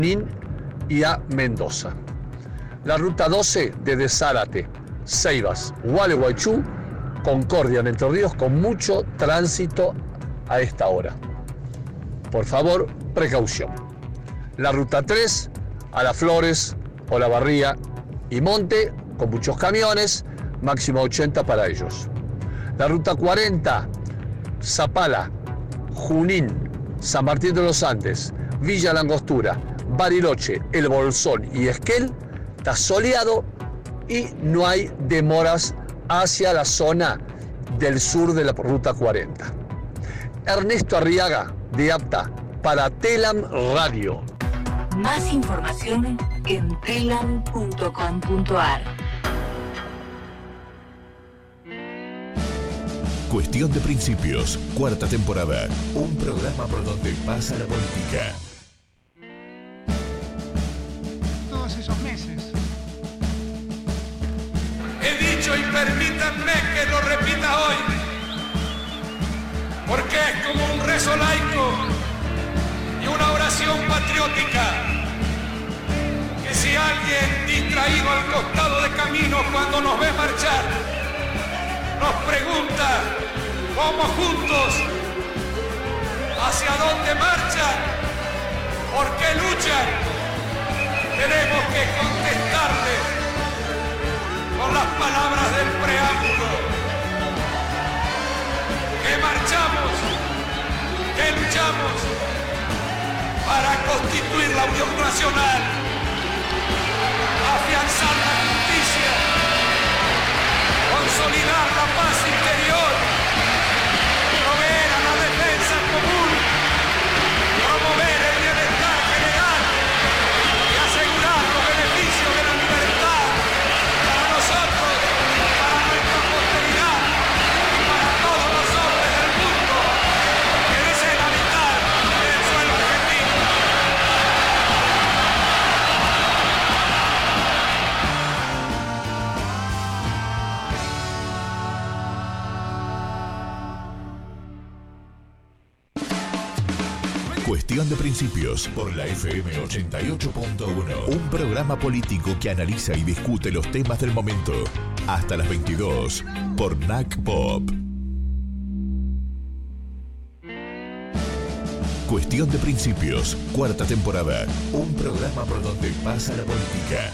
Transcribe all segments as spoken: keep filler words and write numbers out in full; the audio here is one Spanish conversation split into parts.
Junín y a Mendoza. La ruta doce desde Zárate, Ceibas, Gualeguaychú, Concordia en Entre Ríos con mucho tránsito a esta hora. Por favor, precaución. La ruta tres a Las Flores, Olavarría y Monte con muchos camiones, máximo ochenta para ellos. La ruta cuarenta, Zapala, Junín, San Martín de los Andes, Villa Langostura, Bariloche, El Bolsón y Esquel, está soleado y no hay demoras hacia la zona del sur de la ruta cuarenta. Ernesto Arriaga, de APTA, para Telam Radio. Más información en telam punto com punto ar. Cuestión de Principios, cuarta temporada. Un programa por donde pasa la política. Todos esos meses. He dicho y permítanme que lo repita hoy, porque es como un rezo laico y una oración patriótica, que si alguien distraído al costado de camino cuando nos ve marchar, nos pregunta cómo juntos, hacia dónde marchan, por qué luchan, tenemos que contestarle con las palabras del preámbulo, que marchamos, que luchamos para constituir la Unión Nacional, afianzar la justicia, consolidar la paz interior, proveer a la defensa común, promover el bienestar general y asegurar los beneficios de la libertad para nosotros, para nuestra posteridad y para todos los hombres del mundo que deseen habitar en el suelo argentino. Cuestión de Principios por la F M ochenta y ocho punto uno. Un programa político que analiza y discute los temas del momento. Hasta las veintidós por N A C Pop. Cuestión de Principios, cuarta temporada. Un programa por donde pasa la política.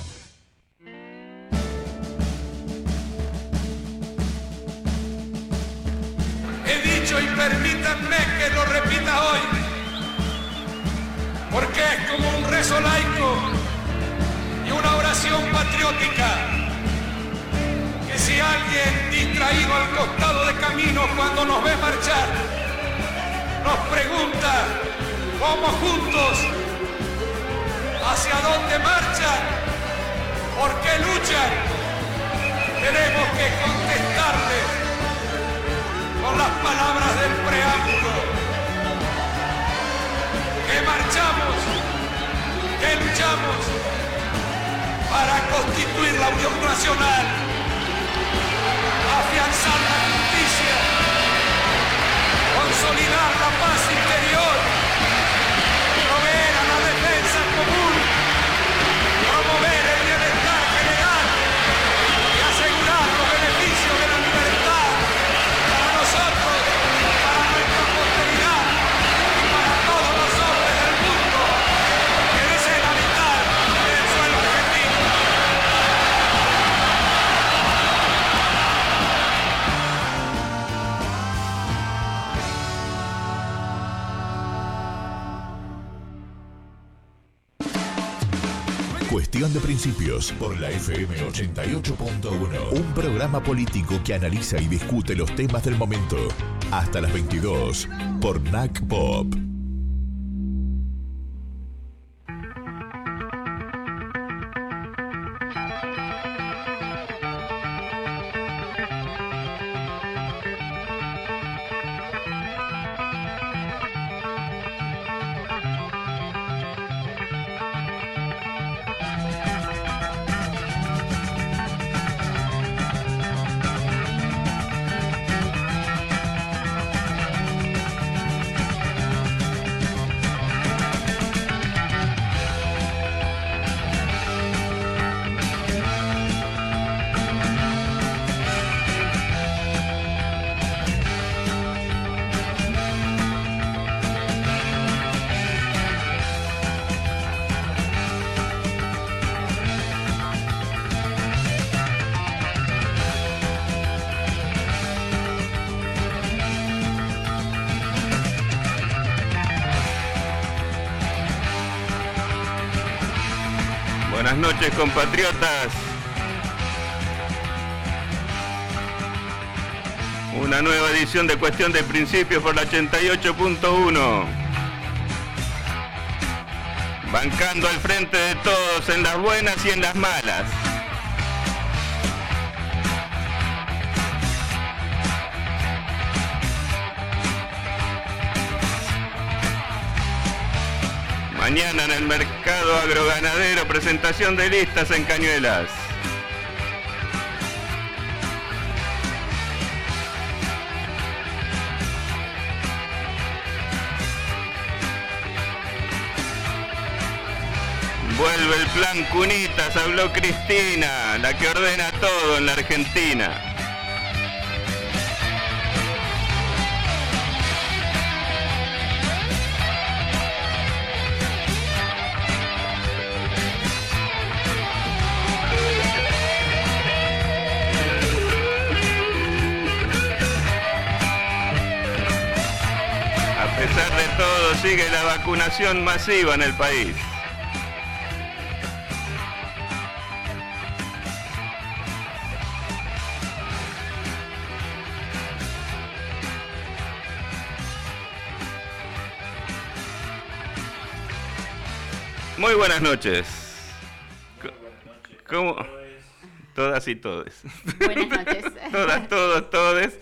He dicho y permítanme que lo repita hoy, porque es como un rezo laico y una oración patriótica, que si alguien distraído al costado de camino cuando nos ve marchar, nos pregunta cómo juntos, hacia dónde marchan, por qué luchan, tenemos que contestarle con las palabras del preámbulo, que marchamos, que luchamos para constituir la Unión Nacional, afianzar la justicia, consolidar la paz interior, proveer a la defensa común, promover el bienestar general y asegurar los beneficios de la libertad para nosotros, para nuestra posteridad y para todos los hombres del mundo que deseen habitar en el suelo argentino. Cuestión de Principios por la F M ochenta y ocho punto uno. Un programa político que analiza y discute los temas del momento. Hasta las veintidós por N A C Pop. Buenas noches, compatriotas. Una nueva edición de Cuestión de Principios por la ochenta y ocho punto uno. Bancando al frente de todos en las buenas y en las malas. Mañana en el mercado agroganadero, presentación de listas en Cañuelas. Vuelve el plan Cunitas, habló Cristina, la que ordena todo en la Argentina. A pesar de todo, sigue la vacunación masiva en el país. Muy buenas noches. ¿Cómo? Todas y todes. Buenas noches. Todas, todos, todes.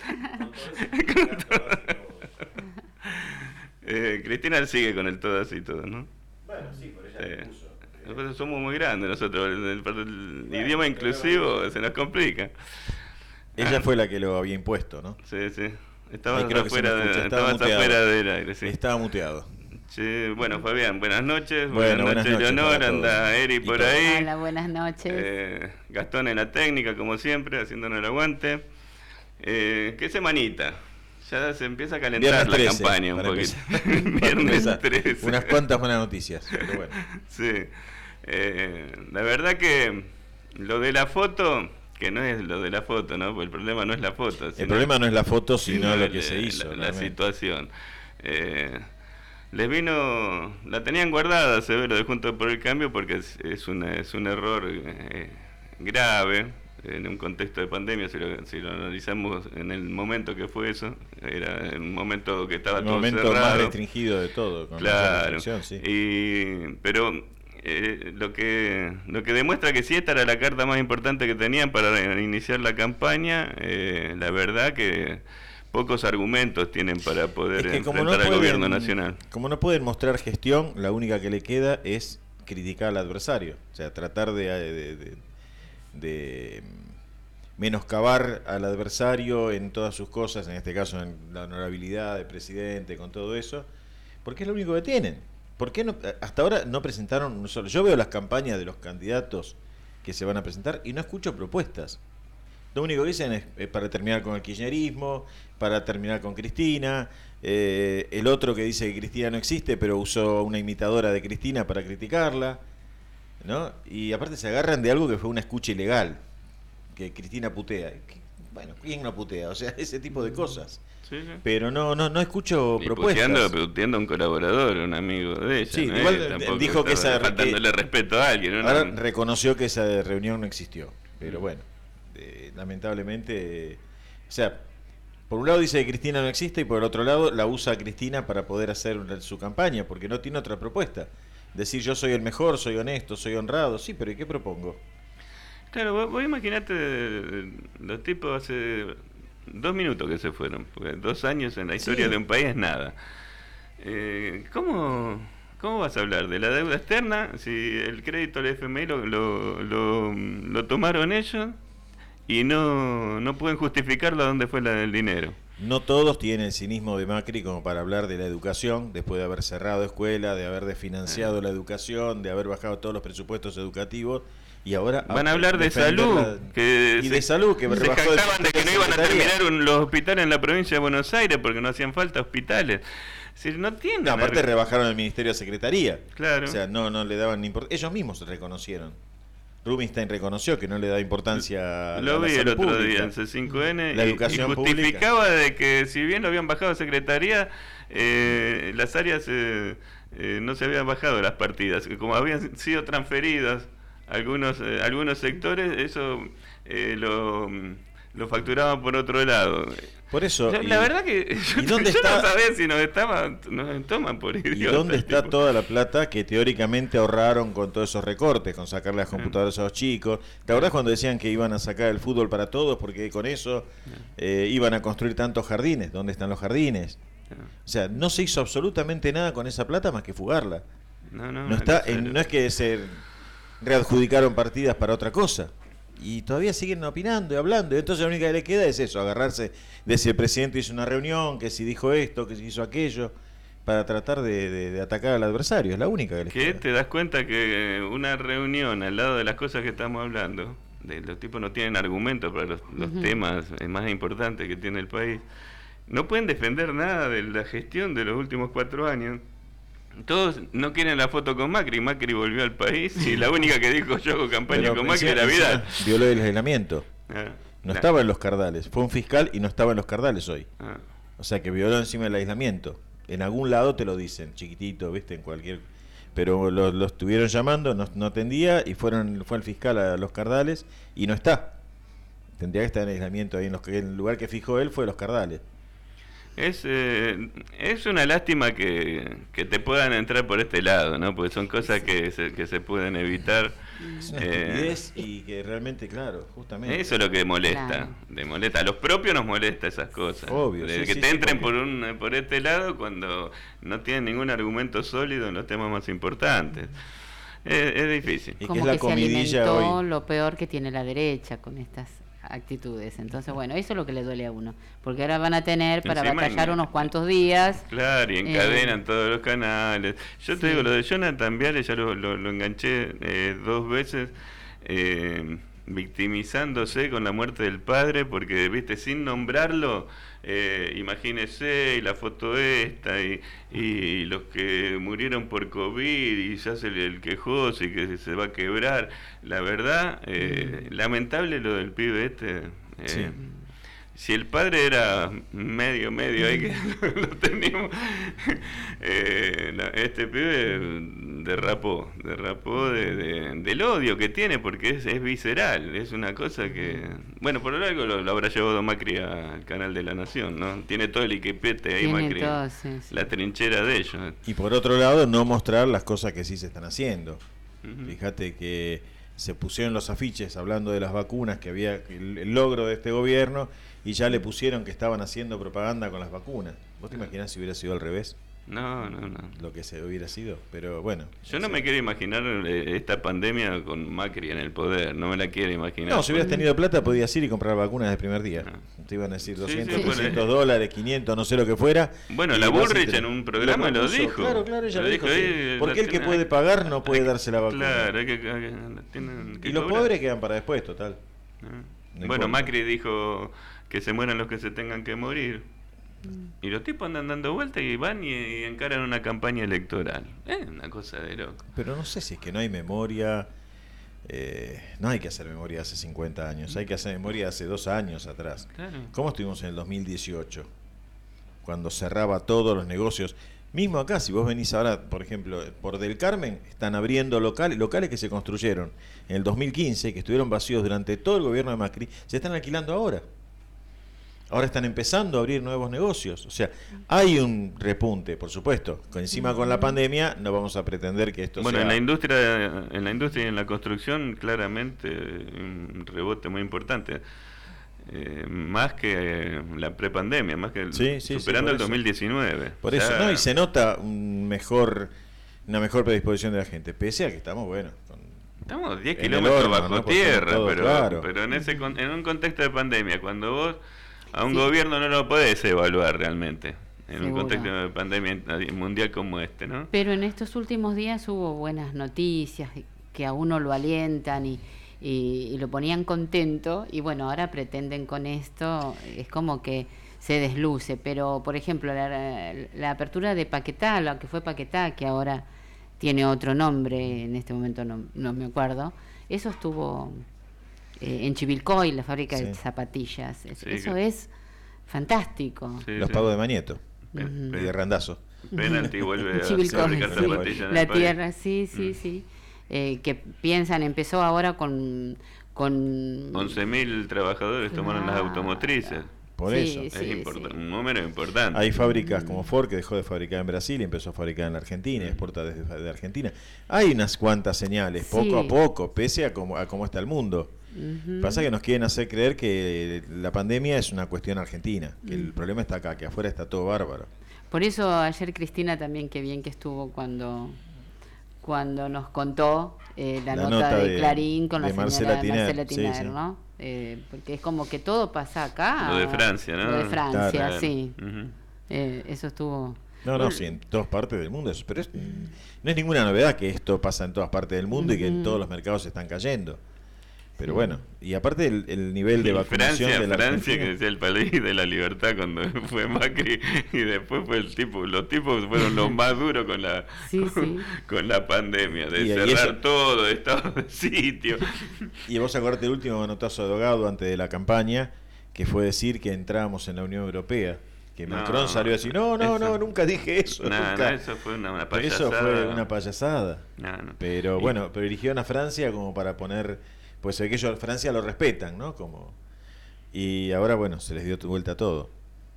eh, Cristina sigue con el todas y todos, ¿no? Bueno, sí, por ella eh, puso. Nosotros somos muy grandes, nosotros. El, el, el bueno, idioma inclusivo pero... se nos complica. Ella ah. fue la que lo había impuesto, ¿no? Sí, sí. Estabas afuera, de, estaba estabas afuera del aire, sí. Estaba muteado. Sí, bueno, Fabián, buenas noches. Bueno, buenas, buenas noches, noches Leonor, anda Eri por todos. ahí. Hola, buenas noches. Eh, Gastón en la técnica, como siempre, haciéndonos el aguante. Eh, ¿Qué semanita? Ya se empieza a calentar la trece, campaña un poquito. Viernes trece. Unas cuantas buenas noticias, pero bueno. Sí. Eh, la verdad que lo de la foto, que no es lo de la foto, ¿no? Porque el problema no es la foto. Sino, el problema no es la foto, sino, sino lo que el, se hizo. La, la situación. Eh, les vino, la tenían guardada Severo de Juntos por el Cambio porque es, es, una, es un error eh, grave en un contexto de pandemia. Si lo, si lo analizamos en el momento que fue eso, era en un momento que estaba el todo momento cerrado, más restringido de todo, con claro, sí. y, pero eh, lo que lo que demuestra que sí esta era la carta más importante que tenían para iniciar la campaña. Eh, la verdad que pocos argumentos tienen para poder es que enfrentar no al pueden, gobierno nacional. Como no pueden mostrar gestión, la única que le queda es criticar al adversario. O sea, tratar de, de, de, de menoscabar al adversario en todas sus cosas, en este caso en la honorabilidad del presidente, con todo eso, porque es lo único que tienen. ¿Por qué no, hasta ahora no presentaron un solo? Yo veo las campañas de los candidatos que se van a presentar y no escucho propuestas. Lo único que dicen es, es para terminar con el kirchnerismo, para terminar con Cristina, eh, el otro que dice que Cristina no existe, pero usó una imitadora de Cristina para criticarla, ¿no? Y aparte se agarran de algo que fue una escucha ilegal, que Cristina putea. Bueno, ¿quién no putea? O sea, ese tipo de cosas. Sí, sí. Pero no no no escucho y propuestas. Puteando, puteando a un colaborador, un amigo de ella. Sí, ¿no? igual eh, dijo que esa... faltándole que, respeto a alguien, ¿no? Ahora reconoció que esa reunión no existió, pero bueno. Eh, lamentablemente, eh, o sea, por un lado dice que Cristina no existe y por el otro lado la usa Cristina para poder hacer una, su campaña, porque no tiene otra propuesta. Decir yo soy el mejor, soy honesto, soy honrado, sí, pero ¿y qué propongo? Claro, vos, vos imaginate los tipos hace dos minutos que se fueron, porque dos años en la historia sí. de un país es nada. Eh, ¿Cómo... ¿Cómo vas a hablar de la deuda externa si el crédito del F M I lo, lo, lo, lo tomaron ellos y no, no pueden justificarlo a dónde fue la, el dinero? No todos tienen el cinismo de Macri como para hablar de la educación, después de haber cerrado escuelas, de haber desfinanciado ah. la educación, de haber bajado todos los presupuestos educados, y ahora van a hablar de salud, la, que y se, de salud que se jactaban de que no iban a terminar un, los hospitales en la provincia de Buenos Aires porque no hacían falta hospitales. Si no tienen. No, aparte rebajaron el Ministerio de Secretaría. Claro. O sea, no, no le daban importancia. Ellos mismos se reconocieron. Rubinstein reconoció que no le da importancia a lo la, vi la el otro pública. día en C cinco N la y, educación y justificaba pública. de que si bien lo habían bajado a Secretaría, eh, las áreas eh, eh, no se habían bajado las partidas, como habían sido transferidas algunos eh, algunos sectores eso eh, lo, lo facturaban por otro lado. Por eso. Yo, y, la verdad que yo, ¿y dónde yo está, no sabía si nos, estaban, nos toman por idiotas. ¿Y dónde está tipo? toda la plata que teóricamente ahorraron con todos esos recortes, con sacarle las computadoras a los chicos? ¿Te acordás cuando decían que iban a sacar el fútbol para todos porque con eso eh, iban a construir tantos jardines? ¿Dónde están los jardines? O sea, no se hizo absolutamente nada con esa plata más que fugarla. No, no, No, está, en, no es que se readjudicaron partidas para otra cosa. Y todavía siguen opinando y hablando. Y entonces lo único que le queda es eso, agarrarse de si el presidente hizo una reunión, que si dijo esto, que si hizo aquello, para tratar de, de, de atacar al adversario. Es la única que les ¿Qué? queda. ¿Te das cuenta que una reunión al lado de las cosas que estamos hablando, de los tipos no tienen argumentos para los, los uh-huh. temas más importantes que tiene el país, no pueden defender nada de la gestión de los últimos cuatro años? Todos no quieren la foto con Macri. Macri volvió al país y la única que dijo yo hago campaña Pero con Macri era Vidal. Violó el aislamiento. Ah, no nah. estaba en los Cardales. Fue un fiscal y no estaba en los Cardales hoy. Ah. O sea que violó encima del aislamiento. En algún lado te lo dicen, chiquitito, viste, en cualquier. Pero lo, lo estuvieron llamando, no, no atendía y fueron fue el fiscal a los Cardales y no está. Tendría que estar en aislamiento ahí en los el lugar que fijó él fue los Cardales. Es eh, es una lástima que, que te puedan entrar por este lado, ¿no? Porque son cosas que se, que se pueden evitar. Es una estupidez eh, y que realmente, claro, justamente. Eso es lo que molesta, Claro. de molesta. A los propios nos molesta esas cosas. Obvio, de sí, que sí, te sí, entren porque- por un por este lado cuando no tienen ningún argumento sólido en los temas más importantes. Es, es difícil. Y que Como es la que se comidilla alimentó hoy. lo peor que tiene la derecha con estas actitudes. Entonces, bueno, eso es lo que le duele a uno. Porque ahora van a tener para Encima batallar en- unos cuantos días. Claro, y encadenan todos los canales. Yo te sí. digo, lo de Jonathan Viale ya lo, lo, lo enganché eh, dos veces, eh, victimizándose con la muerte del padre, porque, viste, sin nombrarlo, eh, imagínese, y la foto esta, y, y los que murieron por COVID, y se hace el, el quejoso, y que se va a quebrar. La verdad, eh, lamentable lo del pibe este. eh, Sí. Si el padre era medio, medio, ahí que lo, lo teníamos, eh, la- este pibe derrapó, derrapó de, de- del odio que tiene, porque es, es visceral, es una cosa que... Bueno, por algo lo, lo habrá llevado Macri al canal de la Nación, ¿no? Tiene todo el iquepete ahí, Tiene Macri, todo, sí, sí. la trinchera de ellos. Y por otro lado, no mostrar las cosas que sí se están haciendo. Ujú. Fíjate que se pusieron los afiches hablando de las vacunas, que había el, el logro de este gobierno, y ya le pusieron que estaban haciendo propaganda con las vacunas. ¿Vos te imaginás si hubiera sido al revés? No, no, no. Lo que se hubiera sido. Pero bueno. Yo no me quiero imaginar eh, esta pandemia con Macri en el poder, no me la quiero imaginar. No, si hubieras tenido plata podías ir y comprar vacunas desde el primer día. No. Te iban a decir Sí, doscientos, sí, bueno, trescientos eh. dólares, quinientos, no sé lo que fuera. Bueno, y la vas y Bullrich te- en un programa lo propuso. dijo. Claro, claro, ella Lo lo dijo. dijo, sí. eh, Porque la el que tiene- puede pagar no puede hay- darse la vacuna. Claro, hay que, hay que- tienen que Y los cobrar. pobres quedan para después, total. Ah. No Bueno, importa. Macri dijo que se mueran los que se tengan que morir. Y los tipos andan dando vueltas y van y, y encaran una campaña electoral. Es una cosa de loco. Pero no sé si es que no hay memoria. eh, no hay que hacer memoria de hace cincuenta años. Hay que hacer memoria de hace dos años atrás. Claro. ¿Cómo estuvimos en el dos mil dieciocho? Cuando cerraba todos los negocios. Mismo acá, si vos venís ahora, por ejemplo, por Del Carmen, están abriendo locales, locales que se construyeron en el dos mil quince, que estuvieron vacíos durante todo el gobierno de Macri, se están alquilando ahora. Ahora están empezando a abrir nuevos negocios. O sea, hay un repunte, por supuesto. Con- Encima con la pandemia no vamos a pretender que esto Bueno, sea... en la industria, en la industria y en la construcción, claramente un rebote muy importante. Eh, más que eh, la prepandemia, más que el- Sí, sí, sí, superando por el eso. dos mil diecinueve. Por O eso, sea, no, y se nota un mejor, una mejor predisposición de la gente, pese a que estamos, bueno, con- Estamos diez en el kilómetros horno, bajo ¿no? Porque tierra, todo, pero, claro. pero en ese con- en un contexto de pandemia, cuando vos a un Sí. gobierno no lo podés evaluar realmente, en un Seguro. contexto de pandemia mundial como este, ¿no? Pero en estos últimos días hubo buenas noticias que a uno lo alientan y, y, y lo ponían contento, y bueno, ahora pretenden con esto, es como que se desluce. Pero, por ejemplo, la, la apertura de Paquetá, la que fue Paquetá, que ahora tiene otro nombre, en este momento no, no me acuerdo, eso estuvo eh, en Chivilcoy, la fábrica de Sí. zapatillas. Es- Sí, eso que- es fantástico. Sí, los sí. pagos de Manieto Pe- Ujú. y pe- de Randazo. Penalti vuelve a Chivilcoy, fabricar sí. zapatillas en La el país. tierra, sí, sí, Mm. sí. eh, que piensan, empezó ahora con... con once mil trabajadores tomaron las automotrices. Por Sí, eso. sí, Es import- sí. un número importante. Hay fábricas como Ford que dejó de fabricar en Brasil y empezó a fabricar en la Argentina, y exporta desde de Argentina. Hay unas cuantas señales, poco Sí. a poco, pese a cómo, a cómo está el mundo. Ujú. Pasa que nos quieren hacer creer que la pandemia es una cuestión argentina, que Mm. el problema está acá, que afuera está todo bárbaro. Por eso ayer Cristina también, qué bien que estuvo cuando cuando nos contó eh, la, La nota, nota de, de- Clarín con de la Marcela señora Tiner, Marcela sí, Tiner, sí. ¿no? Eh, porque es como que todo pasa acá. Lo de Francia, ¿no? Lo de Francia, Claro. sí. Ujú. Eh, eso estuvo... No, no, sí, en todas partes del mundo. Pero es- no es ninguna novedad que esto pasa en todas partes del mundo y que en Ujú. todos los mercados se están cayendo. Pero bueno, y aparte el, el nivel de Y vacunación Francia, de la Francia, que Argentina- decía el país de la libertad cuando fue Macri, y después fue el tipo, los tipos fueron los más duros con la Sí, con, sí. con la pandemia, de Y- y cerrar eso- todo, de estado de sitio. Y vos acordate el último manotazo de Dogado antes de la campaña, que fue decir que entrábamos en la Unión Europea. Que No, Macron salió a decir, no, no, eso- no, nunca dije eso. No, nunca. no, eso fue una, una Pero payasada. eso fue una payasada. No, no. Pero Y- bueno, pero eligieron a Francia como para poner, pues se ve que ellos Francia lo respetan, ¿no? Como y ahora bueno, se les dio vuelta todo.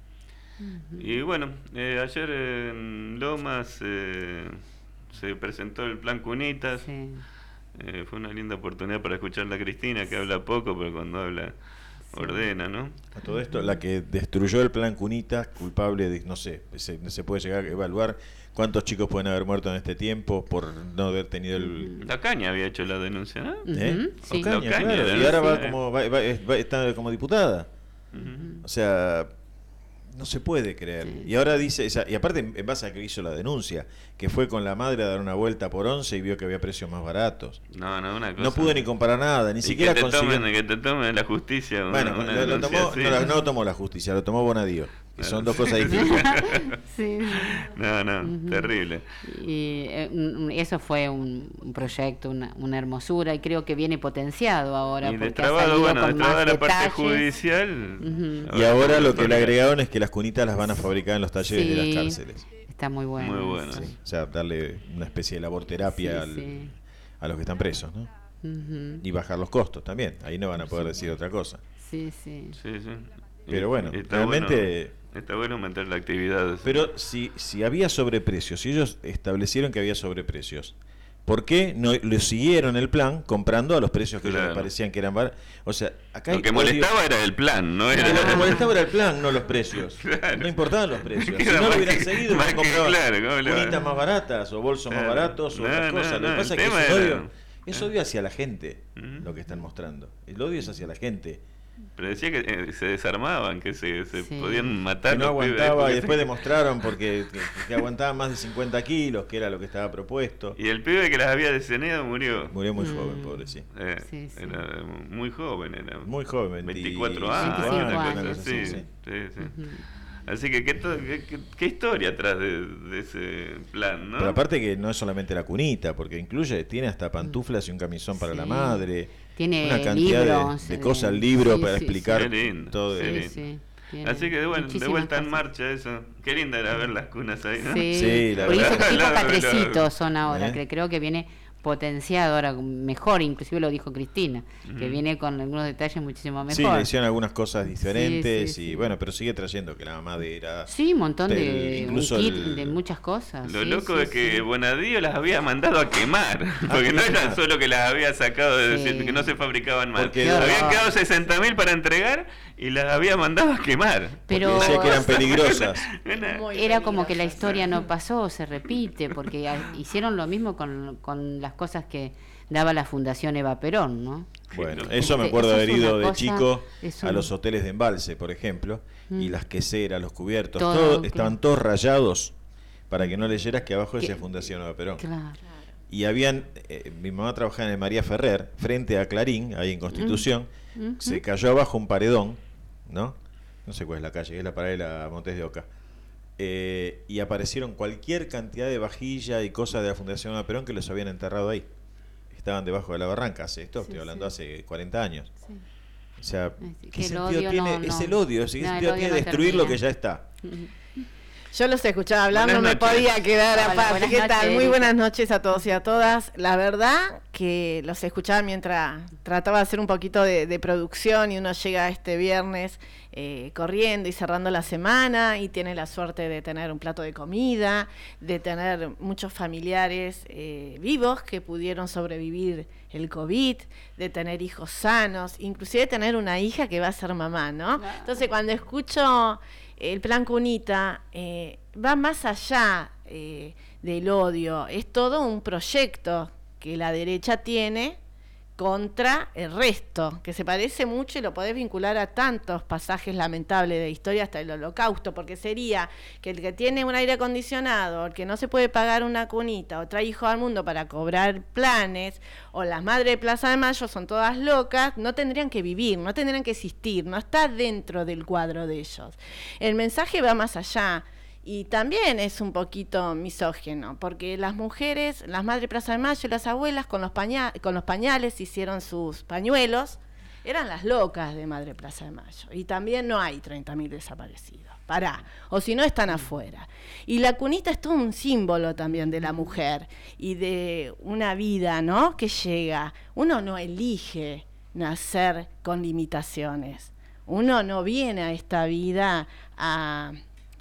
Y bueno, eh, ayer en Lomas eh, se presentó el plan Cunitas. Sí. Eh, fue una linda oportunidad para escucharla a Cristina, que habla poco, pero cuando habla ordena, ¿no? A todo esto, la que destruyó el plan Cunitas, culpable de, no sé, se, se puede llegar a evaluar cuántos chicos pueden haber muerto en este tiempo por no haber tenido el... La Caña había hecho la denuncia, ¿no? ¿Eh? Ujú, sí. Ocaña, Ocaña, claro, ¿no? y ahora va Sí. como, va- va- va- está como diputada. Ujú. O sea, no se puede creer. Sí. Y ahora dice, o sea, y aparte en en base a que hizo la denuncia, que fue con la madre a dar una vuelta por once y vio que había precios más baratos. No, no, una cosa. No pudo ni comparar nada, ni Y siquiera que te, consiguió... tomen, que te tomen la justicia. una- Bueno, una lo, lo denuncia tomó, así. no, lo- no lo tomó la justicia, lo tomó Bonadío, que son dos cosas Sí, distintas. sí. No, no, Ujú. terrible. Y eh, un- eso fue un, un proyecto, una, una hermosura, y creo que viene potenciado ahora. Y porque ha destrabado, salido bueno, con destrabada más la parte detalles. judicial. Ujú. Y ahora lo que le agregaron es que las cunitas las van a fabricar en los talleres de Sí, las cárceles. está muy bueno. Muy bueno. Sí. O sea, darle una especie de laborterapia Sí, al- sí. a los que están presos, ¿no? Ujú. Y bajar los costos también. Ahí no van a poder decir otra cosa. Sí, sí. Sí, sí. Pero Y- bueno, está realmente- bueno- está bueno aumentar la actividad. Pero si, si había sobreprecios, si ellos establecieron que había sobreprecios, ¿por qué no lo siguieron el plan comprando a los precios que ellos Claro. les parecían que eran baratos? O sea, acá Lo hay que odio- molestaba era el plan, no era. Lo que molestaba era el plan, no los precios. Claro. No importaban los precios. Si Queda no lo más hubieran que- seguido, más hubieran que comprado claro, ¿cómo le va? cunitas más baratas o bolsos más Claro. baratos o No, otras no, cosas. Lo no, que pasa el es que tema es odio, era- es odio hacia la gente Ujú. lo que están mostrando. El odio es hacia la gente. Pero decía que eh, se desarmaban, que se, se Sí. podían matar. Que no los pibes, aguantaba porque y después sí. demostraron porque que, que aguantaban más de cincuenta kilos, que era lo que estaba propuesto. Y el pibe que las había diseñado murió. Murió muy Mm. joven, pobre, sí. Eh, Sí, sí. Era muy joven, era. Muy joven, veinticuatro veinti- años, veinticinco una años. cosa una así. cosa así, Sí, sí. Ujú. Así que, ¿qué, to- qué, qué- qué historia atrás de, de ese plan, no? Pero aparte que no es solamente la cunita, porque incluye, tiene hasta pantuflas y un camisón para la Sí. madre. Tiene una cantidad de- libros, de, eh, cosas, libros sí, para sí, explicar sí. Qué lindo. todo. Qué el- lindo. Sí, tiene Así que de, vuel- de muchísimas vuelta en cosas. marcha eso. Qué linda era ver las cunas ahí, ¿no? Sí, Sí, la por eso verdad. tipo Al lado de patrecitos los- son ahora, ¿Eh? que creo que viene potenciado ahora, mejor, inclusive lo dijo Cristina, que Ujú. viene con algunos detalles muchísimo Sí, mejor. le hicieron algunas cosas diferentes sí, y sí. bueno, pero sigue trayendo que la madera. Sí, un montón de, El- incluso un kit el- de muchas cosas. Lo sí, loco sí, es que sí. Bonadío las había mandado a quemar, porque no era quemar. solo que las había sacado de Sí. decir que no se fabricaban más. Porque- Habían quedado sesenta mil para entregar y las había mandado a quemar. Pero Decía que eran peligrosas. Una- Muy era como que la peligrosas. historia no pasó, se repite, porque a- hicieron lo mismo con, con las cosas que daba la Fundación Eva Perón, ¿no? Bueno, Eso eso me Eso acuerdo es haber ido una de cosa- chico es a un- los hoteles de embalse, por ejemplo, y Mm. las queseras, los cubiertos, Todo, todo, claro. estaban todos rayados para que no leyeras que abajo decía Que- Fundación Eva Perón. Claro. Y habían, eh, mi mamá trabajaba en el María Ferrer, frente a Clarín, ahí en Constitución, Ujú. se cayó abajo un paredón, ¿no? No sé cuál es la calle, es la paralela a Montes de Oca. Eh, y aparecieron cualquier cantidad de vajilla y cosas de la Fundación Eva Perón que los habían enterrado ahí. Estaban debajo de la barranca, hace esto, Sí, estoy hablando sí. hace cuarenta años. Sí. O sea, Así ¿qué que el sentido odio tiene? no- Es no. el odio, ¿qué No, el sentido odio tiene no destruir lo termina. que ya está? Yo los escuchaba hablar, Buenas no me noches. podía quedar Hola, aparte. buenas ¿Qué tal? noches, Muy Erika. buenas noches a todos y a todas. La verdad, que los escuchaba mientras trataba de hacer un poquito de, de producción, y uno llega este viernes eh, corriendo y cerrando la semana y tiene la suerte de tener un plato de comida, de tener muchos familiares eh, vivos que pudieron sobrevivir el COVID, de tener hijos sanos, inclusive tener una hija que va a ser mamá, ¿no? Claro. Entonces, cuando escucho el Plan Cunita, eh, va más allá eh, del odio, es todo un proyecto que la derecha tiene contra el resto, que se parece mucho y lo podés vincular a tantos pasajes lamentables de historia, hasta el Holocausto, porque sería que el que tiene un aire acondicionado, el que no se puede pagar una cunita, o trae hijos al mundo para cobrar planes, o las madres de Plaza de Mayo son todas locas, no tendrían que vivir, no tendrían que existir, no está dentro del cuadro de ellos. El mensaje va más allá. Y también es un poquito misógino, porque las mujeres, las madres de Plaza de Mayo y las abuelas con los, paña con los pañales hicieron sus pañuelos, eran las locas de Madre Plaza de Mayo. Y también no hay treinta mil desaparecidos, pará, o si no están afuera. Y la cunita es todo un símbolo también de la mujer y de una vida, ¿no?, que llega. Uno no elige nacer con limitaciones, uno no viene a esta vida a...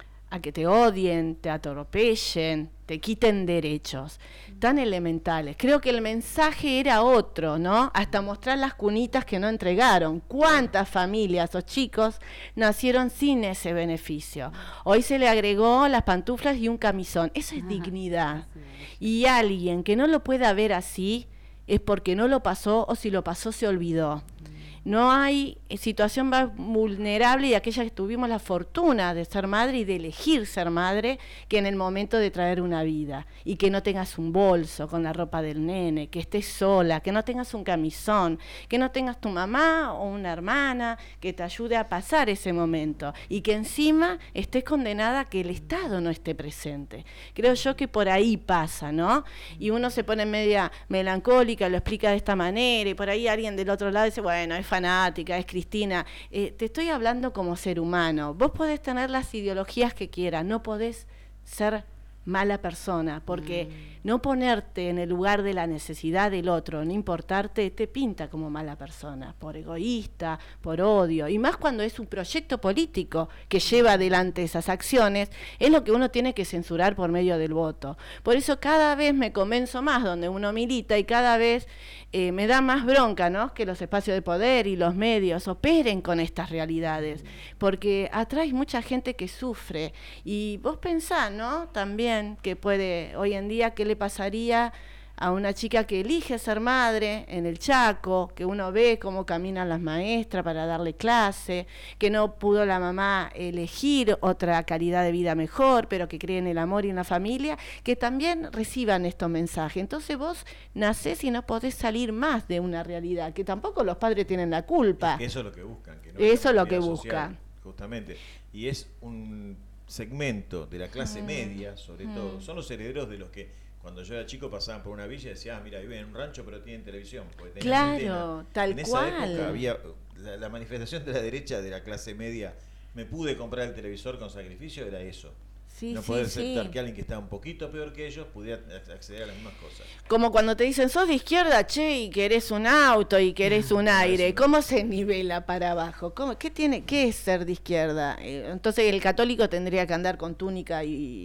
a que te odien, te atropellen, te quiten derechos tan elementales. Creo que el mensaje era otro, ¿no? Hasta mostrar las cunitas que no entregaron. ¿Cuántas familias o chicos nacieron sin ese beneficio? Hoy se le agregó las pantuflas y un camisón. Eso es dignidad. Y alguien que no lo pueda ver así es porque no lo pasó, o si lo pasó se olvidó. No hay situación más vulnerable y aquella que tuvimos la fortuna de ser madre y de elegir ser madre, que en el momento de traer una vida, y que no tengas un bolso con la ropa del nene, que estés sola, que no tengas un camisón, que no tengas tu mamá o una hermana que te ayude a pasar ese momento, y que encima estés condenada a que el Estado no esté presente. Creo yo que por ahí pasa, ¿no? Y uno se pone media melancólica, lo explica de esta manera, y por ahí alguien del otro lado dice, bueno, es fanática, es Cristina. Eh, te estoy hablando como ser humano. Vos podés tener las ideologías que quieras, no podés ser mala persona, porque mm. no ponerte en el lugar de la necesidad del otro, no importarte, te pinta como mala persona, por egoísta, por odio, y más cuando es un proyecto político que lleva adelante esas acciones, es lo que uno tiene que censurar por medio del voto. Por eso cada vez me convenzo más donde uno milita, y cada vez eh, me da más bronca, ¿no?, que los espacios de poder y los medios operen con estas realidades, porque atrae mucha gente que sufre. Y vos pensás, ¿no?, también que puede, hoy en día, ¿qué le pasaría a una chica que elige ser madre en el Chaco, que uno ve cómo caminan las maestras para darle clase, que no pudo la mamá elegir otra calidad de vida mejor, pero que cree en el amor y en la familia, que también reciban estos mensajes? Entonces vos nacés y no podés salir más de una realidad, que tampoco los padres tienen la culpa. Es que eso es lo que buscan. Que no eso es lo que social, buscan. Justamente. Y es un segmento de la clase mm. media, sobre mm. todo. Son los herederos de los que cuando yo era chico pasaban por una villa y decían, ah, mira, viven en un rancho pero tienen televisión. Claro, tal en cual. En esa época había la, la manifestación de la derecha de la clase media, me pude comprar el televisor con sacrificio, era eso. Sí, no sí, poder aceptar sí. que alguien que está un poquito peor que ellos pudiera acceder a las mismas cosas. Como cuando te dicen, sos de izquierda, che, y querés un auto y querés un aire. ¿Cómo se nivela para abajo? ¿Cómo, qué, tiene, ¿Qué es ser de izquierda? Entonces el católico tendría que andar con túnica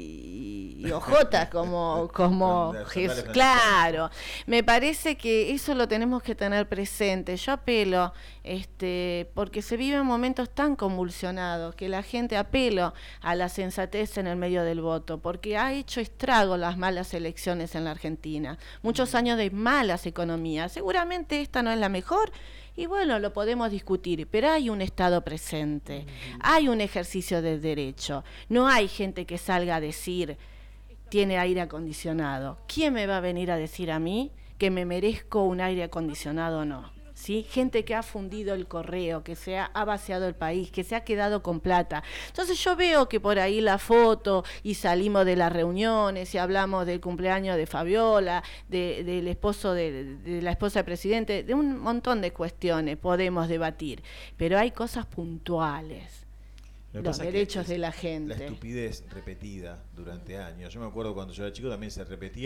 y, y ojotas como, como Jesús. Claro, me parece que eso lo tenemos que tener presente. Yo apelo, este, porque se viven momentos tan convulsionados, que la gente apelo a la sensatez en el medio del voto, porque ha hecho estrago las malas elecciones en la Argentina, muchos años de malas economías. Seguramente esta no es la mejor, y bueno, lo podemos discutir, pero hay un Estado presente, hay un ejercicio del derecho, no hay gente que salga a decir, tiene aire acondicionado. ¿Quién me va a venir a decir a mí que me merezco un aire acondicionado o no? ¿Sí? Gente que ha fundido el correo, que se ha, ha vaciado el país, que se ha quedado con plata. Entonces yo veo que por ahí la foto, y salimos de las reuniones y hablamos del cumpleaños de Fabiola, de, del esposo de, de la esposa del presidente, de un montón de cuestiones podemos debatir, pero hay cosas puntuales. Los derechos de la gente. La estupidez repetida durante años. Yo me acuerdo cuando yo era chico también se repetía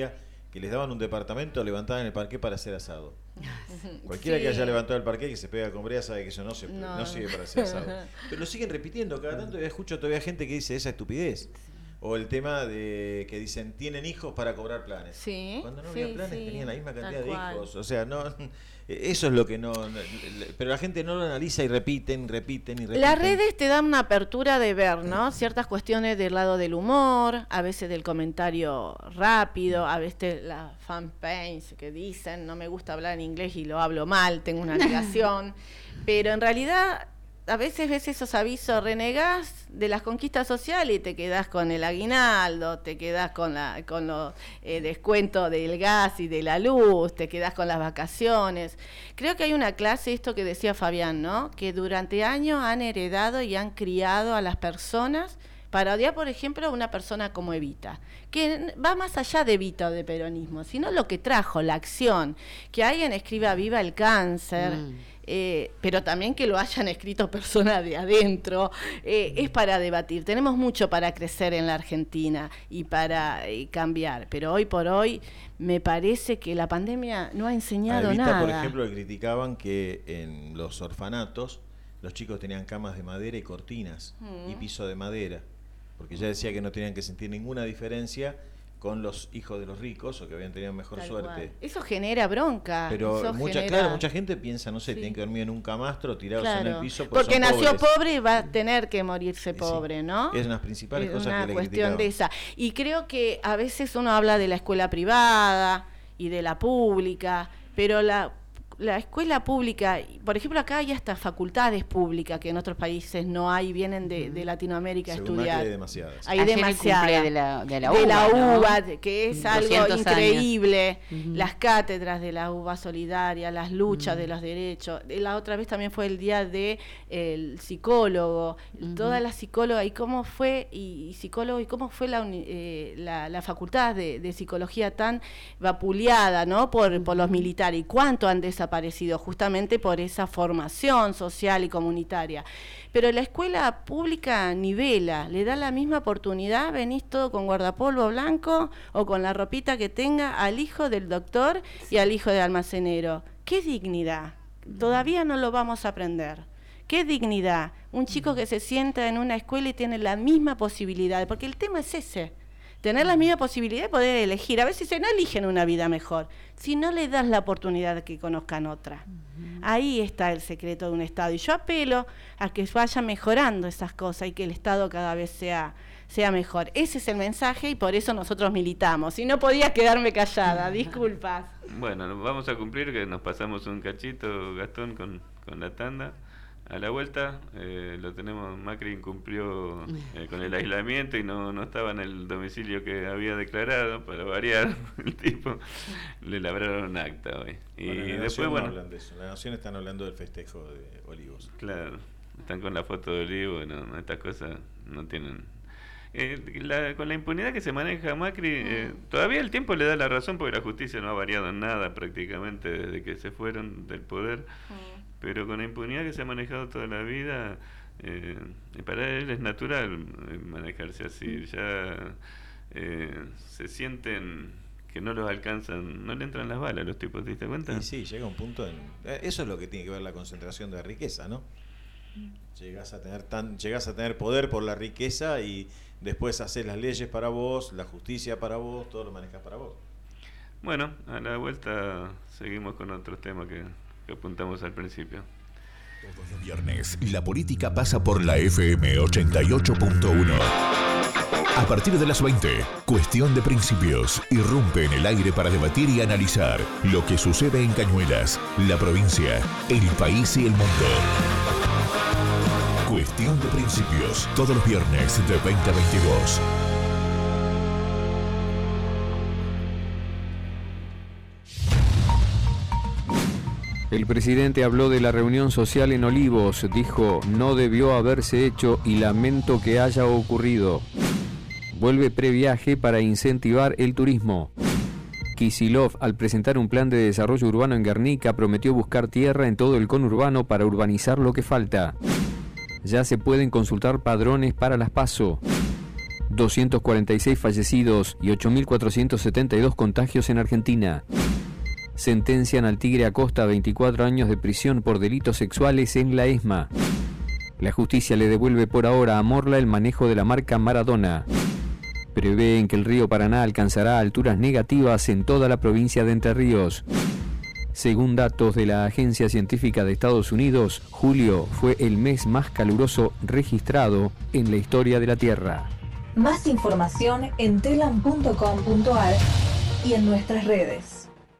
que les daban un departamento, levantaban el parqué para hacer asado. Cualquiera Sí. que haya levantado el parqué, que se pega con brea, sabe que eso no, se, No. no sirve para hacer asado. Pero lo siguen repitiendo, cada tanto escucho todavía gente que dice esa estupidez. O el tema de que dicen, tienen hijos para cobrar planes. Sí, Cuando no sí, había planes sí, tenían la misma tal cantidad de cual. hijos. O sea, no, eso es lo que no, no- pero la gente no lo analiza y repiten, repiten y repiten. Las redes te dan una apertura de ver, ¿no? Ciertas cuestiones del lado del humor, a veces del comentario rápido, a veces la fanpage que dicen, no me gusta hablar en inglés y lo hablo mal, tengo una negación, pero en realidad a veces ves esos avisos, renegás de las conquistas sociales y te quedás con el aguinaldo, te quedás con la con los eh, descuentos del gas y de la luz, te quedás con las vacaciones. Creo que hay una clase, esto que decía Fabián, ¿no? Que durante años han heredado y han criado a las personas para odiar, por ejemplo, a una persona como Evita, que va más allá de Evita o de peronismo, sino lo que trajo, la acción, que alguien escriba viva el cáncer. Mm. Eh, pero también que lo hayan escrito personas de adentro, eh, es para debatir. Tenemos mucho para crecer en la Argentina y para eh, cambiar, pero hoy por hoy me parece que la pandemia no ha A enseñado Evita, nada. por ejemplo, le criticaban que en los orfanatos los chicos tenían camas de madera y cortinas Mm. y piso de madera, porque ella decía que no tenían que sentir ninguna diferencia con los hijos de los ricos o que habían tenido mejor Tal suerte. cual. Eso genera bronca. Pero eso mucha, genera- claro, mucha gente piensa, no sé, Sí. tienen que dormir en un camastro tirados en el Claro, piso porque, porque son nació pobres. pobre y va a tener que morirse Sí, pobre, ¿no? Es una de las principales Es cosas una que le cuestión criticaban. de esa. Y creo que a veces uno habla de la escuela privada y de la pública, pero la, la escuela pública, por ejemplo, acá hay hasta facultades públicas que en otros países no hay, vienen de, de Latinoamérica a Según estudiar. Macri hay demasiadas. Hay Ayer el demasiadas. cumple de la- de la De la UBA, ¿no? UBA, que es algo doscientos años. increíble. Ujú. Las cátedras de la UBA solidaria, las luchas Mm. de los derechos. Eh, La otra vez también fue el día de el psicólogo, Ujú. todas las psicólogas, y cómo fue, y, y psicólogo, y cómo fue la, uni- eh, la, la facultad de, de psicología tan vapuleada, ¿no? Por, por los militares, y cuánto han desaparecido justamente por esa formación social y comunitaria. Pero la escuela pública nivela, le da la misma oportunidad, venís todo con guardapolvo blanco o con la ropita que tenga al hijo del doctor y al hijo del almacenero. ¡Qué dignidad! Todavía no lo vamos a aprender. ¡Qué dignidad! Un chico que se sienta en una escuela y tiene la misma posibilidad, porque el tema es ese. Tener la misma posibilidad de poder elegir. A veces se no eligen una vida mejor, si no le das la oportunidad de que conozcan otra. Ahí está el secreto de un Estado. Y yo apelo a que vaya mejorando esas cosas y que el Estado cada vez sea, sea mejor. Ese es el mensaje y por eso nosotros militamos. Y no podía quedarme callada, disculpas. Bueno, vamos a cumplir que nos pasamos un cachito, Gastón, con, con la tanda. A la vuelta eh, lo tenemos, Macri incumplió eh, con el aislamiento y no, no estaba en el domicilio que había declarado, para variar, el tipo le labraron un acta hoy. Y Bueno, en la después, Nación no bueno, hablan de eso. En la Nación están hablando del festejo de Olivos. claro, están con la foto de Olivo, no, no, estas cosas no tienen... Eh, la- con la impunidad que se maneja Macri, eh, todavía el tiempo le da la razón porque la justicia no ha variado en nada prácticamente desde que se fueron del poder. Pero con la impunidad que se ha manejado toda la vida, eh, para él es natural eh, manejarse así. Ya eh, se sienten que no los alcanzan, no le entran las balas a los tipos, ¿te diste cuenta? Y sí, llega un punto en... eh, Eso es lo que tiene que ver la concentración de riqueza, ¿no? Llegas a tener tan, llegas a tener poder por la riqueza y después haces las leyes para vos, la justicia para vos, todo lo manejas para vos. Bueno, a la vuelta seguimos con otros temas que, que apuntamos al principio. Todos los viernes, la política pasa por la F M ochenta y ocho punto uno. A partir de las veinte, Cuestión de Principios irrumpe en el aire para debatir y analizar lo que sucede en Cañuelas, la provincia, el país y el mundo. Cuestión de Principios, todos los viernes de veinte a veintidós. El presidente habló de la reunión social en Olivos, dijo, no debió haberse hecho y lamento que haya ocurrido. Vuelve previaje para incentivar el turismo. Kicillof, al presentar un plan de desarrollo urbano en Guernica, prometió buscar tierra en todo el conurbano para urbanizar lo que falta. Ya se pueden consultar padrones para las PASO. doscientos cuarenta y seis fallecidos y ocho mil cuatrocientos setenta y dos contagios en Argentina. Sentencian al Tigre Acosta a veinticuatro años de prisión por delitos sexuales en la ESMA. La justicia le devuelve por ahora a Morla el manejo de la marca Maradona. Prevén que el río Paraná alcanzará alturas negativas en toda la provincia de Entre Ríos. Según datos de la Agencia Científica de Estados Unidos, julio fue el mes más caluroso registrado en la historia de la Tierra. Más información en telam punto com punto ar y en nuestras redes.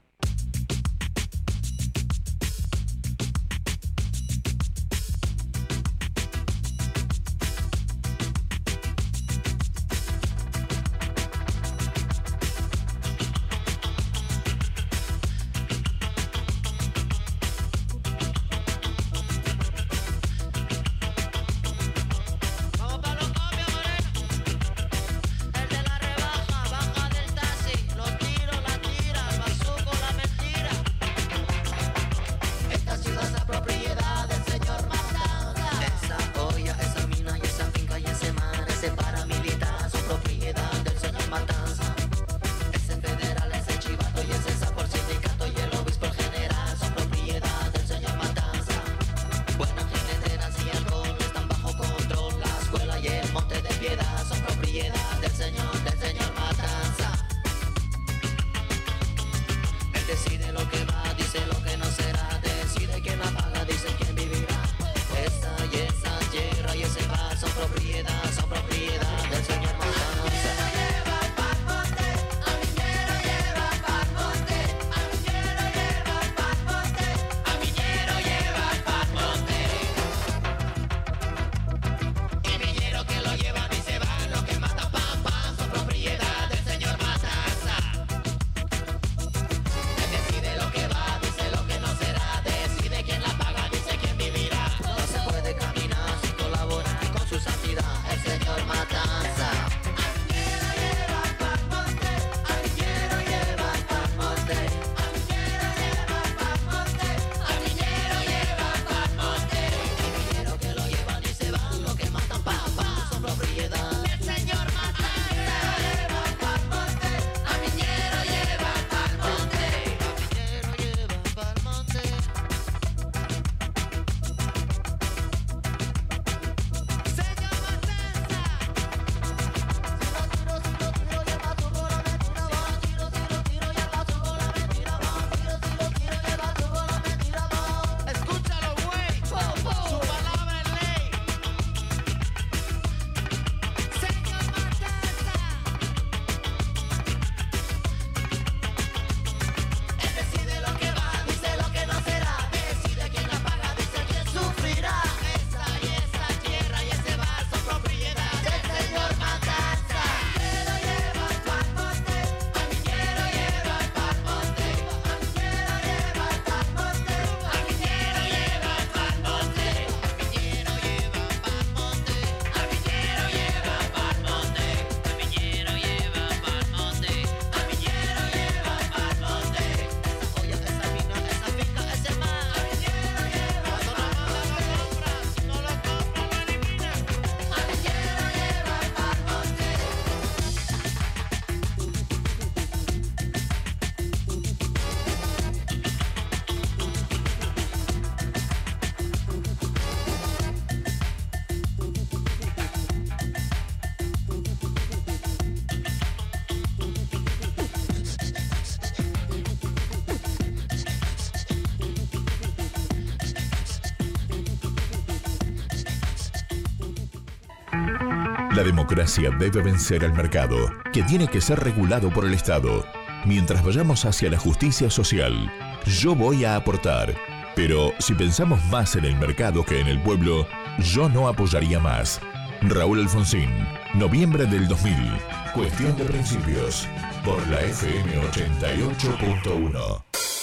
La democracia debe vencer al mercado, que tiene que ser regulado por el Estado. Mientras vayamos hacia la justicia social, yo voy a aportar. Pero si pensamos más en el mercado que en el pueblo, yo no apoyaría más. Raúl Alfonsín, noviembre del dos mil. Cuestión de principios. Por la F M ochenta y ocho punto uno.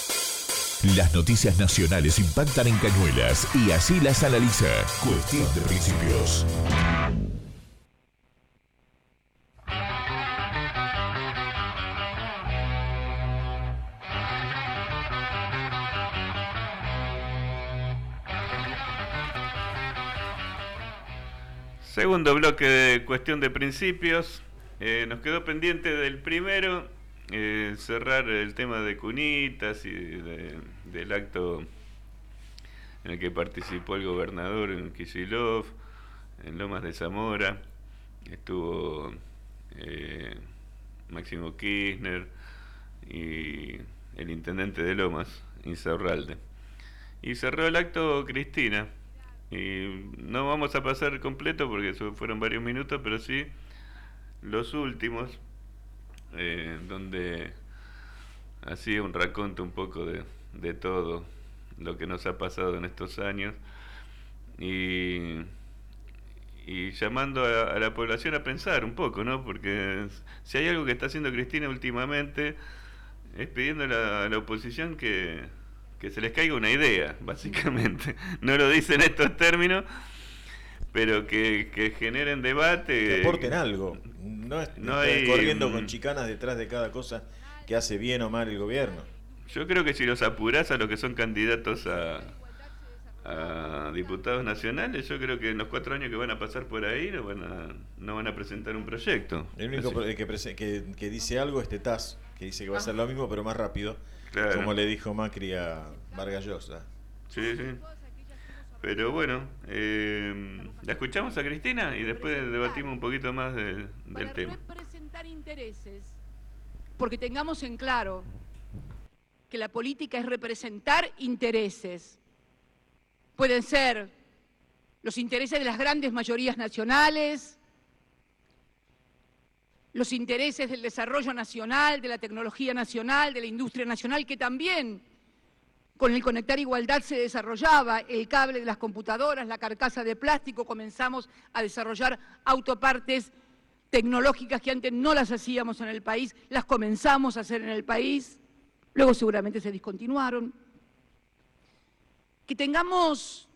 Las noticias nacionales impactan en Cañuelas y así las analiza. Cuestión de principios. Segundo bloque de cuestión de principios. Eh, nos quedó pendiente del primero, eh, cerrar el tema de Cunitas y de, del acto en el que participó el gobernador en Kicillof, en Lomas de Zamora. Estuvo eh, Máximo Kirchner y el intendente de Lomas, Insaurralde. Y cerró el acto Cristina. Y no vamos a pasar completo porque eso fueron varios minutos, pero sí los últimos, eh, donde hacía un raconto un poco de, de todo lo que nos ha pasado en estos años y, y llamando a, a la población a pensar un poco, ¿no? Porque si hay algo que está haciendo Cristina últimamente es pidiendo a la, a la oposición que, que se les caiga una idea, básicamente. No lo dice en estos términos, pero que, que generen debate. Que aporten algo. No, es, no hay, corriendo mm, con chicanas detrás de cada cosa que hace bien o mal el gobierno. Yo creo que si los apurás a los que son candidatos a, a diputados nacionales, yo creo que en los cuatro años que van a pasar por ahí no van a, no van a presentar un proyecto. El único Así. que, prese- que, que dice algo es Tetaz, que dice que va a hacer lo mismo pero más rápido, Claro. como le dijo Macri a Vargas Llosa. Sí, sí. Pero bueno, eh, la escuchamos a Cristina y después debatimos un poquito más de, del Para tema. representar intereses, porque tengamos en claro que la política es representar intereses. Pueden ser los intereses de las grandes mayorías nacionales, los intereses del desarrollo nacional, de la tecnología nacional, de la industria nacional, que también con el Conectar Igualdad se desarrollaba el cable de las computadoras, la carcasa de plástico, comenzamos a desarrollar autopartes tecnológicas que antes no las hacíamos en el país, las comenzamos a hacer en el país, luego seguramente se discontinuaron. Que tengamos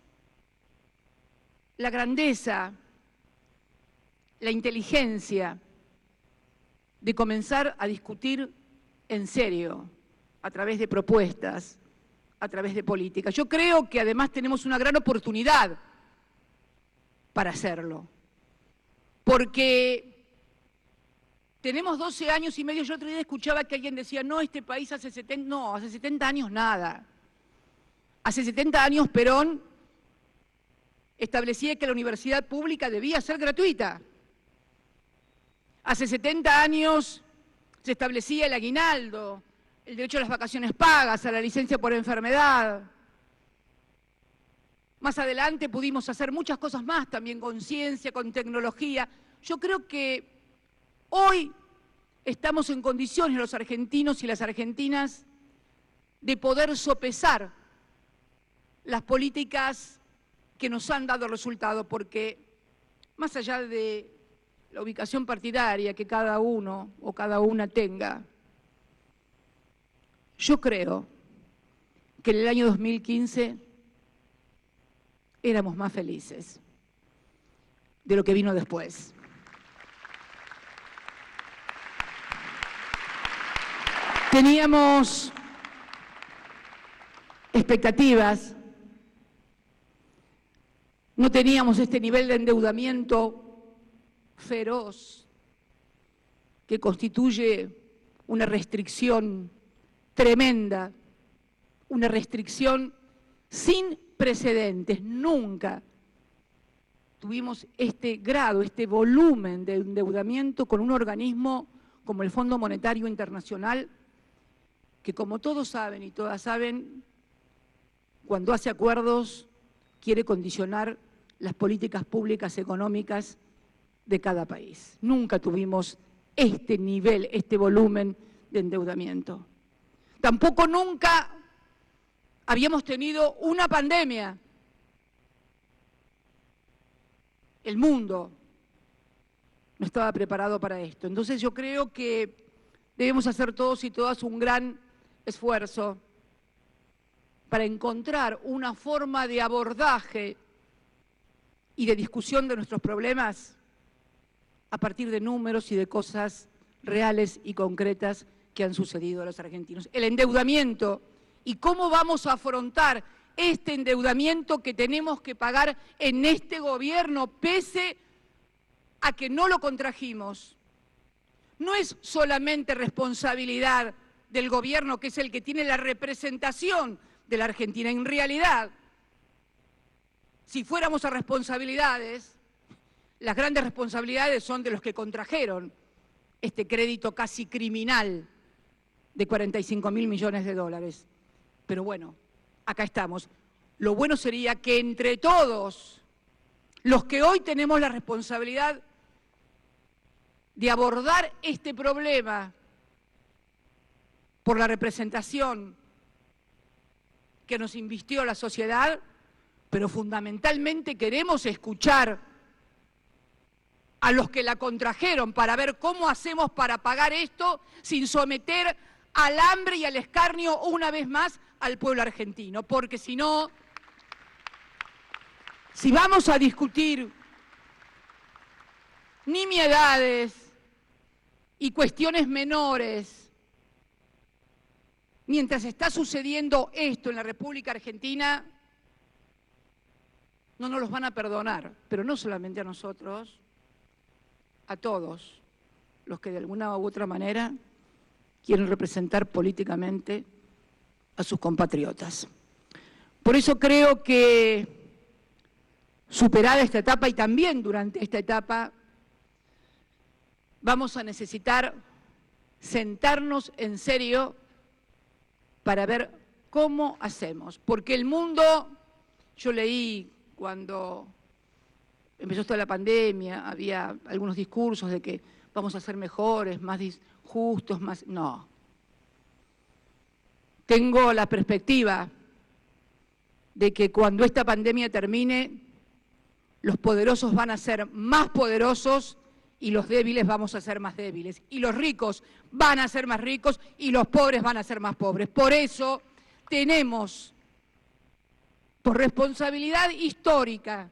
la grandeza, la inteligencia de comenzar a discutir en serio, a través de propuestas, a través de política. Yo creo que además tenemos una gran oportunidad para hacerlo, porque tenemos doce años y medio. Yo otro día escuchaba que alguien decía, no, este país hace setenta, no, hace setenta años nada. Hace setenta años Perón establecía que la universidad pública debía ser gratuita. Hace setenta años se establecía el aguinaldo, el derecho a las vacaciones pagas, a la licencia por enfermedad. Más adelante pudimos hacer muchas cosas más, también con ciencia, con tecnología. Yo creo que hoy estamos en condiciones los argentinos y las argentinas de poder sopesar las políticas que nos han dado resultado, porque más allá de la ubicación partidaria que cada uno o cada una tenga, yo creo que en el año dos mil quince éramos más felices de lo que vino después. Teníamos expectativas, no teníamos este nivel de endeudamiento feroz que constituye una restricción tremenda, una restricción sin precedentes. Nunca tuvimos este grado, este volumen de endeudamiento con un organismo como el Fondo Monetario Internacional, que como todos saben y todas saben, cuando hace acuerdos quiere condicionar las políticas públicas económicas de cada país. Nunca tuvimos este nivel, este volumen de endeudamiento. Tampoco nunca habíamos tenido una pandemia. El mundo no estaba preparado para esto. Entonces yo creo que debemos hacer todos y todas un gran esfuerzo para encontrar una forma de abordaje y de discusión de nuestros problemas a partir de números y de cosas reales y concretas que han sucedido a los argentinos. El endeudamiento y cómo vamos a afrontar este endeudamiento que tenemos que pagar en este gobierno, pese a que no lo contrajimos, no es solamente responsabilidad del gobierno, que es el que tiene la representación de la Argentina. En realidad, si fuéramos a responsabilidades, las grandes responsabilidades son de los que contrajeron este crédito casi criminal de cuarenta y cinco mil millones de dólares. Pero bueno, acá estamos. Lo bueno sería que entre todos, los que hoy tenemos la responsabilidad de abordar este problema por la representación que nos invistió la sociedad, pero fundamentalmente queremos escuchar a los que la contrajeron para ver cómo hacemos para pagar esto sin someter al hambre y al escarnio una vez más al pueblo argentino. Porque si no, si vamos a discutir nimiedades y cuestiones menores, mientras está sucediendo esto en la República Argentina, no nos los van a perdonar, pero no solamente a nosotros, a todos los que de alguna u otra manera quieren representar políticamente a sus compatriotas. Por eso creo que superada esta etapa y también durante esta etapa vamos a necesitar sentarnos en serio para ver cómo hacemos. Porque el mundo, yo leí cuando empezó toda la pandemia, había algunos discursos de que vamos a ser mejores, más justos, más... No. Tengo la perspectiva de que cuando esta pandemia termine, los poderosos van a ser más poderosos y los débiles vamos a ser más débiles. Y los ricos van a ser más ricos y los pobres van a ser más pobres. Por eso tenemos, por responsabilidad histórica,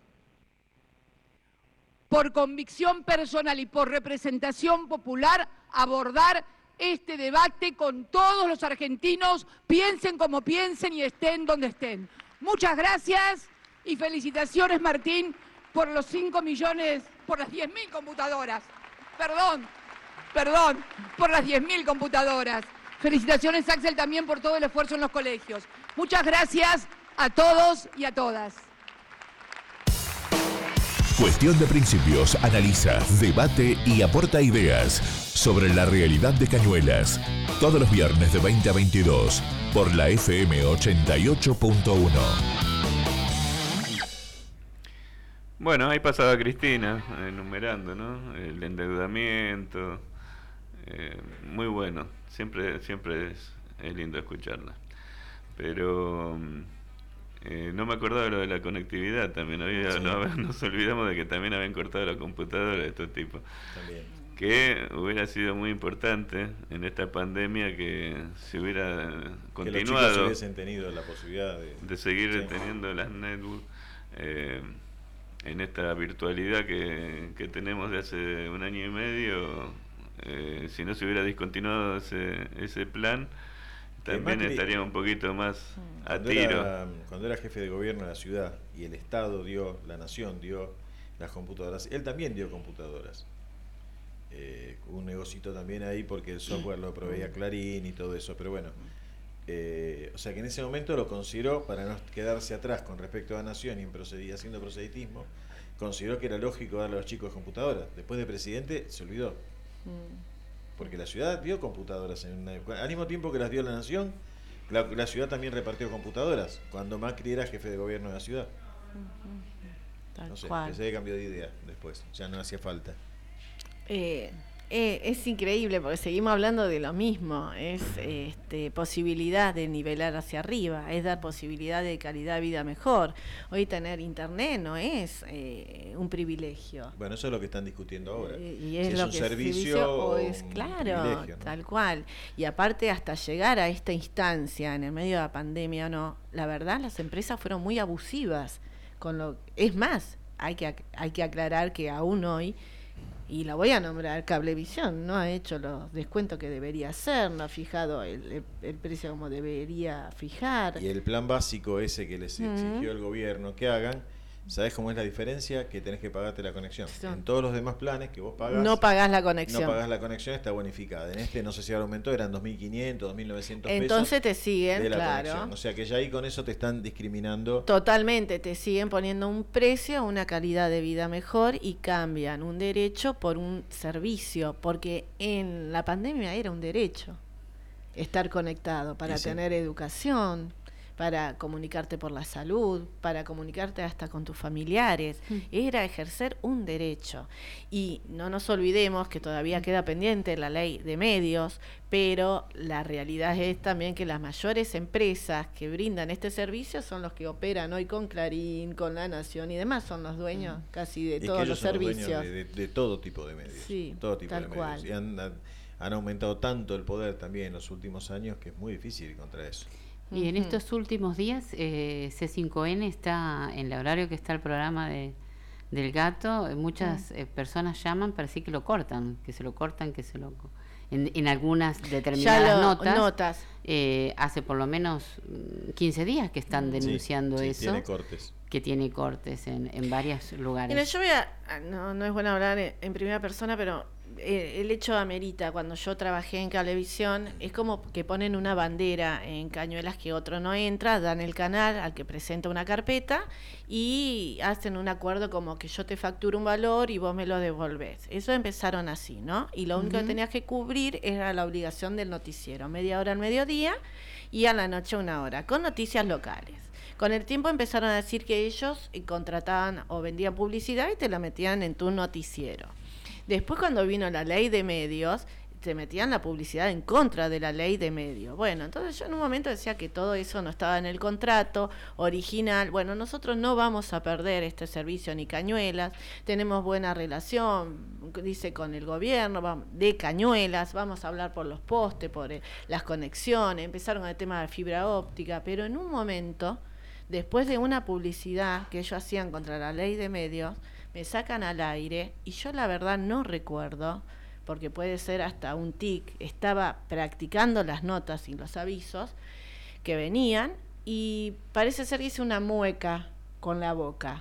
por convicción personal y por representación popular, abordar este debate con todos los argentinos, piensen como piensen y estén donde estén. Muchas gracias y felicitaciones, Martín, por los cinco millones, por las diez mil computadoras. Perdón, perdón, por las diez mil computadoras. Felicitaciones, Axel, también por todo el esfuerzo en los colegios. Muchas gracias a todos y a todas. Cuestión de Principios analiza, debate y aporta ideas sobre la realidad de Cañuelas. Todos los viernes de veinte a veintidós por la F M ochenta y ocho punto uno. Bueno, ahí pasaba Cristina enumerando, ¿no? El endeudamiento. Eh, muy bueno. Siempre, siempre es, es lindo escucharla. Pero... Eh, no me acordaba de lo de la conectividad también. Había, sí. no, nos olvidamos de que también habían cortado la computadora de estos tipos. También. Que hubiera sido muy importante en esta pandemia que se hubiera continuado. Que los chicos hubiesen tenido la posibilidad de, de seguir sí. teniendo las netbooks eh, en esta virtualidad que, que tenemos de hace un año y medio. Eh, si no se hubiera discontinuado ese, ese plan, también Macri estaría un poquito más a cuando tiro. Era, cuando era jefe de gobierno de la ciudad y el Estado dio, la nación dio las computadoras, él también dio computadoras. Eh, un negocito también ahí porque el software lo proveía Clarín y todo eso, pero bueno. Eh, o sea que en ese momento lo consideró, para no quedarse atrás con respecto a la nación y procedía haciendo proselitismo, consideró que era lógico darle a los chicos computadoras. Después de presidente se olvidó. Mm. Porque la ciudad dio computadoras en una, al mismo tiempo que las dio la nación, la, la ciudad también repartió computadoras cuando Macri era jefe de gobierno de la ciudad. Tal no sé, cual. pensé que cambió de idea después, ya no hacía falta. Eh, eh, es increíble porque seguimos hablando de lo mismo, es este, posibilidad de nivelar hacia arriba, es dar posibilidad de calidad de vida mejor. Hoy tener internet no es eh, un privilegio. Bueno, eso es lo que están discutiendo ahora. Eh, y es si lo es un que servicio, servicio o o es un claro, privilegio, ¿no? Tal cual. Y aparte hasta llegar a esta instancia en el medio de la pandemia o no, la verdad las empresas fueron muy abusivas con lo, es más, hay que hay que aclarar que aún hoy, y la voy a nombrar, Cablevisión no ha hecho los descuentos que debería hacer, no ha fijado el, el, el precio como debería fijar. Y el plan básico ese que les exigió mm. el gobierno que hagan, ¿Sabés cómo es la diferencia? Que tenés que pagarte la conexión. Sí. En todos los demás planes que vos pagás, No pagás la conexión. No pagás la conexión, está bonificada. En este, no sé si ahora aumentó, eran dos mil quinientos, dos mil novecientos pesos. Entonces te siguen, de la claro. conexión. O sea que ya ahí con eso te están discriminando. Totalmente, te siguen poniendo un precio, una calidad de vida mejor y cambian un derecho por un servicio, porque en la pandemia era un derecho estar conectado para Y sí. tener educación, para comunicarte por la salud, para comunicarte hasta con tus familiares. Mm. Era ejercer un derecho. Y no nos olvidemos que todavía queda pendiente la ley de medios, pero la realidad es también que las mayores empresas que brindan este servicio son los que operan hoy con Clarín, con La Nación y demás, son los dueños mm. casi de es todos que ellos los son servicios. Los dueños de, de, de todo tipo de medios. Sí, todo tipo tal de cual. medios. Y han, han, han aumentado tanto el poder también en los últimos años que es muy difícil ir contra eso. Y en estos últimos días, eh, C cinco N está, en el horario que está el programa de del gato, muchas eh, personas llaman para decir que lo cortan, que se lo cortan, que se lo... En, en algunas determinadas lo, notas, notas. Eh, hace por lo menos quince días que están denunciando sí, sí, eso. Tiene cortes. Que tiene cortes en, en varios lugares. Mira, yo voy a... No, no es bueno hablar en, en primera persona, pero... el hecho amerita, cuando yo trabajé en Cablevisión, es como que ponen una bandera en Cañuelas que otro no entra, dan el canal al que presenta una carpeta y hacen un acuerdo como que yo te facturo un valor y vos me lo devolvés. Eso empezaron así, ¿no? Y lo único uh-huh. que tenías que cubrir era la obligación del noticiero, media hora al mediodía y a la noche una hora, con noticias locales. Con el tiempo empezaron a decir que ellos contrataban o vendían publicidad y te la metían en tu noticiero. Después, cuando vino la ley de medios, te metían la publicidad en contra de la ley de medios. Bueno, entonces yo en un momento decía que todo eso no estaba en el contrato original. Bueno, nosotros no vamos a perder este servicio ni Cañuelas, tenemos buena relación, dice, con el gobierno de Cañuelas, vamos a hablar por los postes, por las conexiones, empezaron con el tema de fibra óptica, pero en un momento, después de una publicidad que ellos hacían contra la ley de medios, me sacan al aire y yo la verdad no recuerdo, porque puede ser hasta un tic, estaba practicando las notas y los avisos que venían y parece ser que hice una mueca con la boca.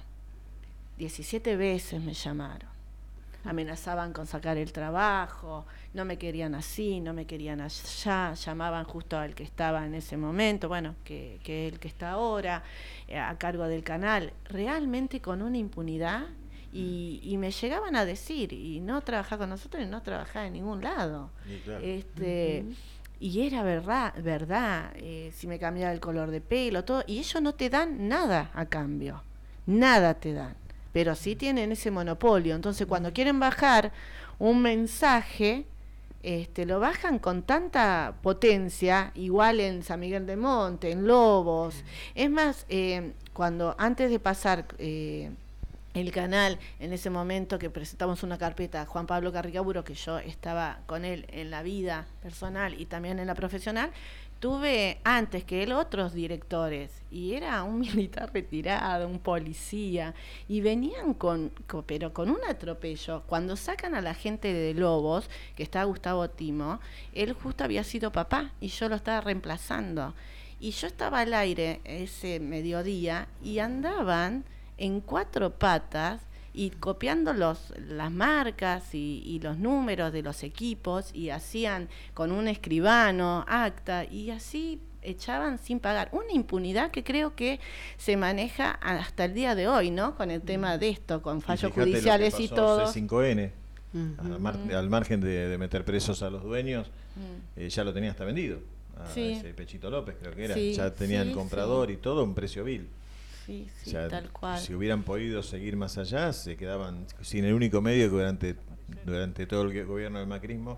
diecisiete veces me llamaron, amenazaban con sacar el trabajo, no me querían así, no me querían allá, llamaban justo al que estaba en ese momento, bueno, que, que el que está ahora eh, a cargo del canal, realmente con una impunidad. Y, y me llegaban a decir, y no trabajaba con nosotros y no trabajaba en ningún lado. Y, claro. este, uh-huh. y era verdad, verdad eh, si me cambiaba el color de pelo, todo, y ellos no te dan nada a cambio, nada te dan, pero sí tienen ese monopolio. Entonces cuando quieren bajar un mensaje, este, lo bajan con tanta potencia, igual en San Miguel de Monte, en Lobos. Es más, eh, cuando antes de pasar... Eh, el canal, en ese momento que presentamos una carpeta a Juan Pablo Carricaburo, que yo estaba con él en la vida personal y también en la profesional, tuve antes que él otros directores, y era un militar retirado, un policía, y venían con, con pero con un atropello. Cuando sacan a la gente de Lobos, que está Gustavo Timo, él justo había sido papá, y yo lo estaba reemplazando. Y yo estaba al aire ese mediodía, y andaban en cuatro patas y copiando los, las marcas y, y los números de los equipos, y hacían con un escribano acta, y así echaban sin pagar. Una impunidad que creo que se maneja hasta el día de hoy, ¿no? Con el tema de esto, con fallos judiciales y todo. C cinco N, uh-huh. al, mar, al margen de, de meter presos a los dueños, uh-huh. eh, ya lo tenía hasta vendido. A sí. ese Pechito López, creo que era. Sí, ya tenía sí, el comprador sí. y todo, un precio vil. Sí, sí, o sea, tal cual. Si hubieran podido seguir más allá, se quedaban sin el único medio que durante durante todo el gobierno del macrismo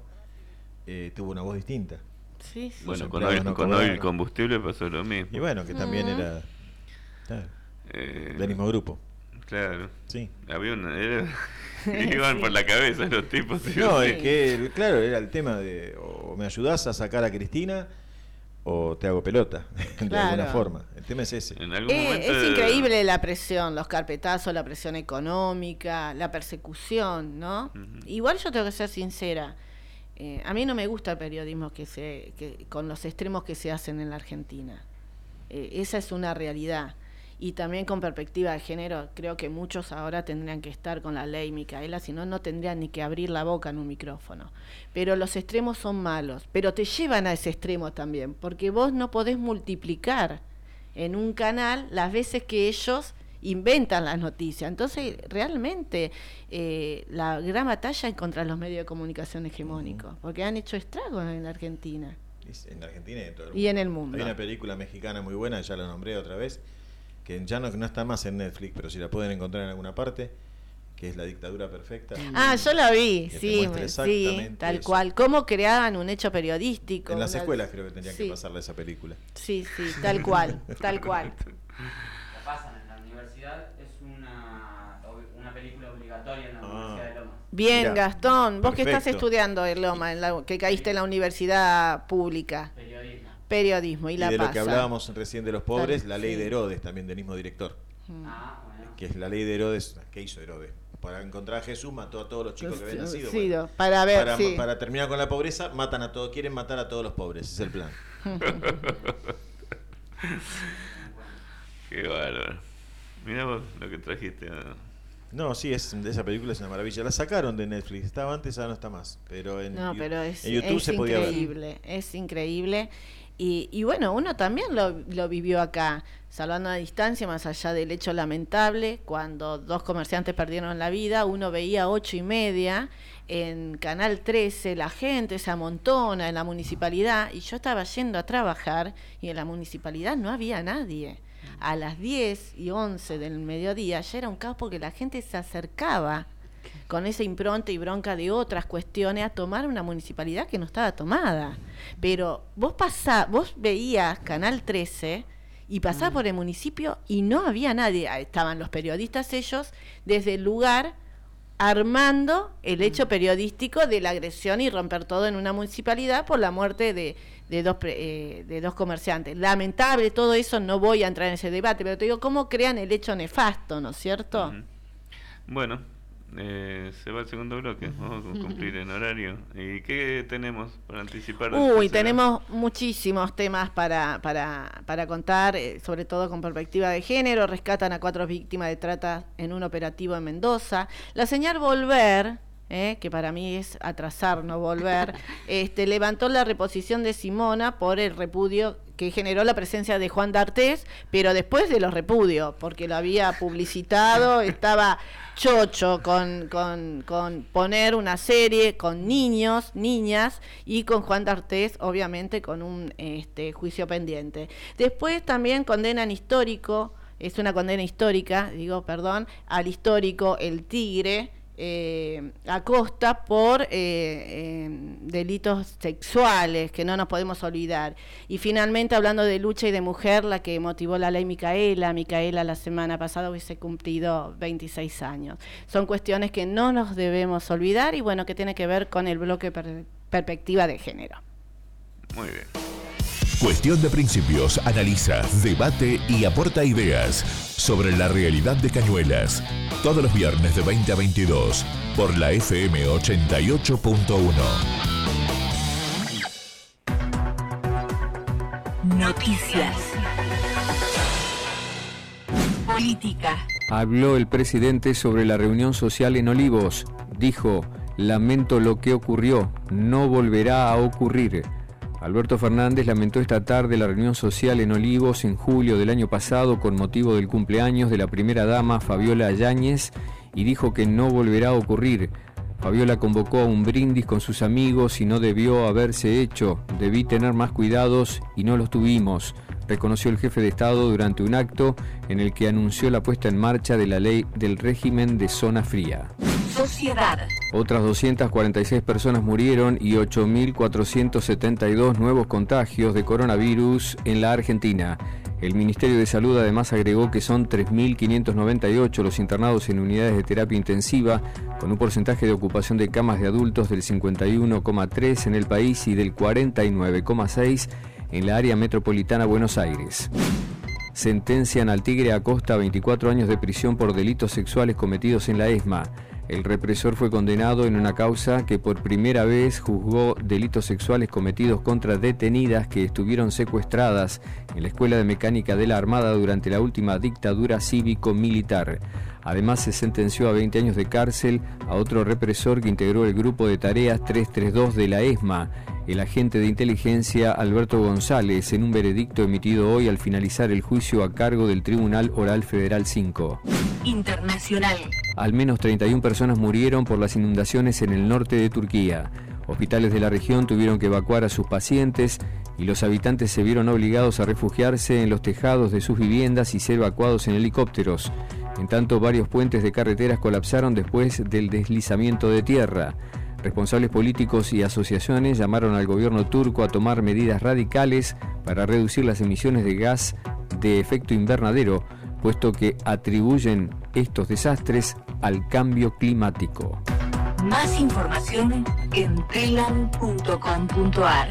eh, tuvo una voz distinta. Sí, sí. Bueno, con hoy, no con hoy el combustible pasó lo mismo. Y bueno, que también uh-huh. era claro, eh, del mismo grupo. Claro. Sí. Había una, era, iban sí. por la cabeza los tipos. No, sí. es que, claro, era el tema de o me ayudás a sacar a Cristina o te hago pelota, de claro. alguna forma. El tema es ese. En algún eh, momento es de... increíble la presión, los carpetazos, la presión económica, la persecución, ¿no? Uh-huh. Igual yo tengo que ser sincera. Eh, a mí no me gusta el periodismo que se, que, con los extremos que se hacen en la Argentina. Eh, esa es una realidad. y también con perspectiva de género, creo que muchos ahora tendrían que estar con la ley Micaela, si no, no tendrían ni que abrir la boca en un micrófono. Pero los extremos son malos, pero te llevan a ese extremo también, porque vos no podés multiplicar en un canal las veces que ellos inventan las noticias. Entonces, realmente, eh, la gran batalla es contra los medios de comunicación hegemónicos, porque han hecho estragos en la Argentina. En Argentina y en todo el mundo. Y en el mundo. Hay una película mexicana muy buena, ya la nombré otra vez, que ya no, no está más en Netflix, pero si la pueden encontrar en alguna parte, que es La Dictadura Perfecta. Ah, yo la vi, que sí, sí, tal eso. cual. Cómo creaban un hecho periodístico. En las una... escuelas creo que tendrían sí. que pasarle esa película. Sí, sí, tal cual, tal cual. La pasan en la universidad, es una, una película obligatoria en la ah. Universidad de Lomas. Bien, Mirá, Gastón, vos perfecto. que estás estudiando en Loma, en la, que caíste en la universidad pública. Periodismo. Periodismo, y, y la de pasa. lo que hablábamos recién de los pobres, Tal, la ley sí. de Herodes, también del mismo director. Ah, bueno. Que es la ley de Herodes, ¿qué hizo Herodes? Para encontrar a Jesús mató a todos los chicos que habían nacido. Sí, bueno, para ver, para, sí. para terminar con la pobreza, matan a todos, quieren matar a todos los pobres, ese es el plan. Qué bárbaro. Mirá vos lo que trajiste. A... No, sí, es, esa película es una maravilla. La sacaron de Netflix, estaba antes, ahora no está más. Pero en, no, pero es, en YouTube es se podía ver. increíble, es increíble. Y, y bueno, uno también lo, lo vivió acá, salvando a distancia, más allá del hecho lamentable, cuando dos comerciantes perdieron la vida, uno veía ocho y media en Canal trece, la gente se amontona en la municipalidad, y yo estaba yendo a trabajar y en la municipalidad no había nadie. A las diez y once del mediodía ya era un caos porque la gente se acercaba con esa impronta y bronca de otras cuestiones a tomar una municipalidad que no estaba tomada. Pero vos pasá, vos veías Canal trece y pasabas mm. por el municipio y no había nadie. Estaban los periodistas ellos desde el lugar armando el hecho periodístico de la agresión y romper todo en una municipalidad por la muerte de, de, dos, eh, de dos comerciantes. Lamentable todo eso, no voy a entrar en ese debate, pero te digo, ¿cómo crean el hecho nefasto, no es cierto? Uh-huh. Bueno, eh, se va el segundo bloque, vamos a cumplir en horario. ¿Y qué tenemos para anticipar? Uy, tenemos muchísimos temas para, para, para contar, eh, sobre todo con perspectiva de género. Rescatan a cuatro víctimas de trata en un operativo en Mendoza. La señal Volver, eh, que para mí es atrasar, no volver, este, levantó la reposición de Simona por el repudio que generó la presencia de Juan D'Artés, pero después de los repudios, porque lo había publicitado, estaba chocho con, con, con poner una serie con niños, niñas, y con Juan D'Artés, obviamente, con un este, juicio pendiente. Después también condenan histórico, es una condena histórica, digo, perdón, al histórico El Tigre, Eh, Acosta por eh, eh, delitos sexuales que no nos podemos olvidar. Y finalmente, hablando de lucha y de mujer, la que motivó la ley Micaela, Micaela la semana pasada hubiese cumplido veintiséis años. Son cuestiones que no nos debemos olvidar y bueno, que tiene que ver con el bloque per- perspectiva de género. Muy bien. Cuestión de Principios analiza, debate y aporta ideas sobre la realidad de Cañuelas. Todos los viernes de veinte a veintidós por la F M ochenta y ocho punto uno. Noticias. Política. Habló el presidente sobre la reunión social en Olivos. Dijo, lamento lo que ocurrió, no volverá a ocurrir. Alberto Fernández lamentó esta tarde la reunión social en Olivos en julio del año pasado con motivo del cumpleaños de la primera dama Fabiola Yáñez y dijo que no volverá a ocurrir. Fabiola convocó a un brindis con sus amigos y no debió haberse hecho. Debí tener más cuidados y no los tuvimos, reconoció el jefe de Estado durante un acto en el que anunció la puesta en marcha de la ley del régimen de zona fría. Sociedad. Otras doscientas cuarenta y seis personas murieron y ocho mil cuatrocientos setenta y dos nuevos contagios de coronavirus en la Argentina. El Ministerio de Salud además agregó que son tres mil quinientos noventa y ocho los internados en unidades de terapia intensiva, con un porcentaje de ocupación de camas de adultos del cincuenta y uno coma tres en el país y del cuarenta y nueve coma seis en la área metropolitana Buenos Aires. Sentencian al Tigre Acosta a veinticuatro años de prisión por delitos sexuales cometidos en la ESMA. El represor fue condenado en una causa que por primera vez juzgó delitos sexuales cometidos contra detenidas que estuvieron secuestradas en la Escuela de Mecánica de la Armada durante la última dictadura cívico-militar. Además, se sentenció a veinte años de cárcel a otro represor que integró el grupo de tareas trescientos treinta y dos de la ESMA, el agente de inteligencia Alberto González, en un veredicto emitido hoy al finalizar el juicio a cargo del Tribunal Oral Federal cinco. Internacional. Al menos treinta y una personas murieron por las inundaciones en el norte de Turquía. Hospitales de la región tuvieron que evacuar a sus pacientes y los habitantes se vieron obligados a refugiarse en los tejados de sus viviendas y ser evacuados en helicópteros. En tanto, varios puentes de carreteras colapsaron después del deslizamiento de tierra. Responsables políticos y asociaciones llamaron al gobierno turco a tomar medidas radicales para reducir las emisiones de gas de efecto invernadero, puesto que atribuyen estos desastres al cambio climático. Más información en telam punto com punto ar.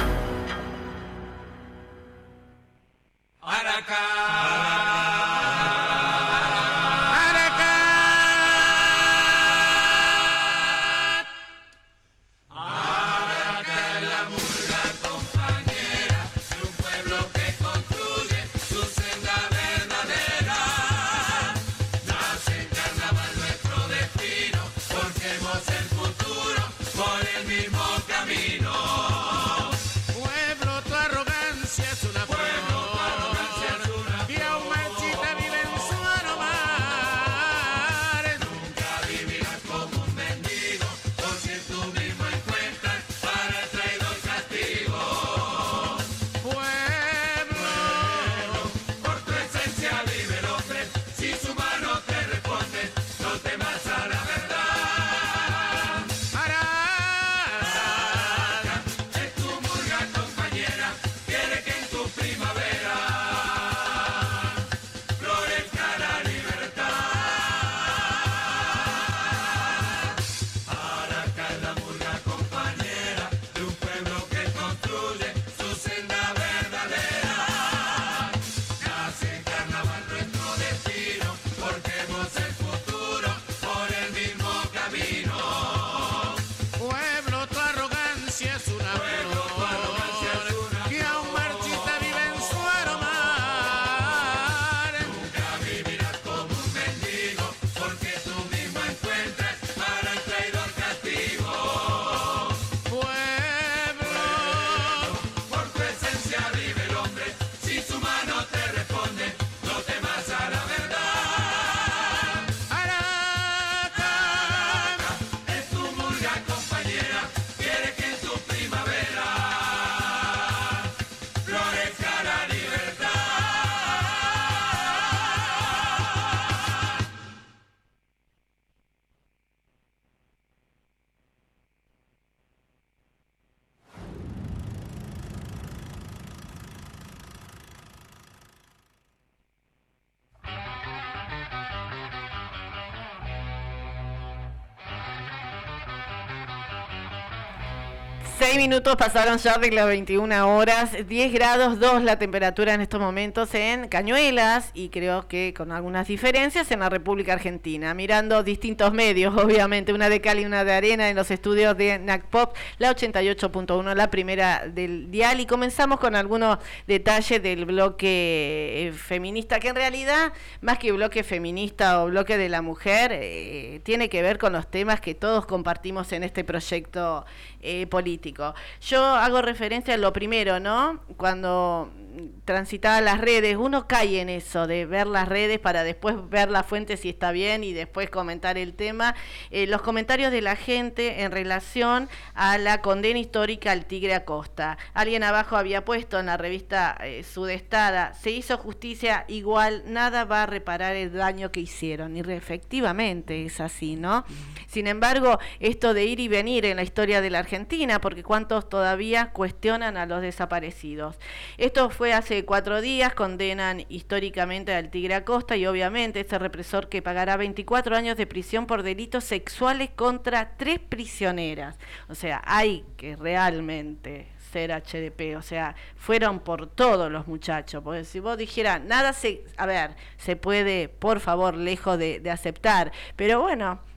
Seis minutos pasaron ya de las veintiuna horas, diez grados dos la temperatura en estos momentos en Cañuelas y creo que con algunas diferencias en la República Argentina. Mirando distintos medios, obviamente, una de Cali y una de Arena en los estudios de NACPOP, la ochenta y ocho punto uno, la primera del dial, y comenzamos con algunos detalles del bloque eh, feminista, que en realidad, más que bloque feminista o bloque de la mujer, eh, tiene que ver con los temas que todos compartimos en este proyecto eh, político. Yo hago referencia a lo primero, ¿no? Cuando transitaba las redes, uno cae en eso de ver las redes para después ver la fuente si está bien y después comentar el tema. Eh, los comentarios de la gente en relación a la condena histórica al Tigre Acosta. Alguien abajo había puesto en la revista eh, Sudestada, se hizo justicia igual, nada va a reparar el daño que hicieron. Y efectivamente es así, ¿no? Sin embargo, esto de ir y venir en la historia de la Argentina, porque cuántos todavía cuestionan a los desaparecidos. Esto fue hace cuatro días, condenan históricamente al Tigre Acosta y obviamente ese represor que pagará veinticuatro años de prisión por delitos sexuales contra tres prisioneras. O sea, hay que realmente ser H D P, o sea, fueron por todos los muchachos, porque si vos dijeras, nada se, a ver, se puede, por favor, lejos de, de aceptar, pero bueno,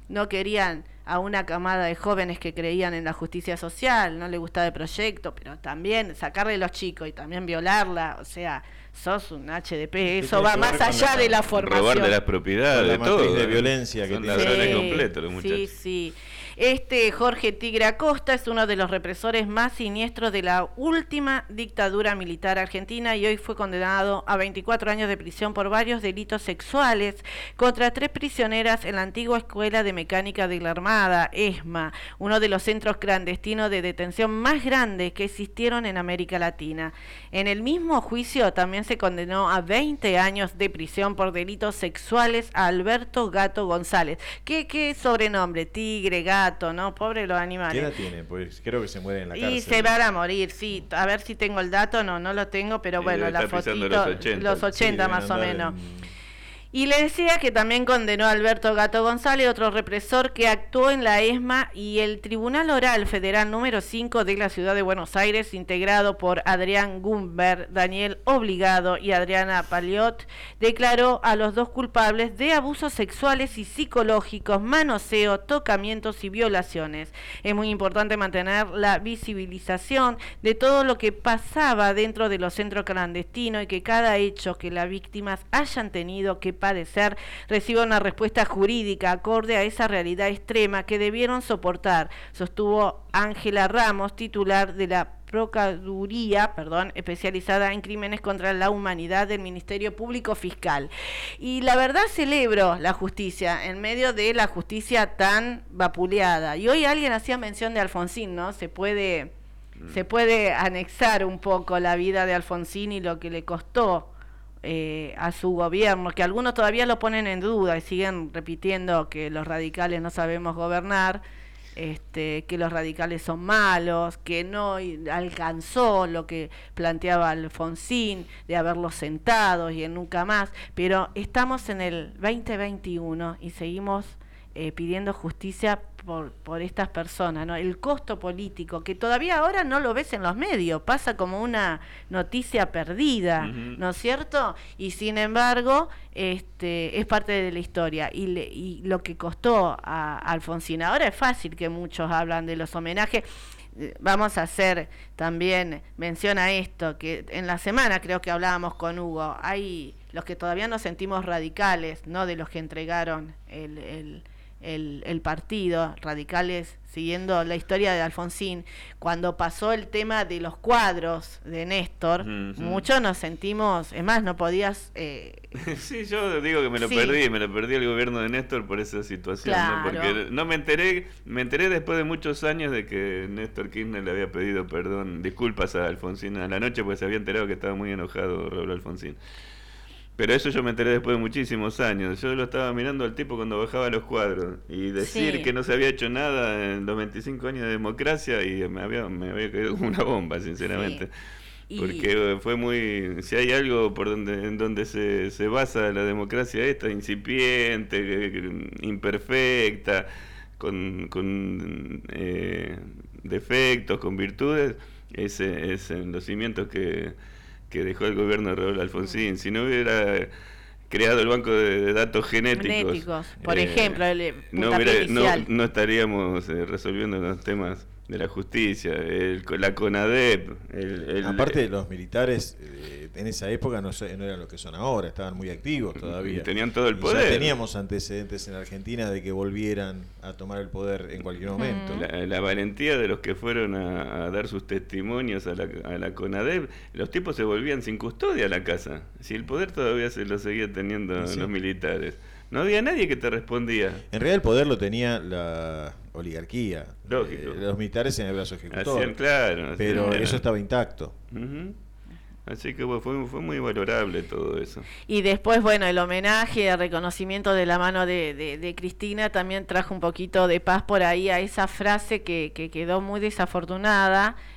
no querían a una camada de jóvenes que creían en la justicia social, no le gustaba el proyecto, pero también sacarle los chicos y también violarla, o sea, sos un H D P, eso va más allá de la formación. Robar de las propiedades, de todo. de violencia que son tiene. ladrones Sí, completos los muchachos. Sí, sí. Este Jorge Tigre Acosta es uno de los represores más siniestros de la última dictadura militar argentina y hoy fue condenado a veinticuatro años de prisión por varios delitos sexuales contra tres prisioneras en la antigua Escuela de Mecánica de la Armada, ESMA, uno de los centros clandestinos de detención más grandes que existieron en América Latina. En el mismo juicio también se condenó a veinte años de prisión por delitos sexuales a Alberto Gato González. ¿Qué, qué sobrenombre? Tigre, Gato. ¿No? Pobre los animales. ¿Qué edad tiene? Pues creo que se muere en la cárcel. Y se van a morir, sí. A ver si tengo el dato, no, no lo tengo, pero Sí, bueno, debe la estar pisando fotito, los ochenta. los ochenta Sí, más o deben menos. andar en- Y le decía que también condenó a Alberto Gato González, otro represor que actuó en la ESMA, y el Tribunal Oral Federal número cinco de la Ciudad de Buenos Aires, integrado por Adrián Gumber, Daniel Obligado y Adriana Paliot, declaró a los dos culpables de abusos sexuales y psicológicos, manoseo, tocamientos y violaciones. Es muy importante mantener la visibilización de todo lo que pasaba dentro de los centros clandestinos y que cada hecho que las víctimas hayan tenido que padecer reciba una respuesta jurídica acorde a esa realidad extrema que debieron soportar, sostuvo Ángela Ramos, titular de la Procuraduría, perdón, especializada en crímenes contra la humanidad del Ministerio Público Fiscal. Y la verdad celebro la justicia, en medio de la justicia tan vapuleada. Y hoy alguien hacía mención de Alfonsín, ¿no? Se puede, mm. se puede anexar un poco la vida de Alfonsín y lo que le costó Eh, a su gobierno, que algunos todavía lo ponen en duda y siguen repitiendo que los radicales no sabemos gobernar, este, que los radicales son malos, que no alcanzó lo que planteaba Alfonsín de haberlos sentados y en nunca más, pero estamos en el veinte veintiuno y seguimos eh, pidiendo justicia por, por estas personas, ¿no? El costo político, que todavía ahora no lo ves en los medios, pasa como una noticia perdida, uh-huh. ¿no es cierto? Y sin embargo, este, es parte de la historia, y, le, y lo que costó a, a Alfonsín. Ahora es fácil que muchos hablan de los homenajes. Vamos a hacer también mención a esto, que en la semana creo que hablábamos con Hugo, hay los que todavía nos sentimos radicales, no de los que entregaron el... el El, el partido, radicales, siguiendo la historia de Alfonsín, cuando pasó el tema de los cuadros de Néstor, uh-huh. muchos nos sentimos, es más, no podías... Eh... sí, yo digo que me lo sí. perdí, me lo perdí el gobierno de Néstor por esa situación, claro. ¿no? Porque no me enteré, me enteré después de muchos años de que Néstor Kirchner le había pedido perdón, disculpas a Alfonsín a la noche, porque se había enterado que estaba muy enojado Raúl Alfonsín. Pero eso yo me enteré después de muchísimos años. Yo lo estaba mirando al tipo cuando bajaba los cuadros y decir sí. que no se había hecho nada en los veinticinco años de democracia, y me había, me había caído como una bomba, sinceramente. Sí. Porque fue muy... Si hay algo por donde en donde se, se basa la democracia esta, incipiente, imperfecta, con, con eh, defectos, con virtudes, es, es en los cimientos que... que dejó el gobierno de Raúl Alfonsín. Si no hubiera creado el banco de, de datos genéticos, genéticos por eh, ejemplo, el no, hubiera, no, no estaríamos eh, resolviendo los temas de la justicia, el, la CONADEP. El, el, Aparte, el, los militares eh, en esa época no, no eran lo que son ahora, estaban muy activos todavía. Tenían todo el y poder. Ya teníamos antecedentes en Argentina de que volvieran a tomar el poder en cualquier momento. La, la valentía de los que fueron a, a dar sus testimonios a la, a la CONADEP, los tipos se volvían sin custodia a la casa. Si el poder todavía se lo seguía teniendo sí. los militares. No había nadie que te respondía. En realidad el poder lo tenía la oligarquía. Lógico. Eh, los militares en el brazo ejecutor. Hacían, claro. Pero hacían, eso estaba intacto. Uh-huh. Así que bueno, fue, fue muy valorable todo eso. Y después, bueno, el homenaje, el reconocimiento de la mano de, de, de Cristina también trajo un poquito de paz por ahí a esa frase que, que quedó muy desafortunada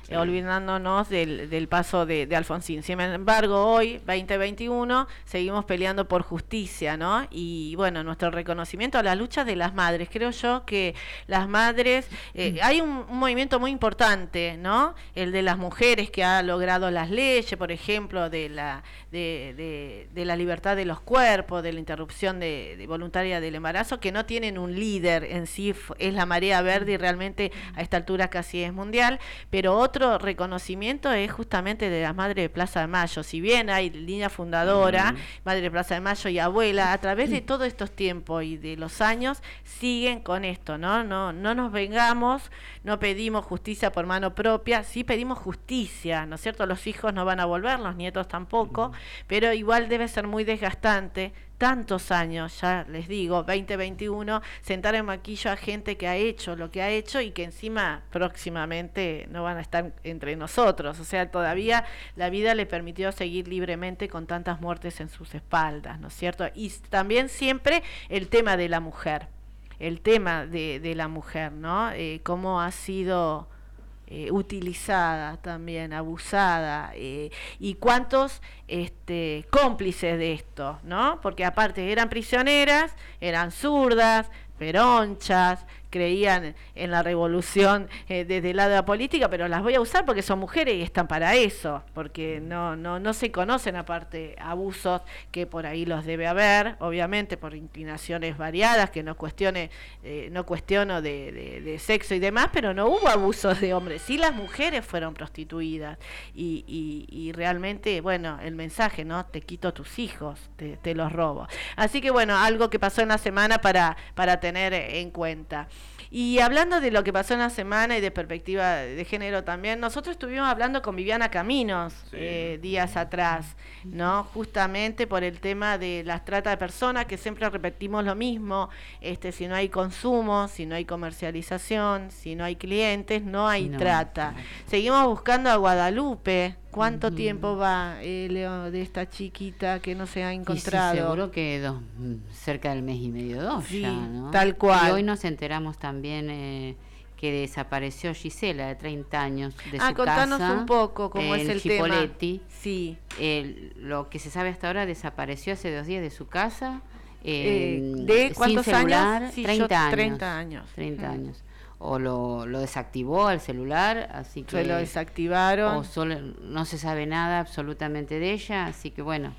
eh, olvidándonos del, del paso de, de Alfonsín. Sin embargo, hoy, veinte veintiuno, seguimos peleando por justicia, ¿no? Y bueno, nuestro reconocimiento a la lucha de las madres. Creo yo que las madres, eh, hay un, un movimiento muy importante, ¿no? El de las mujeres que ha logrado las leyes, por ejemplo, de la, de, de, de la libertad de los cuerpos, de la interrupción de, de voluntaria del embarazo, que no tienen un líder en sí, es la marea verde y realmente a esta altura casi es mundial, pero otro reconocimiento es justamente de las madres de Plaza de Mayo. Si bien hay línea fundadora, uh-huh. Madre de Plaza de Mayo y abuela, a través de todos estos tiempos y de los años siguen con esto, ¿no? No, no nos vengamos, no pedimos justicia por mano propia, sí pedimos justicia, ¿no es cierto? Los hijos no van a volver, los nietos tampoco, uh-huh. Pero igual debe ser muy desgastante tantos años, ya les digo, veinte veintiuno, sentar en banquillo a gente que ha hecho lo que ha hecho y que encima próximamente no van a estar entre nosotros. O sea, todavía la vida le permitió seguir libremente con tantas muertes en sus espaldas, ¿no es cierto? Y también siempre el tema de la mujer, el tema de, de la mujer, ¿no? Eh, cómo ha sido... Eh, utilizada también, abusada, eh, y cuántos este, cómplices de esto, ¿no? Porque aparte eran prisioneras, eran zurdas, peronchas, creían en la revolución eh, desde el lado de la política, pero las voy a usar porque son mujeres y están para eso, porque no no no se conocen aparte abusos que por ahí los debe haber, obviamente por inclinaciones variadas, que no cuestione eh, no cuestiono de, de, de sexo y demás, pero no hubo abusos de hombres, sí las mujeres fueron prostituidas y, y, y realmente, bueno, el mensaje, ¿no? Te quito tus hijos, te, te los robo. Así que bueno, algo que pasó en la semana para, para tener en cuenta. Y hablando de lo que pasó en la semana y de perspectiva de género también, nosotros estuvimos hablando con Viviana Caminos sí. eh, días atrás, ¿no? Justamente por el tema de las trata de personas, que siempre repetimos lo mismo, este, si no hay consumo, si no hay comercialización, si no hay clientes, no hay no. trata. Seguimos buscando a Guadalupe. ¿Cuánto uh-huh. tiempo va, eh, Leo, de esta chiquita que no se ha encontrado? Y sí, seguro que dos, cerca del mes y medio, dos sí, ya, ¿no? Tal cual. Y hoy nos enteramos también eh, que desapareció Gisela, de treinta años, de ah, su contanos casa. un poco cómo es el Chipoleti. tema. Sí. Eh, lo que se sabe hasta ahora, desapareció hace dos días de su casa. Eh, eh, ¿De cuántos sin celular, años? Sí, treinta años. treinta años. treinta mm. años. O lo, lo desactivó al celular, así que... Se lo desactivaron. O solo, no se sabe nada absolutamente de ella, así que bueno,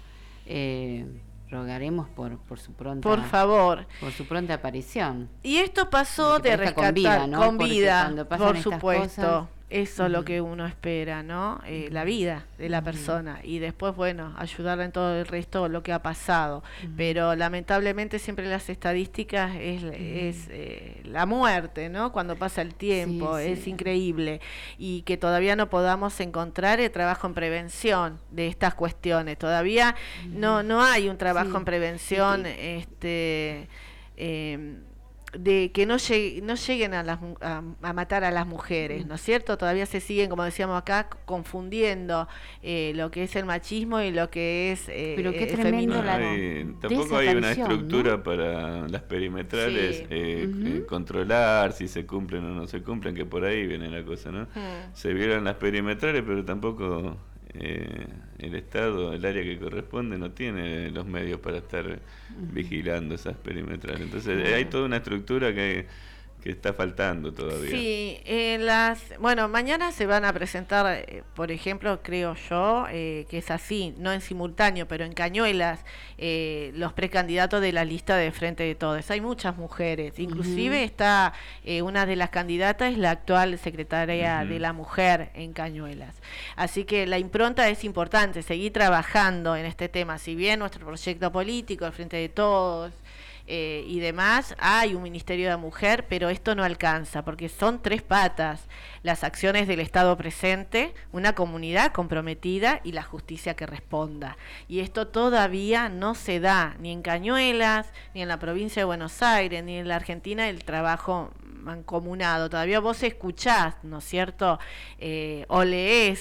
eh, rogaremos por, por su pronta... Por favor. Por su pronta aparición. Y esto pasó de rescatar con vida, ¿no? Con vida, por supuesto. Cosas, eso es uh-huh. lo que uno espera, ¿no? Eh, la vida de la uh-huh. persona. Y después, bueno, ayudarla en todo el resto, lo que ha pasado. Uh-huh. Pero lamentablemente siempre las estadísticas es, uh-huh. es eh, la muerte, ¿no? Cuando pasa el tiempo, sí, es sí. increíble. Y que todavía no podamos encontrar el trabajo en prevención de estas cuestiones. Todavía uh-huh. no, no hay un trabajo sí. en prevención, sí. este... Eh, de que no, llegue, no lleguen a, las, a, a matar a las mujeres, ¿no es cierto? Todavía se siguen, como decíamos acá, confundiendo eh, lo que es el machismo y lo que es eh, Pero qué el tremendo la hay, tampoco hay una estructura, ¿no? Para las perimetrales sí. eh, uh-huh. eh, controlar si se cumplen o no se cumplen, que por ahí viene la cosa, ¿no? Uh-huh. Se vieron las perimetrales, pero tampoco... Eh, el Estado, el área que corresponde, no tiene los medios para estar uh-huh. vigilando esas perimetrales. Entonces uh-huh. hay toda una estructura que, que está faltando todavía. Sí, eh, las, bueno, mañana se van a presentar, eh, por ejemplo, creo yo, eh, que es así, no en simultáneo, pero en Cañuelas, eh, los precandidatos de la lista de Frente de Todos. Hay muchas mujeres, inclusive uh-huh. está eh, una de las candidatas, es la actual secretaria uh-huh. de la Mujer en Cañuelas. Así que la impronta es importante, seguir trabajando en este tema. Si bien nuestro proyecto político, el Frente de Todos, Eh, y demás, hay un Ministerio de la Mujer, pero esto no alcanza, porque son tres patas: las acciones del Estado presente, una comunidad comprometida y la justicia que responda. Y esto todavía no se da, ni en Cañuelas, ni en la provincia de Buenos Aires, ni en la Argentina, el trabajo mancomunado. Todavía vos escuchás, ¿no es cierto?, eh, o leés,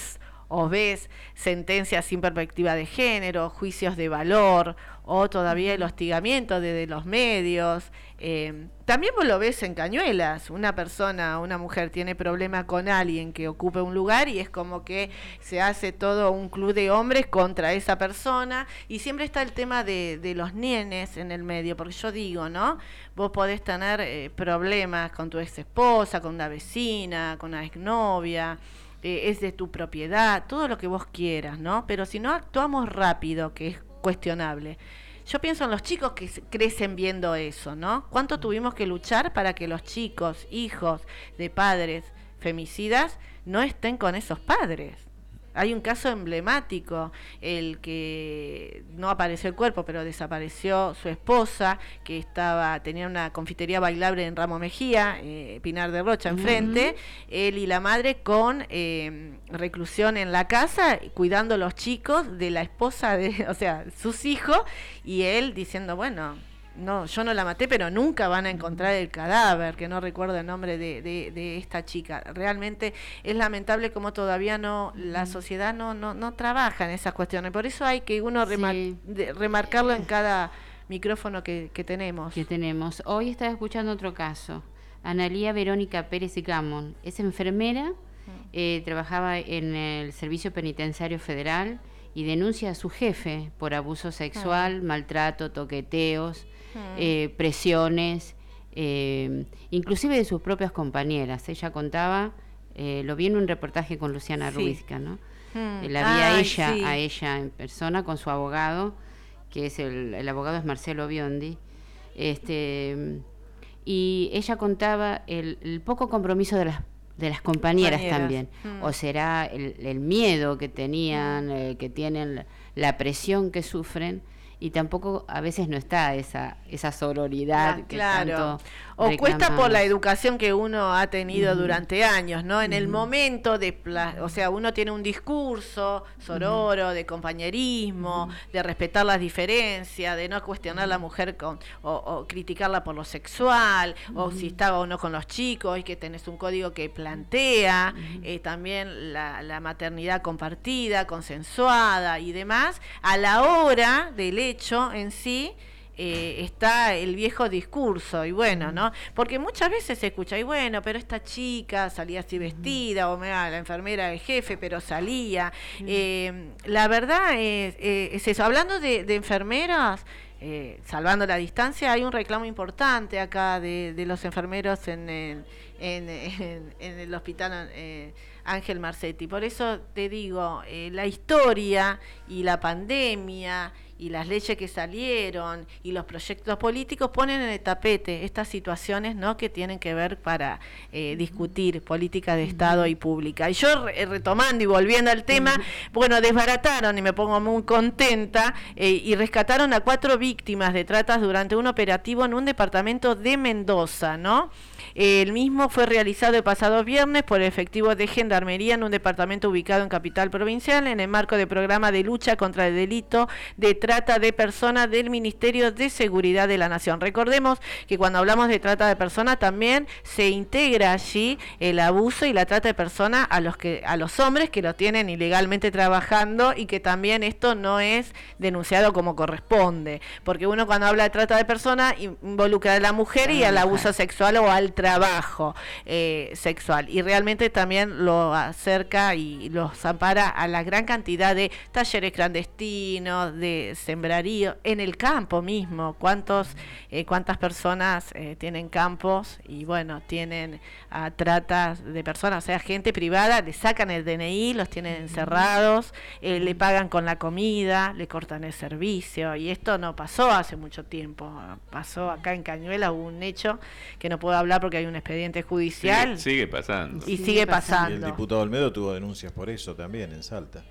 o ves sentencias sin perspectiva de género, juicios de valor, o todavía el hostigamiento desde los medios. Eh, también vos lo ves en Cañuelas, una persona, una mujer tiene problema con alguien que ocupe un lugar y es como que se hace todo un club de hombres contra esa persona, y siempre está el tema de, de los nenes en el medio, porque yo digo, ¿no? Vos podés tener eh, problemas con tu ex esposa, con una vecina, con una exnovia, eh, es de tu propiedad, todo lo que vos quieras, ¿no? Pero si no actuamos rápido, que es cuestionable. Yo pienso en los chicos que crecen viendo eso, ¿no? ¿Cuánto tuvimos que luchar para que los chicos, hijos de padres femicidas, no estén con esos padres? Hay un caso emblemático, el que no apareció el cuerpo, pero desapareció su esposa, que estaba tenía una confitería bailable en Ramos Mejía, eh, Pinar de Rocha, enfrente, uh-huh. Él y la madre con eh, reclusión en la casa, cuidando los chicos de la esposa, de, o sea, sus hijos, y él diciendo, bueno, no, yo no la maté, pero nunca van a encontrar el cadáver, que no recuerdo el nombre de, de, de esta chica. Realmente es lamentable como todavía no la sociedad no, no, no trabaja en esas cuestiones. Por eso hay que uno remar, sí. de, remarcarlo en cada micrófono que, que tenemos. Que tenemos. Hoy estaba escuchando otro caso. Analía Verónica Pérez Gamón es enfermera, eh, trabajaba en el Servicio Penitenciario Federal y denuncia a su jefe por abuso sexual, ah. maltrato, toqueteos, Eh, presiones, eh, inclusive de sus propias compañeras. Ella contaba, eh, lo vi en un reportaje con Luciana sí. Rubizca, ¿no? Hmm. La vi a ella, sí. a ella en persona con su abogado, que es el, el abogado es Marcelo Biondi, este, y ella contaba el, el poco compromiso de las de las compañeras, compañeras. también, hmm. o será el, el miedo que tenían, hmm. eh, que tienen, la presión que sufren. Y tampoco a veces no está esa esa sororidad ah, que claro. tanto o reclamamos. Cuesta por la educación que uno ha tenido uh-huh. durante años, ¿no? En uh-huh. el momento de, o sea, uno tiene un discurso sororo, uh-huh. de compañerismo, uh-huh. de respetar las diferencias, de no cuestionar a la mujer con o, o criticarla por lo sexual, uh-huh. o si estaba o no con los chicos, y que tenés un código que plantea uh-huh. eh, también la, la maternidad compartida, consensuada y demás. A la hora del hecho en sí, eh, está el viejo discurso, y bueno, ¿no? Porque muchas veces se escucha, y bueno, pero esta chica salía así vestida, o mira, la enfermera del jefe, pero salía. Eh, la verdad es, eh, es eso. Hablando de, de enfermeras, eh, salvando la distancia, hay un reclamo importante acá de, de los enfermeros en, en, en, en, en el hospital eh, Ángel Marcetti. Por eso te digo, eh, la historia y la pandemia y las leyes que salieron y los proyectos políticos ponen en el tapete estas situaciones, ¿no?, que tienen que ver para eh, discutir política de Estado y pública. Y yo, re retomando y volviendo al tema, bueno, desbarataron, y me pongo muy contenta, eh, y rescataron a cuatro víctimas de tratas durante un operativo en un departamento de Mendoza, ¿no? Eh, el mismo fue realizado el pasado viernes por efectivos de Gendarmería en un departamento ubicado en Capital Provincial, en el marco del programa de lucha contra el delito de trata de personas del Ministerio de Seguridad de la Nación. Recordemos que cuando hablamos de trata de personas también se integra allí el abuso y la trata de personas a los que a los hombres que lo tienen ilegalmente trabajando, y que también esto no es denunciado como corresponde, porque uno cuando habla de trata de personas involucra a la mujer y al abuso sexual o al trabajo eh, sexual, y realmente también lo acerca y los ampara a la gran cantidad de talleres clandestinos, de sembrarío en el campo mismo. Cuántos eh, cuántas personas eh, tienen campos y bueno, tienen uh, tratas de personas, o sea, gente privada, le sacan el D N I, los tienen encerrados, eh, le pagan con la comida, le cortan el servicio, y esto no pasó hace mucho tiempo. Pasó acá en Cañuelas, hubo un hecho que no puedo hablar porque hay un expediente judicial. Sigue, sigue pasando. Y sigue pasando. Y el diputado Olmedo tuvo denuncias por eso también en Salta.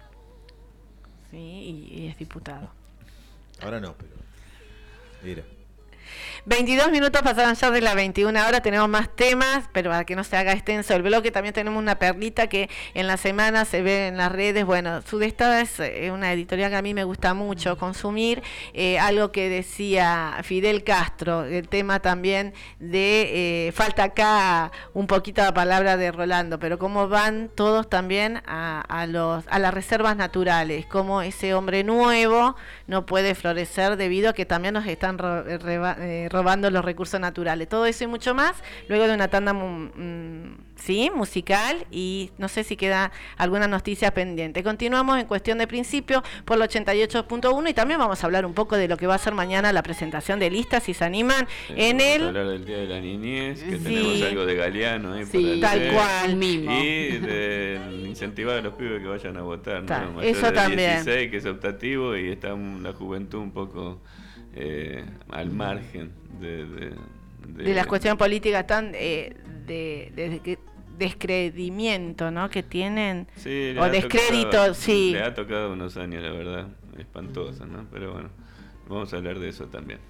Sí, y, y es diputado. Ahora no, pero mira. veintidós minutos pasaron ya de las veintiuna horas, tenemos más temas, pero para que no se haga extenso el bloque, también tenemos una perlita que en la semana se ve en las redes. Bueno, Sudestada es eh, una editorial que a mí me gusta mucho consumir, eh, algo que decía Fidel Castro, el tema también de, eh, falta acá un poquito la palabra de Rolando, pero cómo van todos también a, a, los, a las reservas naturales, cómo ese hombre nuevo no puede florecer debido a que también nos están ro, reba, eh, robando los recursos naturales. Todo eso y mucho más, luego de una tanda mm, sí, musical, y no sé si queda alguna noticia pendiente. Continuamos en Cuestión de Principio por el ochenta y ocho punto uno y también vamos a hablar un poco de lo que va a ser mañana la presentación de listas, si se animan, sí, en vamos el... a hablar del Día de la Niñez, que sí, tenemos algo de Galeano ahí, sí, para tal leer, cual, mismo. y de incentivar a los pibes que vayan a votar, Ta, ¿no? eso de también. dieciséis, que es optativo, y está la juventud un poco eh, al margen de, de, de, de las cuestiones políticas tan eh, de, de, de descredimiento, ¿no? Que tienen, sí, o descrédito, tocado, sí. Le ha tocado unos años, la verdad, espantosa, ¿no? Pero bueno, vamos a hablar de eso también.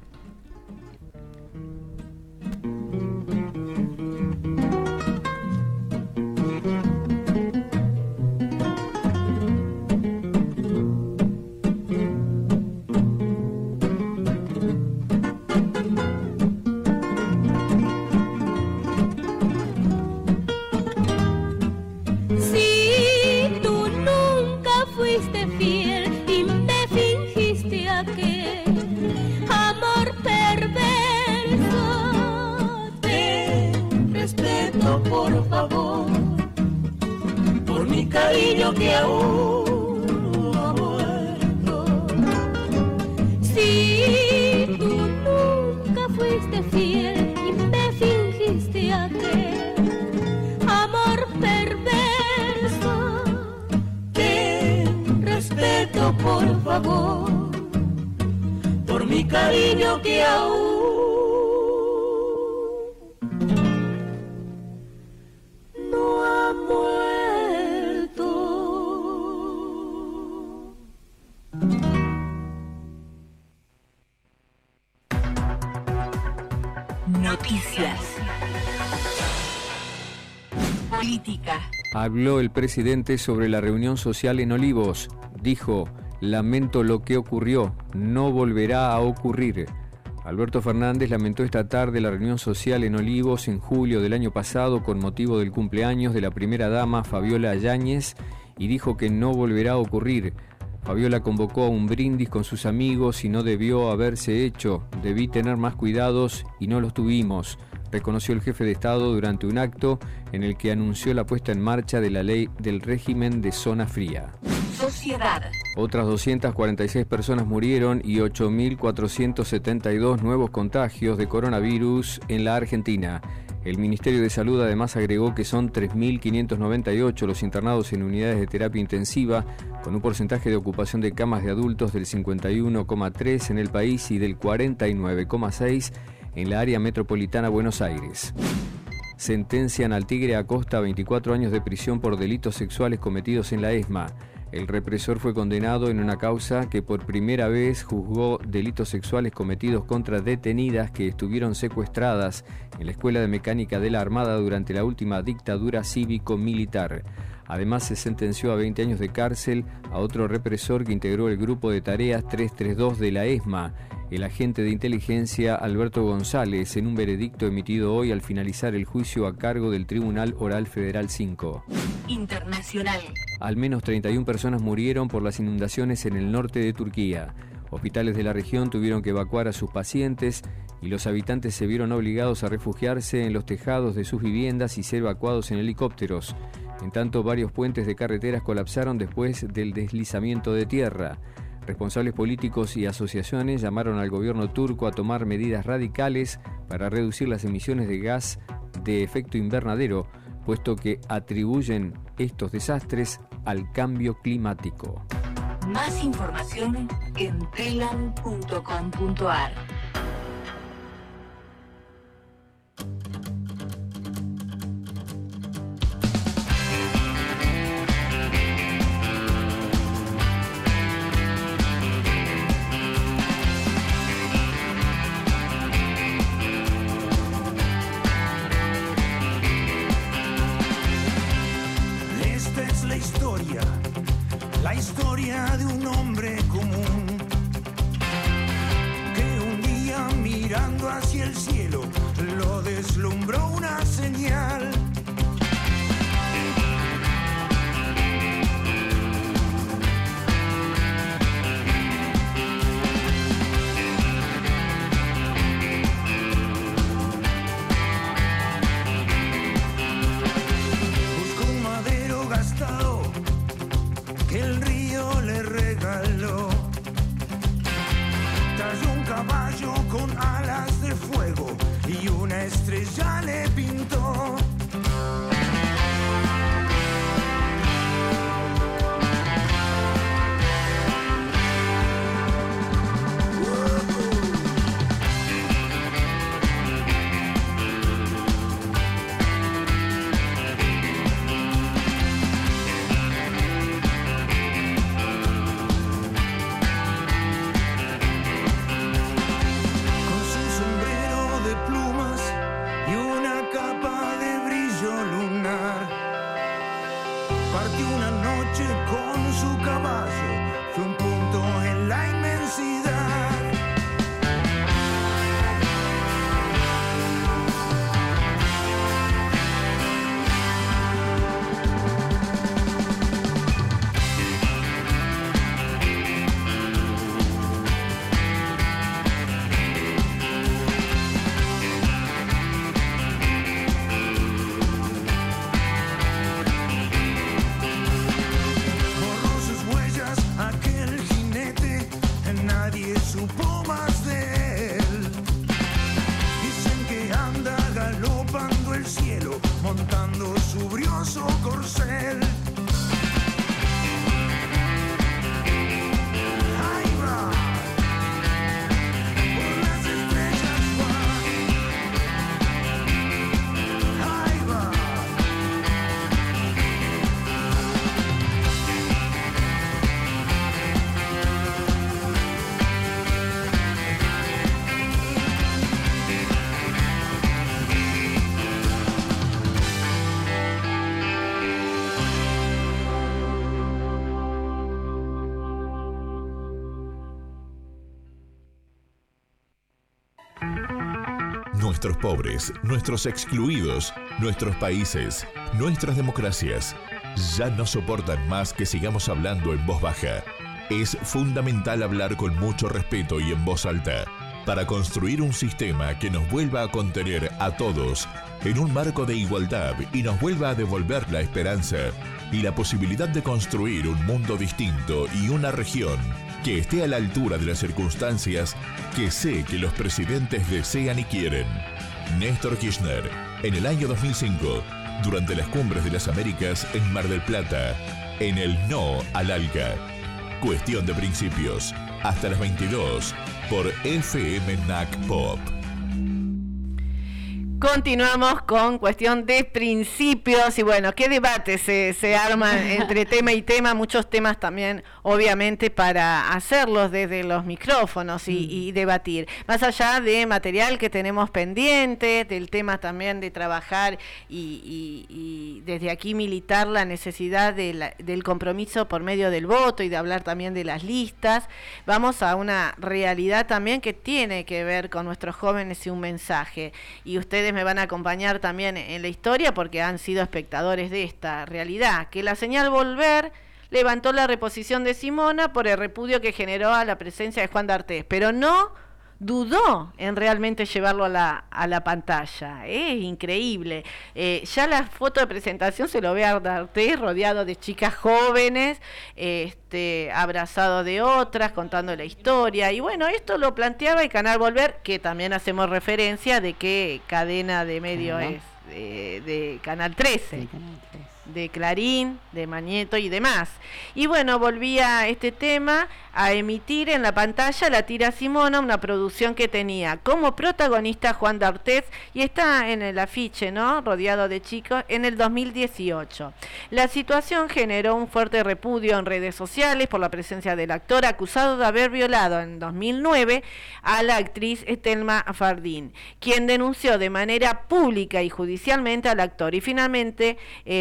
Por favor, por mi cariño que aún no ha muerto. Si tú nunca fuiste fiel y me fingiste aquel amor perverso, ten respeto por favor, por mi cariño que aún Noticias. Política. Habló el presidente sobre la reunión social en Olivos. Dijo: lamento lo que ocurrió, no volverá a ocurrir. Alberto Fernández lamentó esta tarde la reunión social en Olivos en julio del año pasado con motivo del cumpleaños de la primera dama Fabiola Yáñez y dijo que no volverá a ocurrir. Fabiola convocó a un brindis con sus amigos y no debió haberse hecho. Debí tener más cuidados y no los tuvimos, reconoció el jefe de Estado durante un acto en el que anunció la puesta en marcha de la ley del régimen de zona fría. Sociedad. Otras doscientas cuarenta y seis personas murieron y ocho mil cuatrocientos setenta y dos nuevos contagios de coronavirus en la Argentina. El Ministerio de Salud además agregó que son tres mil quinientos noventa y ocho los internados en unidades de terapia intensiva, con un porcentaje de ocupación de camas de adultos del cincuenta y uno coma tres en el país y del cuarenta y nueve coma seis en la área metropolitana Buenos Aires. Sentencian al Tigre Acosta a veinticuatro años de prisión por delitos sexuales cometidos en la ESMA. El represor fue condenado en una causa que por primera vez juzgó delitos sexuales cometidos contra detenidas que estuvieron secuestradas en la Escuela de Mecánica de la Armada durante la última dictadura cívico-militar. Además, se sentenció a veinte años de cárcel a otro represor que integró el grupo de tareas trescientos treinta y dos de la ESMA, el agente de inteligencia Alberto González, en un veredicto emitido hoy al finalizar el juicio a cargo del Tribunal Oral Federal cinco. Internacional. Al menos treinta y una personas murieron por las inundaciones en el norte de Turquía. Hospitales de la región tuvieron que evacuar a sus pacientes y los habitantes se vieron obligados a refugiarse en los tejados de sus viviendas y ser evacuados en helicópteros. En tanto, varios puentes de carreteras colapsaron después del deslizamiento de tierra. Responsables políticos y asociaciones llamaron al gobierno turco a tomar medidas radicales para reducir las emisiones de gas de efecto invernadero, puesto que atribuyen estos desastres al cambio climático. Más información en telam punto com punto ar. el cielo lo deslumbró una señal. Buscó un madero gastado que el río le regaló. Talló un caballo con alas de fuego y una estrella le pintó. Con su caballo fue un punto en la inmensidad. Supo más de él. Dicen que anda galopando el cielo, montando su brioso corcel. Ahí va, por las estrellas va. Ahí va. Nuestros pobres, nuestros excluidos, nuestros países, nuestras democracias, ya no soportan más que sigamos hablando en voz baja. Es fundamental hablar con mucho respeto y en voz alta, para construir un sistema que nos vuelva a contener a todos en un marco de igualdad y nos vuelva a devolver la esperanza y la posibilidad de construir un mundo distinto y una región que esté a la altura de las circunstancias que sé que los presidentes desean y quieren. Néstor Kirchner, en el año dos mil cinco, durante las Cumbres de las Américas en Mar del Plata, en el No al ALCA. Cuestión de principios, hasta las veintidós, por F M N A C Pop. Continuamos con cuestión de principios y bueno, qué debate se, se arma entre tema y tema, muchos temas también obviamente para hacerlos desde los micrófonos y, y debatir, más allá de material que tenemos pendiente, del tema también de trabajar y, y, y desde aquí militar la necesidad de la, del compromiso por medio del voto y de hablar también de las listas. Vamos a una realidad también que tiene que ver con nuestros jóvenes y un mensaje, y ustedes me van a acompañar también en la historia porque han sido espectadores de esta realidad, que la señal Volver levantó la reposición de Simona por el repudio que generó a la presencia de Juan D'Artés, pero no dudó en realmente llevarlo a la, a la pantalla. Es increíble. Eh, ya la foto de presentación se lo ve a D'Artés rodeado de chicas jóvenes, este, abrazado de otras, contando la historia. Y bueno, esto lo planteaba el canal Volver, que también hacemos referencia de qué cadena de medio es, de, de Canal trece. De Canal trece. De Clarín, de Magneto y demás. Y bueno, volvía este tema a emitir en la pantalla La tira Simona, una producción que tenía como protagonista Juan D'Artés y está en el afiche, ¿no?, rodeado de chicos, en el dos mil dieciocho. La situación generó un fuerte repudio en redes sociales por la presencia del actor acusado de haber violado en dos mil nueve a la actriz Thelma Fardín, quien denunció de manera pública y judicialmente al actor y finalmente eh, determinó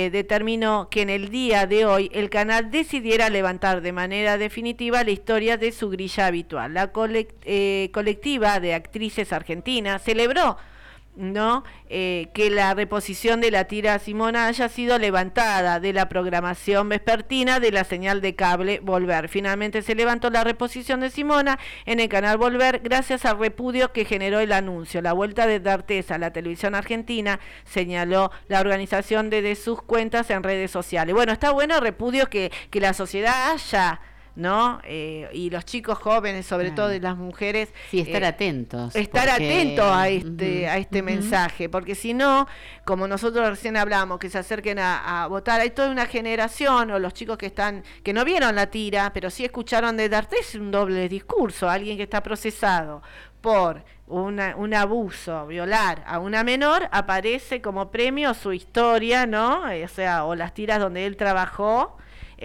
determinó que en el día de hoy el canal decidiera levantar de manera definitiva la historia de su grilla habitual. La colect, eh, colectiva de actrices argentinas celebró, ¿no?, eh, que la reposición de la tira Simona haya sido levantada de la programación vespertina de la señal de cable Volver. Finalmente se levantó la reposición de Simona en el canal Volver gracias al repudio que generó el anuncio. La vuelta de D'Artés a la televisión argentina, señaló la organización desde sus cuentas en redes sociales. Bueno, está bueno el repudio que, que la sociedad haya, ¿no? Eh, y los chicos jóvenes, sobre Claro. todo, y las mujeres, Sí, estar eh, atentos. estar porque- atentos a este Ujú, a este ujú. mensaje, porque si no, como nosotros recién hablamos, que se acerquen a, a votar, hay toda una generación, o los chicos que están que no vieron la tira, pero sí escucharon de D'Artés, un doble discurso, alguien que está procesado por una, un abuso, violar a una menor, aparece como premio su historia, ¿no? Eh, o sea, o las tiras donde él trabajó,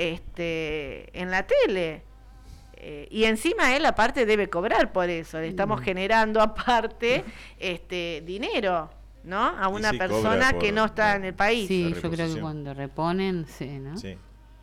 este, en la tele. Eh, y encima él aparte debe cobrar por eso, le estamos Mm. generando aparte este dinero, ¿no? A Y una sí, cobra persona por que no está en el país. Sí, La yo creo que reposición. cuando reponen, sí, ¿no? Sí.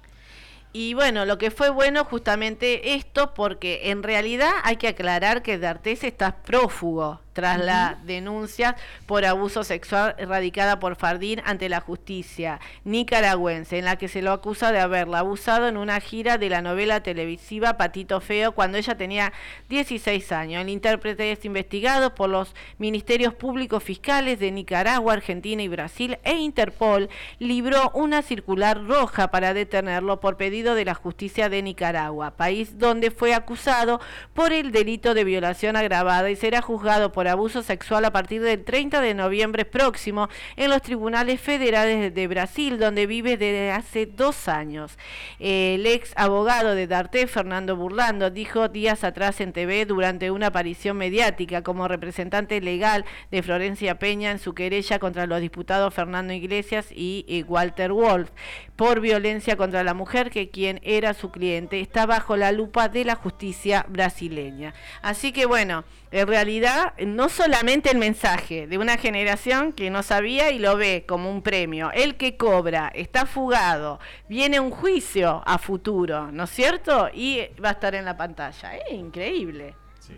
Y bueno, lo que fue bueno justamente esto, porque en realidad hay que aclarar que D'Artés está prófugo tras Ujú. la denuncia por abuso sexual radicada por Fardín ante la justicia nicaragüense, en la que se lo acusa de haberla abusado en una gira de la novela televisiva Patito Feo cuando ella tenía dieciséis años. El intérprete es investigado por los ministerios públicos fiscales de Nicaragua, Argentina y Brasil, e Interpol libró una circular roja para detenerlo por pedido de la justicia de Nicaragua, país donde fue acusado por el delito de violación agravada y será juzgado por abuso sexual a partir del treinta de noviembre próximo en los tribunales federales de Brasil, donde vive desde hace dos años. El ex abogado de D'Artés, Fernando Burlando, dijo días atrás en T V durante una aparición mediática como representante legal de Florencia Peña en su querella contra los diputados Fernando Iglesias y eh, Walter Wolf por violencia contra la mujer, que quien era su cliente está bajo la lupa de la justicia brasileña. Así que bueno, en realidad no solamente el mensaje de una generación que no sabía y lo ve como un premio, el que cobra, está fugado, viene un juicio a futuro, ¿no es cierto? Y va a estar en la pantalla. Es increíble. Sí.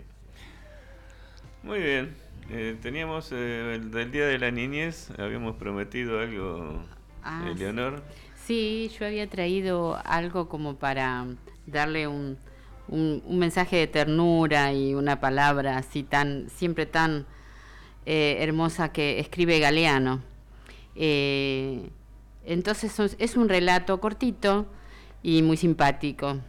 Muy bien. Eh, teníamos eh, el del Día de la Niñez, habíamos prometido algo, Ah, Eleonor. Sí, yo había traído algo como para darle un, un, un mensaje de ternura y una palabra así tan, siempre tan eh, hermosa que escribe Galeano. Eh, entonces son- es un relato cortito y muy simpático.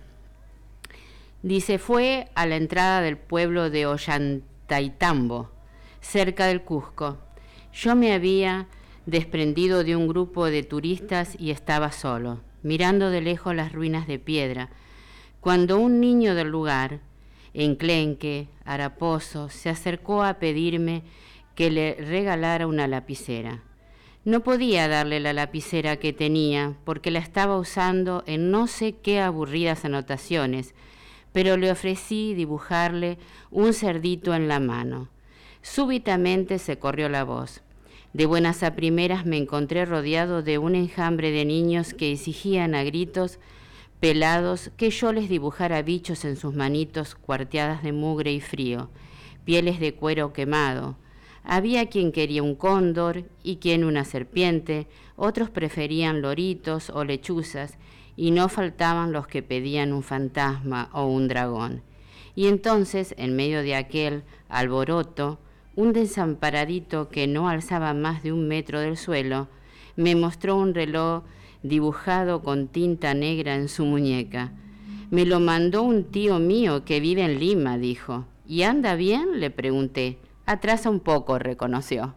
Dice, fue a la entrada del pueblo de Ollantaytambo, cerca del Cusco. Yo me había desprendido de un grupo de turistas y estaba solo, mirando de lejos las ruinas de piedra, cuando un niño del lugar, enclenque, haraposo, se acercó a pedirme que le regalara una lapicera. No podía darle la lapicera que tenía porque la estaba usando en no sé qué aburridas anotaciones, pero le ofrecí dibujarle un cerdito en la mano. Súbitamente se corrió la voz. De buenas a primeras me encontré rodeado de un enjambre de niños que exigían a gritos pelados que yo les dibujara bichos en sus manitos cuarteadas de mugre y frío, pieles de cuero quemado. Había quien quería un cóndor y quien una serpiente, otros preferían loritos o lechuzas, y no faltaban los que pedían un fantasma o un dragón. Y entonces, en medio de aquel alboroto, un desamparadito que no alzaba más de un metro del suelo, me mostró un reloj dibujado con tinta negra en su muñeca. Me lo mandó un tío mío que vive en Lima, dijo. ¿Y anda bien?, le pregunté. Atrasa un poco, reconoció.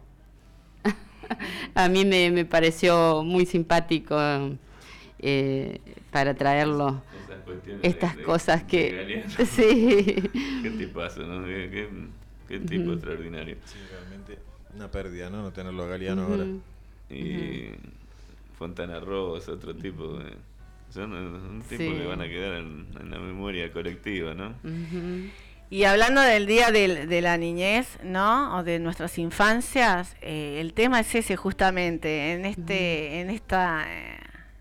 A mí me, me pareció muy simpático eh, para traerlo Esas cuestiones estas de- de- cosas de que... Galeano. Sí. ¿Qué tipazo, no? ¿Qué, qué, qué tipo Ujú. extraordinario. Sí, realmente una pérdida, ¿no? No tenerlo a Galeano Ujú. ahora. Y Fontana Rosa, otro tipo de... Son un tipo Sí. que van a quedar en, en la memoria colectiva, ¿no? Ujú. Y hablando del Día del- de la Niñez, ¿no? O de nuestras infancias, eh, el tema es ese justamente, en este, en esta, eh,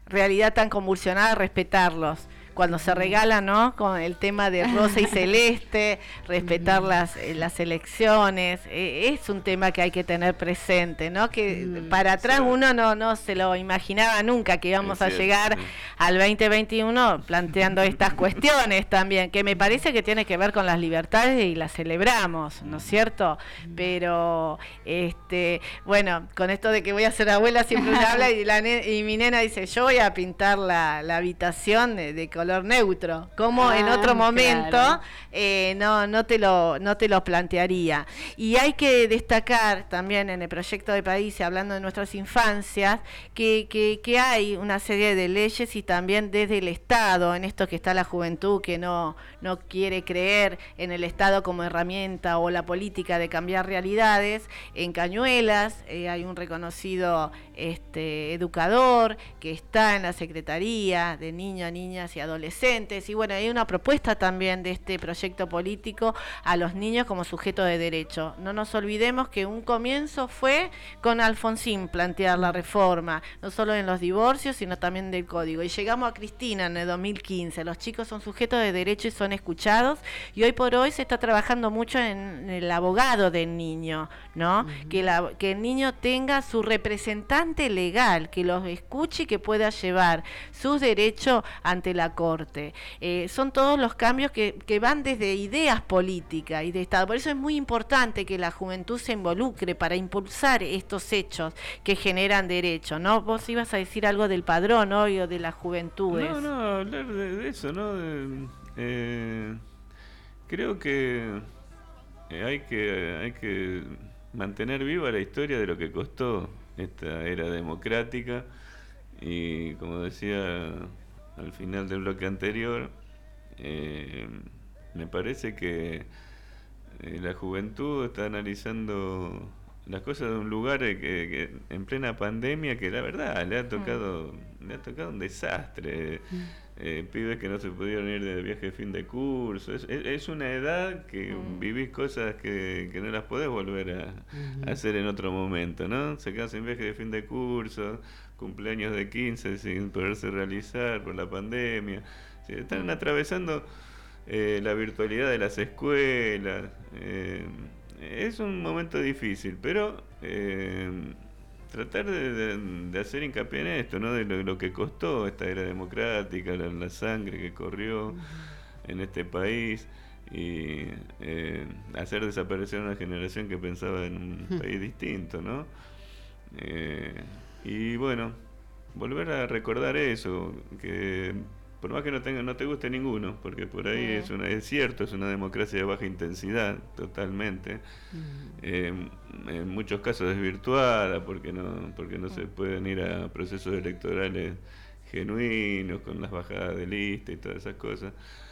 realidad tan convulsionada, respetarlos. Cuando se regala, ¿no? Con el tema de rosa y celeste, respetar las, eh, las elecciones, eh, es un tema que hay que tener presente, ¿no? Que mm, para atrás sí. uno no, no se lo imaginaba nunca que íbamos a llegar al veinte veintiuno planteando estas cuestiones también, que me parece que tiene que ver con las libertades y las celebramos, ¿no es cierto? Pero, este, bueno, con esto de que voy a ser abuela siempre me habla y, la ne y mi nena dice, yo voy a pintar la, la habitación de, de color neutro, como ah, en otro momento claro. eh, no, no, te lo, no te lo plantearía. Y hay que destacar también en el proyecto de país, hablando de nuestras infancias, que, que, que hay una serie de leyes y también desde el Estado, en esto que está la juventud que no, no quiere creer en el Estado como herramienta o la política de cambiar realidades. En Cañuelas eh, hay un reconocido este, educador que está en la Secretaría de Niños, Niñas y Adolescentes. Adolescentes, y bueno, hay una propuesta también de este proyecto político a los niños como sujeto de derecho. No nos olvidemos que un comienzo fue con Alfonsín plantear la reforma, no solo en los divorcios, sino también del código. Y llegamos a Cristina en el dos mil quince. Los chicos son sujetos de derecho y son escuchados, y hoy por hoy se está trabajando mucho en el abogado del niño, ¿no? Uh-huh. Que, la, que el niño tenga su representante legal, que los escuche y que pueda llevar sus derechos ante la corte. Eh, son todos los cambios que, que van desde ideas políticas y de Estado. Por eso es muy importante que la juventud se involucre para impulsar estos hechos que generan derecho, ¿no? Vos ibas a decir algo del padrón hoy o de las juventudes. No, no, hablar de, de eso, ¿no? De, eh, creo que hay que hay que mantener viva la historia de lo que costó esta era democrática y, como decía al final del bloque anterior, eh, me parece que eh, la juventud está analizando las cosas de un lugar que, que en plena pandemia, que la verdad le ha tocado mm. le ha tocado un desastre. Mm. Eh, pibes que no se pudieron ir de viaje de fin de curso. Es, es, es una edad que mm. vivís cosas que, que no las podés volver a, mm. a hacer en otro momento, ¿no? Se quedan sin viaje de fin de curso, cumpleaños de quince sin poderse realizar por la pandemia. Sí, están atravesando eh, la virtualidad de las escuelas. Eh, es un momento difícil, pero eh, tratar de, de, de hacer hincapié en esto, ¿no? De lo, lo que costó esta era democrática, la, la sangre que corrió uh-huh. en este país, y eh, hacer desaparecer una generación que pensaba en un uh-huh. país distinto, ¿no? Eh, y bueno, volver a recordar eso, que por más que no tenga, no te guste ninguno, porque por ahí uh-huh. es, una, es cierto, es una democracia de baja intensidad, totalmente. Uh-huh. Eh, en muchos casos desvirtuada, porque no, porque no uh-huh. se pueden ir a procesos electorales genuinos, con las bajadas de lista y todas esas cosas.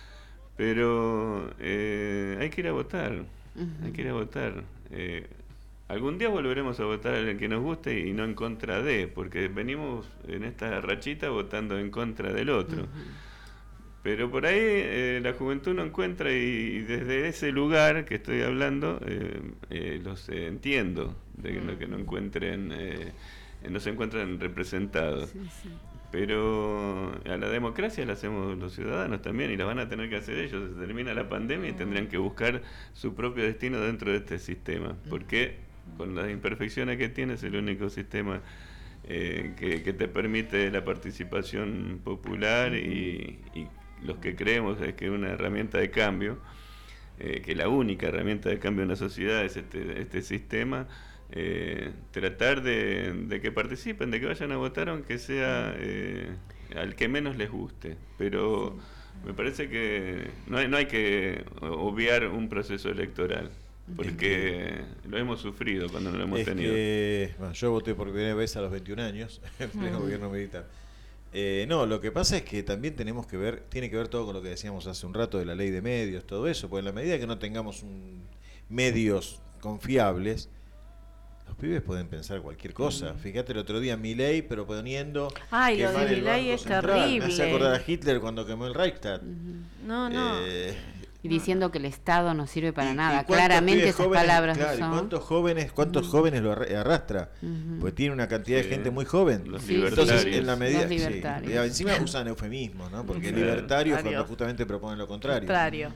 Pero eh, hay que ir a votar, uh-huh. hay que ir a votar. Eh, Algún día volveremos a votar al que nos guste y no en contra de, porque venimos en esta rachita votando en contra del otro. Uh-huh. Pero por ahí eh, la juventud no encuentra, y, y desde ese lugar que estoy hablando, eh, eh, los eh, entiendo, de uh-huh. que no encuentren, eh, no se encuentran representados. Sí, sí. Pero a la democracia la hacemos los ciudadanos también, y la van a tener que hacer ellos. Se termina la pandemia y tendrán que buscar su propio destino dentro de este sistema, porque con las imperfecciones que tiene es el único sistema eh, que, que te permite la participación popular, y, y los que creemos es que es una herramienta de cambio, eh, que la única herramienta de cambio en la sociedad es este, este sistema. Eh, tratar de, de que participen, de que vayan a votar, aunque sea eh, al que menos les guste, pero sí. me parece que no hay, no hay que obviar un proceso electoral, porque lo hemos sufrido cuando no lo hemos es tenido. Que, bueno, yo voté por primera vez a los veintiún años en pleno uh-huh. gobierno militar. Eh, no, lo que pasa es que también tenemos que ver, tiene que ver todo con lo que decíamos hace un rato de la ley de medios, todo eso, porque en la medida que no tengamos un, medios confiables, los pibes pueden pensar cualquier cosa. Mm. Fíjate el otro día Milei proponiendo Ay, quemar lo de el Milei Banco es Central. terrible. Me hace acordar a Hitler cuando quemó el Reichstag. Uh-huh. No, no. Eh, y diciendo que el Estado no sirve para Y- nada. y cuántos Claramente pibes esas jóvenes, palabras claro, no y son. ¿Cuántos jóvenes, cuántos jóvenes lo arra- arrastra? Ujú. Porque tiene una cantidad Sí. de gente muy joven. Los Sí, libertarios. Entonces, en la medida. Los sí, libertarios. y encima usan eufemismos, ¿no? Porque Claro. libertarios cuando Libertarios. justamente proponen lo contrario. Contrario.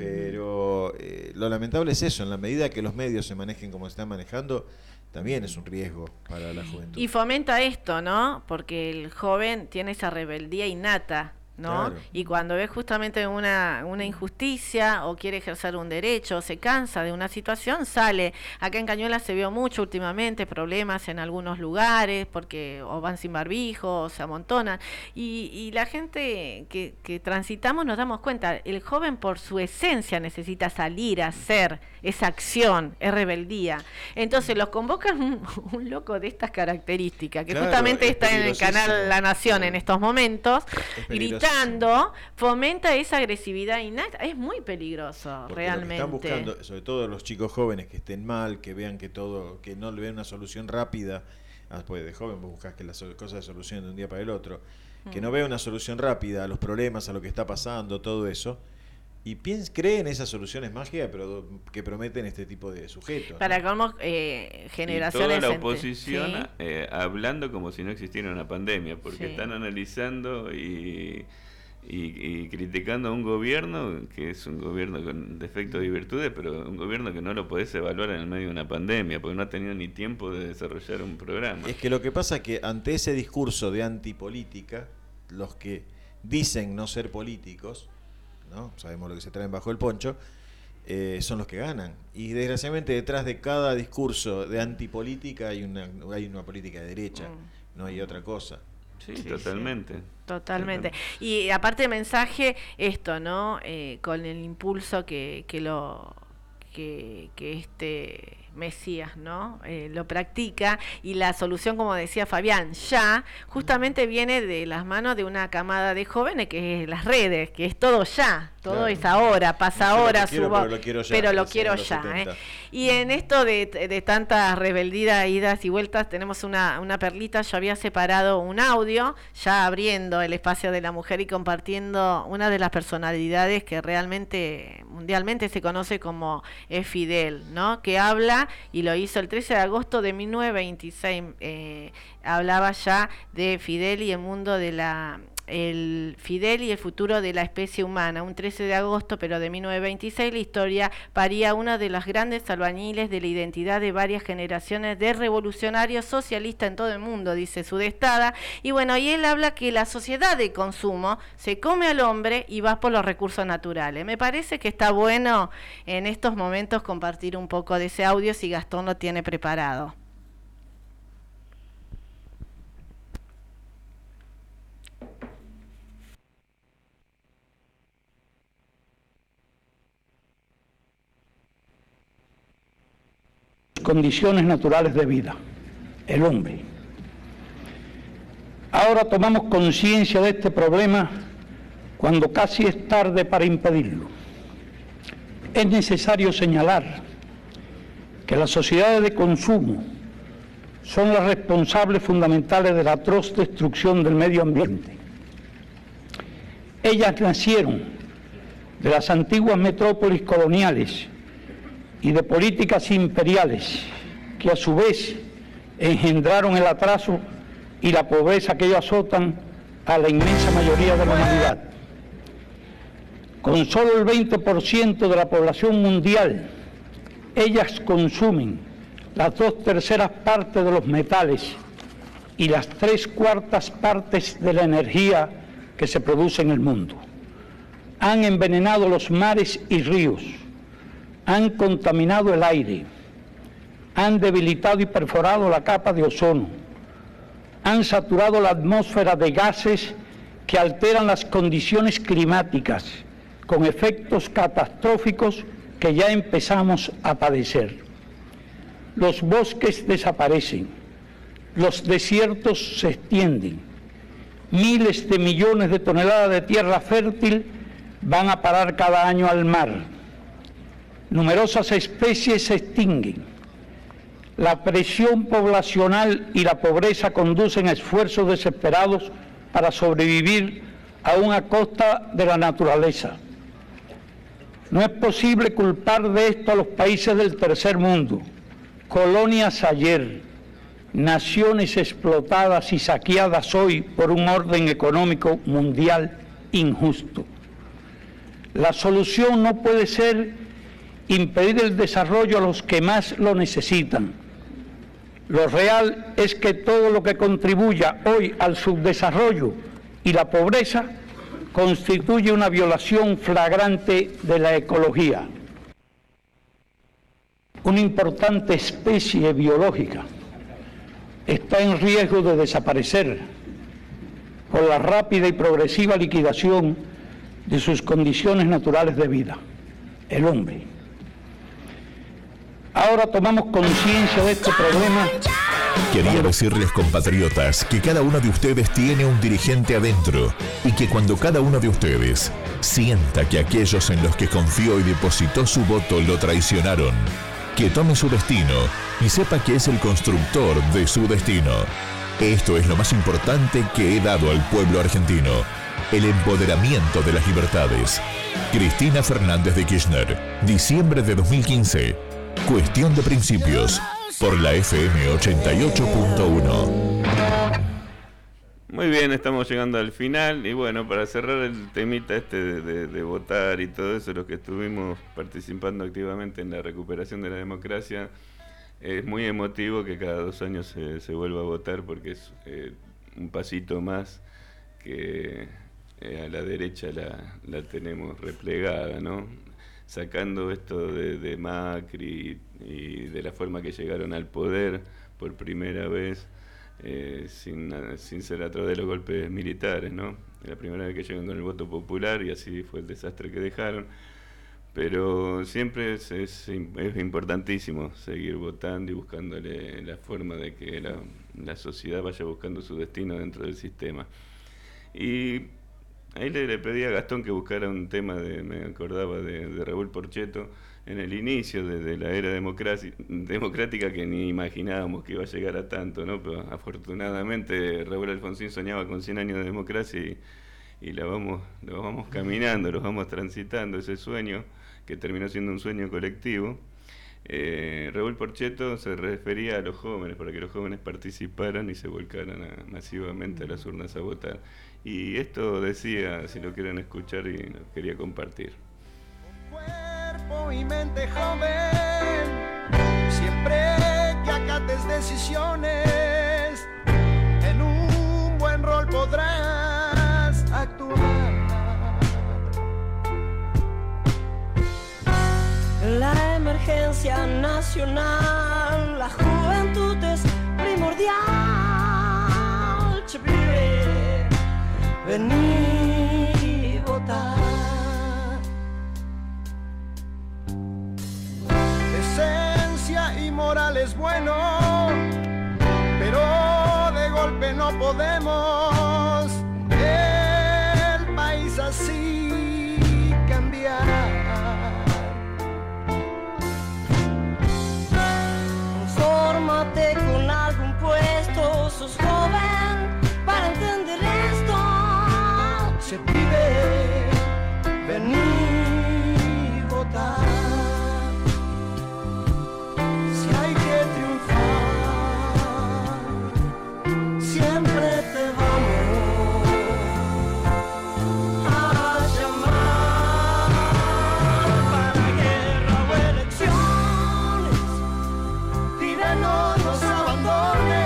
Pero eh, lo lamentable es eso, en la medida que los medios se manejen como se están manejando, también es un riesgo para la juventud. Y fomenta esto, ¿no? Porque el joven tiene esa rebeldía innata, ¿no? Claro. Y cuando ve justamente una, una injusticia o quiere ejercer un derecho o se cansa de una situación, sale. Acá en Cañuelas se vio mucho últimamente problemas en algunos lugares porque o van sin barbijo o se amontonan. Y, y la gente que, que transitamos nos damos cuenta, el joven por su esencia necesita salir a hacer esa acción, es rebeldía. Entonces los convocan un, un loco de estas características, que Claro, justamente es está en el canal peligrosísimo. La Nación en estos momentos, Es peligrosísimo. gritando, fomenta esa agresividad innata. Es muy peligroso, Porque realmente. Lo que están buscando, sobre todo los chicos jóvenes que estén mal, que vean que todo, que no le ven una solución rápida. Ah, pues de joven vos buscás que las so- cosas se solucionen de un día para el otro. Que Mm. no vea una solución rápida a los problemas, a lo que está pasando, todo eso. Y piens, creen esas soluciones mágicas, pero do- que prometen este tipo de sujetos. ¿no? Para como eh, Y generaciones. toda la ente- oposición ¿sí? eh, hablando como si no existiera una pandemia, porque Sí. están analizando y, y, y criticando a un gobierno que es un gobierno con defectos y virtudes, pero un gobierno que no lo podés evaluar en el medio de una pandemia, porque no ha tenido ni tiempo de desarrollar un programa. Es que lo que pasa es que ante ese discurso de antipolítica, los que dicen no ser políticos, ¿no? Sabemos lo que se traen bajo el poncho, eh, son los que ganan. Y desgraciadamente detrás de cada discurso de antipolítica hay una, hay una política de derecha, Mm. no hay otra cosa. Sí, Sí, totalmente. Totalmente. Y aparte de mensaje, esto, ¿no? Eh, con el impulso que, que lo que, que este Mesías, ¿no? Eh, lo practica, y la solución, como decía Fabián, ya justamente viene de las manos de una camada de jóvenes que es las redes, que es todo ya, todo Claro. es ahora, pasa No sé lo ahora, que quiero, subo- pero lo quiero ya, pero lo decían quiero los ya, setenta. ¿eh? Y en esto de, de tantas rebeldías, idas y vueltas, tenemos una, una perlita. Yo había separado un audio, ya abriendo el espacio de la mujer y compartiendo una de las personalidades que realmente mundialmente se conoce como es Fidel, ¿no? Que habla, y lo hizo el trece de agosto de mil novecientos veintiséis, eh, hablaba ya de Fidel y el mundo de la... el Fidel y el futuro de la especie humana. Un trece de agosto, pero de mil novecientos veintiséis, la historia paría una de las grandes albañiles de la identidad de varias generaciones de revolucionarios socialistas en todo el mundo, dice Sudestada. Y bueno, y él habla que la sociedad de consumo se come al hombre y va por los recursos naturales. Me parece que está bueno en estos momentos compartir un poco de ese audio, si Gastón lo tiene preparado. Condiciones naturales de vida, el hombre. Ahora tomamos conciencia de este problema cuando casi es tarde para impedirlo. Es necesario señalar que las sociedades de consumo son las responsables fundamentales de la atroz destrucción del medio ambiente. Ellas nacieron de las antiguas metrópolis coloniales y de políticas imperiales que a su vez engendraron el atraso y la pobreza que ellos azotan a la inmensa mayoría de la humanidad. Con solo el veinte por ciento de la población mundial, ellas consumen las dos terceras partes de los metales y las tres cuartas partes de la energía que se produce en el mundo. Han envenenado los mares y ríos, han contaminado el aire, han debilitado y perforado la capa de ozono, han saturado la atmósfera de gases que alteran las condiciones climáticas, con efectos catastróficos que ya empezamos a padecer. Los bosques desaparecen, los desiertos se extienden, miles de millones de toneladas de tierra fértil van a parar cada año al mar. Numerosas especies se extinguen. La presión poblacional y la pobreza conducen a esfuerzos desesperados para sobrevivir aún a costa de la naturaleza. No es posible culpar de esto a los países del tercer mundo, colonias ayer, naciones explotadas y saqueadas hoy por un orden económico mundial injusto. La solución no puede ser impedir el desarrollo a los que más lo necesitan. Lo real es que todo lo que contribuya hoy al subdesarrollo y la pobreza constituye una violación flagrante de la ecología. Una importante especie biológica está en riesgo de desaparecer por la rápida y progresiva liquidación de sus condiciones naturales de vida, el hombre. Ahora tomamos conciencia de este problema. Quería decirles, compatriotas, que cada uno de ustedes tiene un dirigente adentro y que cuando cada uno de ustedes sienta que aquellos en los que confió y depositó su voto lo traicionaron, que tome su destino y sepa que es el constructor de su destino. Esto es lo más importante que he dado al pueblo argentino, el empoderamiento de las libertades. Cristina Fernández de Kirchner, diciembre de dos mil quince. Cuestión de principios, por la F M ochenta y ocho punto uno. Muy bien, estamos llegando al final y bueno, para cerrar el temita este de, de, de votar y todo eso, los que estuvimos participando activamente en la recuperación de la democracia, es muy emotivo que cada dos años se, se vuelva a votar porque es eh, un pasito más que eh, a la derecha la, la tenemos replegada, ¿no? Sacando esto de, de Macri y de la forma que llegaron al poder por primera vez, eh, sin, sin ser a través de los golpes militares, ¿no? La primera vez que llegan con el voto popular y así fue el desastre que dejaron. Pero siempre es, es, es importantísimo seguir votando y buscándole la forma de que la, la sociedad vaya buscando su destino dentro del sistema. Y ahí le, le pedí a Gastón que buscara un tema, de, me acordaba de, de Raúl Porchetto, en el inicio de, de la era democrática, que ni imaginábamos que iba a llegar a tanto, ¿no? Pero afortunadamente Raúl Alfonsín soñaba con cien años de democracia y, y la vamos, lo vamos caminando, los vamos transitando, ese sueño que terminó siendo un sueño colectivo. Eh, Raúl Porchetto se refería a los jóvenes, para que los jóvenes participaran y se volcaran a, masivamente a las urnas a votar. Y esto decía, si lo quieren escuchar, y lo quería compartir. Cuerpo y mente joven, siempre que acates decisiones, en un buen rol podrás actuar. La emergencia nacional, la juventud es primordial. Che, pibe, vení y votar. Esencia y moral es bueno, pero de golpe no podemos el país así cambiar. Fórmate con algún puesto, sos joven para entender esto. Se pide venir a votar. Si hay que triunfar, siempre te vamos a llamar para guerra o elecciones. Pide no nos abandones.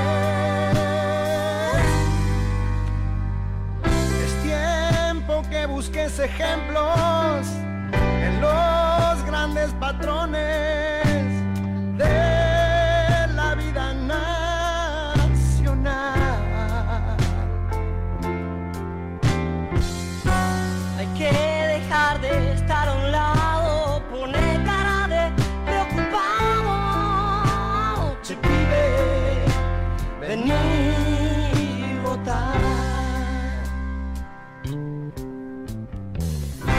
Es tiempo que busques ejemplos en los grandes patrones de la vida nacional. Hay que dejar de estar a un lado, poner cara de preocupado. Che, pibe, vení y votar.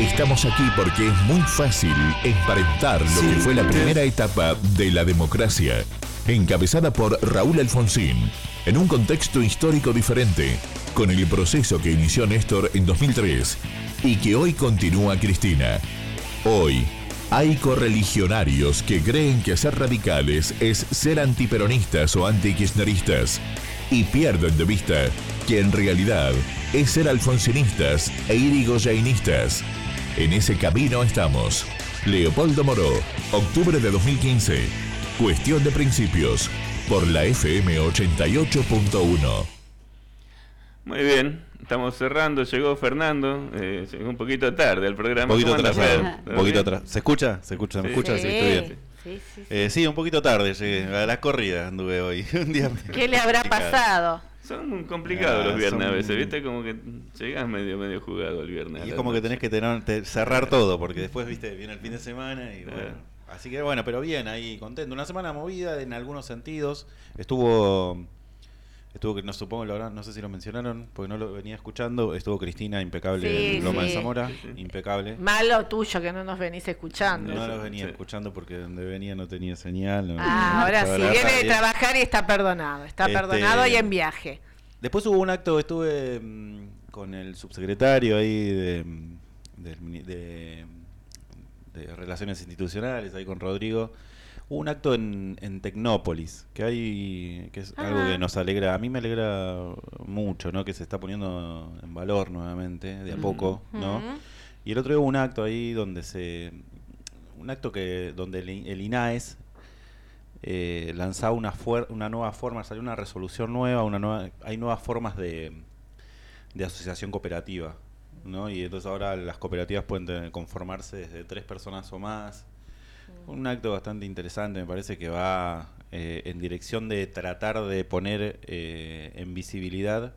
Estamos aquí porque es muy fácil emparentar lo que fue la primera etapa de la democracia, encabezada por Raúl Alfonsín, en un contexto histórico diferente, con el proceso que inició Néstor en dos mil tres y que hoy continúa Cristina. Hoy hay correligionarios que creen que ser radicales es ser antiperonistas o antikirchneristas y pierden de vista que en realidad es ser alfonsinistas e irigoyenistas. En ese camino estamos. Leopoldo Moró, octubre de dos mil quince. Cuestión de principios, por la F M ochenta y ocho punto uno. Muy bien, estamos cerrando, llegó Fernando, eh, llegó un poquito tarde al programa. Un poquito ¿Cómo anda, atrasado, Fer? un poquito atrás. ¿Se escucha? ¿Se escucha? ¿Me Sí. escucha? Sí, estoy bien. Sí, sí, sí. Eh, sí, un poquito tarde llegué, a la corrida anduve hoy. Un día ¿Qué le habrá complicado. pasado? Son complicados Ah, los viernes son- a veces, ¿viste? Como que llegas medio medio jugado el viernes. a Y es la como que noche. tenés que tener, te- cerrar todo, porque después, viste, viene el fin de semana y bueno. Así que bueno, pero bien, ahí contento. Una semana movida en algunos sentidos. Estuvo, estuvo que no supongo, lo habrán- no sé si lo mencionaron, porque no lo venía escuchando. Estuvo Cristina, impecable, Sí, en Loma sí. de Zamora, Sí, sí. impecable. Malo tuyo que no nos venís escuchando. No los venía Sí. escuchando porque donde venía no tenía señal. no- Ah, ahora estaba sí, la viene de radio. trabajar y está perdonado. Está Este, perdonado y en viaje. Después hubo un acto, estuve mm, con el subsecretario ahí de, mm, del mini- de, de Relaciones Institucionales, ahí con Rodrigo. Hubo un acto en, en Tecnópolis, que hay que es algo que nos alegra, a mí me alegra mucho, ¿no? Que se está poniendo en valor nuevamente, de a poco, ¿no? Ujú. Y el otro día hubo un acto ahí donde se... Un acto que donde el, el INAES eh, lanzaba una, fuer- una nueva forma, salió una resolución nueva, una nueva, hay nuevas formas de, de asociación cooperativa, ¿no? Y entonces ahora las cooperativas pueden tener- conformarse desde tres personas o más. Un acto bastante interesante, me parece que va eh, en dirección de tratar de poner eh, en visibilidad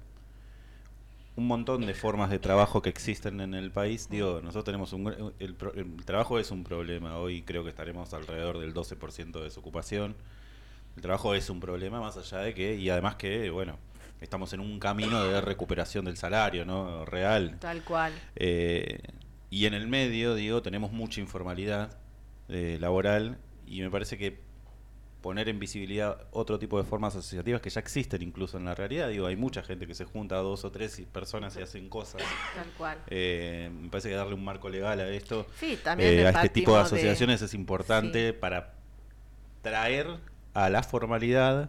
un montón de formas de trabajo que existen en el país. Digo, nosotros tenemos un gr- el, pro- el trabajo es un problema. Hoy creo que estaremos alrededor del doce por ciento de desocupación. El trabajo es un problema, más allá de que, y además que, bueno, estamos en un camino de recuperación del salario, ¿no? Real. Tal cual. Eh, y en el medio, digo, tenemos mucha informalidad eh, laboral, y me parece que poner en visibilidad otro tipo de formas asociativas que ya existen incluso en la realidad. Digo, hay mucha gente que se junta, dos o tres personas y hacen cosas. Tal cual. Eh, me parece que darle un marco legal a esto, Sí, también eh, a este partimos tipo de de- asociaciones es importante para traer a la formalidad,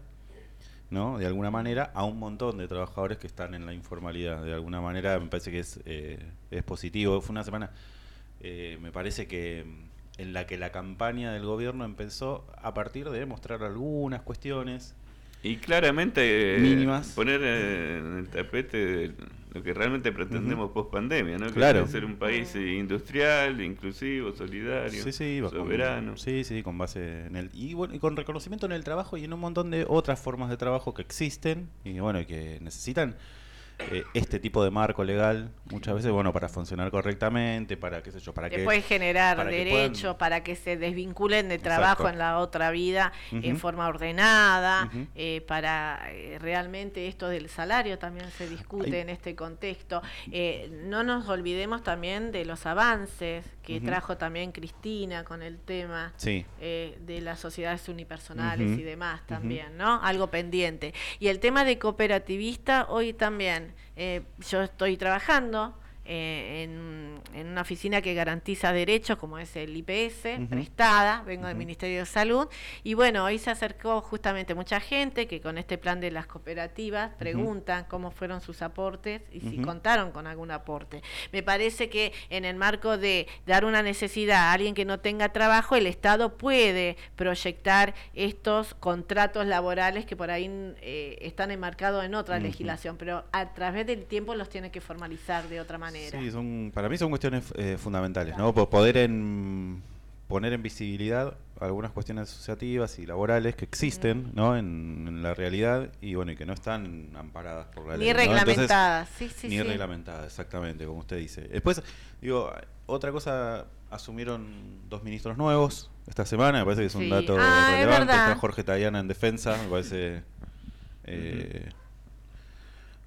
¿no? De alguna manera, a un montón de trabajadores que están en la informalidad. De alguna manera me parece que es, eh, es positivo. Fue una semana, eh, me parece que en la que la campaña del gobierno empezó a partir de mostrar algunas cuestiones Y claramente eh, mínimas. poner eh, en el tapete lo que realmente pretendemos post pandemia, ¿no? Que Claro. es ser un país eh, industrial, inclusivo, solidario, Sí, sí, va con- soberano. sí, sí, con base en el y bueno, y con reconocimiento en el trabajo y en un montón de otras formas de trabajo que existen y bueno, y que necesitan eh, este tipo de marco legal muchas veces, bueno, para funcionar correctamente, para qué sé yo, para Que que puede generar para que derechos puedan- para que se desvinculen de trabajo Exacto. en la otra vida en Ujú. forma ordenada, Ujú. eh, para eh, realmente esto del salario también se discute Hay- en este contexto. Eh, no nos olvidemos también de los avances que Ujú. trajo también Cristina con el tema Sí. eh, de las sociedades unipersonales Ujú. y demás Ujú. también, ¿no? Algo pendiente. Y el tema de cooperativista, hoy también, eh, yo estoy trabajando eh, en, en una oficina que garantiza derechos, como es el I P S, Ujú. prestada, vengo del Ujú. Ministerio de Salud, y bueno, hoy se acercó justamente mucha gente que con este plan de las cooperativas preguntan cómo fueron sus aportes y si Ujú. contaron con algún aporte. Me parece que en el marco de dar una necesidad a alguien que no tenga trabajo, el Estado puede proyectar estos contratos laborales que por ahí eh, están enmarcados en otra Ujú. legislación, pero a través del tiempo los tiene que formalizar de otra manera. Sí, son, para mí son cuestiones eh, fundamentales, ¿no? Po- Poder en, poner en visibilidad algunas cuestiones asociativas y laborales que existen, ¿no? En, en la realidad y bueno, y que no están amparadas por la Ni ley, ¿no? Entonces, reglamentadas, sí, sí, Ni sí. reglamentadas, exactamente, como usted dice. Después, digo, otra cosa, asumieron dos ministros nuevos esta semana, me parece que es un Sí. dato Ah, es relevante. verdad. Está Jorge Tayana en defensa, me parece... eh,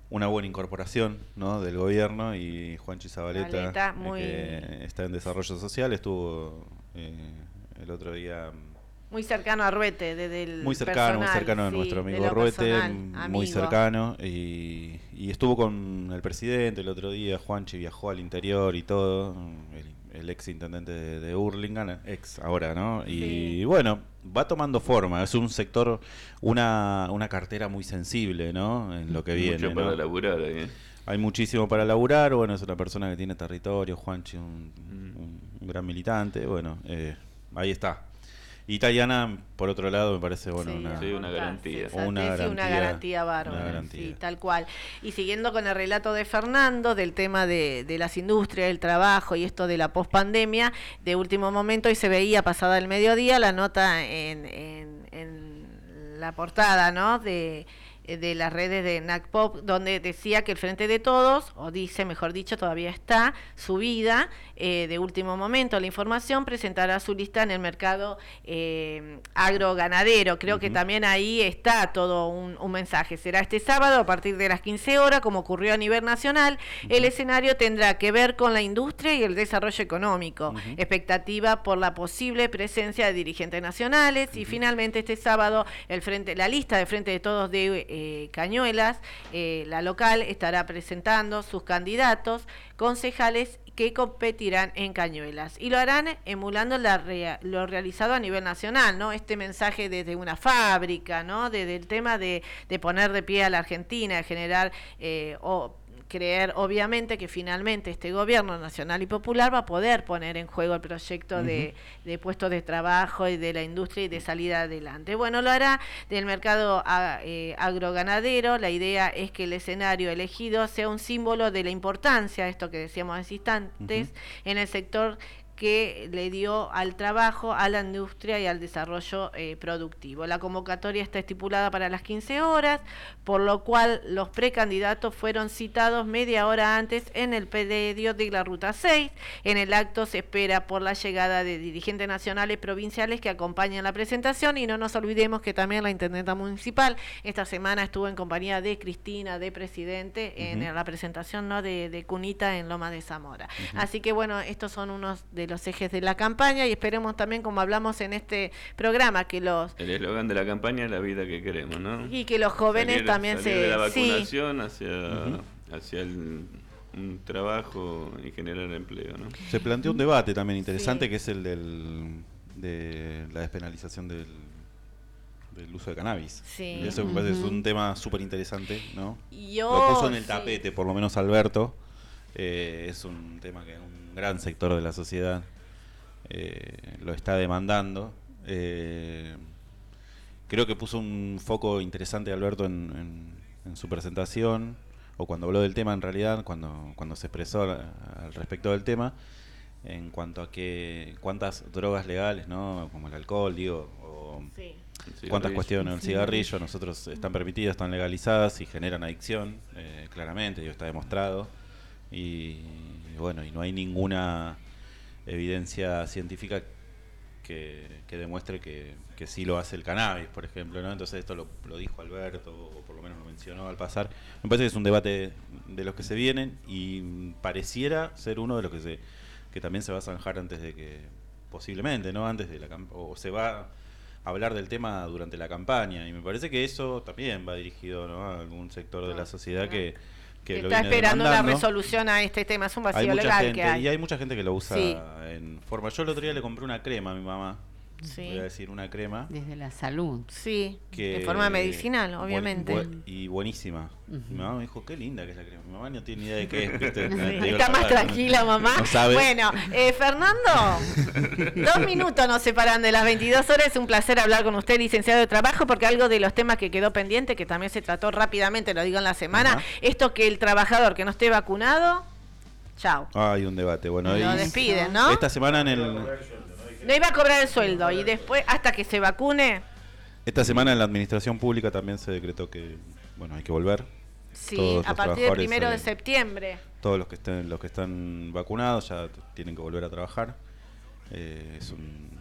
una buena incorporación, ¿no?, del gobierno, y Juanchi Zabaleta, Zabaleta, muy... que está en desarrollo social, estuvo eh, el otro día muy cercano a Ruete, desde el muy cercano, personal, muy cercano a sí, nuestro de amigo lo Ruete, personal, muy amigo. cercano, y, y estuvo con el presidente el otro día. Juanchi viajó al interior y todo, el, el ex intendente de, de Hurlingham, ex ahora, ¿no? Y Sí. bueno, va tomando forma, es un sector, una, una cartera muy sensible, ¿no?, en lo que viene. Mucho para ¿no? laburar ahí, ¿eh? Hay muchísimo para laburar, bueno, es una persona que tiene territorio, Juanchi, un, un, un gran militante, bueno, eh, ahí está. Y Tayana, por otro lado, me parece, bueno, Sí, una, Sí, una garantía. Sensatez y una una garantía, garantía bárbara, una garantía. sí, tal cual. Y siguiendo con el relato de Fernando del tema de, de las industrias, el trabajo y esto de la pospandemia, de último momento, y se veía pasada el mediodía la nota en, en, en la portada, ¿no?, de de las redes de NACPOP, donde decía que el Frente de Todos, o dice, mejor dicho, todavía está subida eh, de último momento la información, presentará su lista en el mercado eh, agroganadero. Creo uh-huh. que también ahí está todo un, un mensaje. Será este sábado a partir de las quince horas, como ocurrió a nivel nacional. Uh-huh. El escenario tendrá que ver con la industria y el desarrollo económico. Uh-huh. Expectativa por la posible presencia de dirigentes nacionales. Uh-huh. Y finalmente este sábado el frente, la lista de Frente de Todos de Eh, Cañuelas, eh, la local, estará presentando sus candidatos concejales que competirán en Cañuelas, y lo harán emulando la rea, lo realizado a nivel nacional, ¿no? Este mensaje desde una fábrica, ¿no?, desde el tema de, de poner de pie a la Argentina, de generar eh, o creer, obviamente, que finalmente este gobierno nacional y popular va a poder poner en juego el proyecto uh-huh. de, de puestos de trabajo y de la industria y de salida adelante. Bueno, lo hará del mercado a, eh, agroganadero. La idea es que el escenario elegido sea un símbolo de la importancia, esto que decíamos hace instantes, uh-huh. en el sector que le dio al trabajo, a la industria y al desarrollo eh, productivo. La convocatoria está estipulada para las quince horas, por lo cual los precandidatos fueron citados media hora antes en el predio de la Ruta seis. En el acto se espera por la llegada de dirigentes nacionales y provinciales que acompañan la presentación, y no nos olvidemos que también la intendenta municipal esta semana estuvo en compañía de Cristina, de presidente, uh-huh. en la presentación, ¿no?, de, de Cunita en Loma de Zamora. Uh-huh. Así que bueno, estos son unos de los ejes de la campaña, y esperemos también, como hablamos en este programa, que los... El eslogan de la campaña es la vida que queremos, ¿no? Y que los jóvenes salir, también salir se... de la vacunación sí. hacia, uh-huh. hacia el, un trabajo y generar empleo, ¿no? Se planteó un debate también interesante, sí. que es el del, de la despenalización del, del uso de cannabis. Sí. Eso me parece uh-huh. es un tema súper interesante, ¿no? Yo, lo puso en el sí. tapete, por lo menos Alberto. Eh, es un tema que un gran sector de la sociedad eh, lo está demandando. Eh, creo que puso un foco interesante Alberto en, en, en su presentación, o cuando habló del tema, en realidad, cuando, cuando se expresó al, al respecto del tema, en cuanto a que cuántas drogas legales, ¿no?, como el alcohol, digo, o sí. cuántas cuestiones, el cigarrillo, nosotros están permitidas, están legalizadas y generan adicción, eh, claramente, digo, está demostrado. Y, y bueno, y no hay ninguna evidencia científica que, que demuestre que, que sí lo hace el cannabis, por ejemplo, ¿no? Entonces esto lo, lo dijo Alberto, o por lo menos lo mencionó al pasar. Me parece que es un debate de los que se vienen, y pareciera ser uno de los que se que también se va a zanjar antes de que, posiblemente, ¿no?, antes de la o se va a hablar del tema durante la campaña, y me parece que eso también va dirigido, ¿no?, a algún sector no, de la sociedad no. que Que está esperando una resolución a este tema. Es un vacío hay legal gente, que hay. Y hay mucha gente que lo usa sí. en forma. Yo el otro día le compré una crema a mi mamá. Sí. Voy a decir una crema. Desde la salud. Sí, que de forma medicinal, obviamente. Bu bu y buenísima. Uh-huh. Mi mamá me dijo, qué linda que es la crema. Mi mamá no tiene ni idea de qué es. ¿Viste? Sí. Digo, está más tranquila, mamá. No sabe. Bueno, eh, Fernando, dos minutos nos separan de las veintidós horas. Es un placer hablar con usted, licenciado de Trabajo, porque algo de los temas que quedó pendiente, que también se trató rápidamente, lo digo en la semana, uh-huh. esto que el trabajador que no esté vacunado, chao. Ah, hay un debate. Bueno, lo ahí, despiden, ¿no? Esta semana en el... No iba a cobrar el sueldo, y después, hasta que se vacune... Esta semana en la administración pública también se decretó que, bueno, hay que volver. Sí, todos a partir del primero de septiembre. Todos los que estén, los que están vacunados ya tienen que volver a trabajar. Eh, es un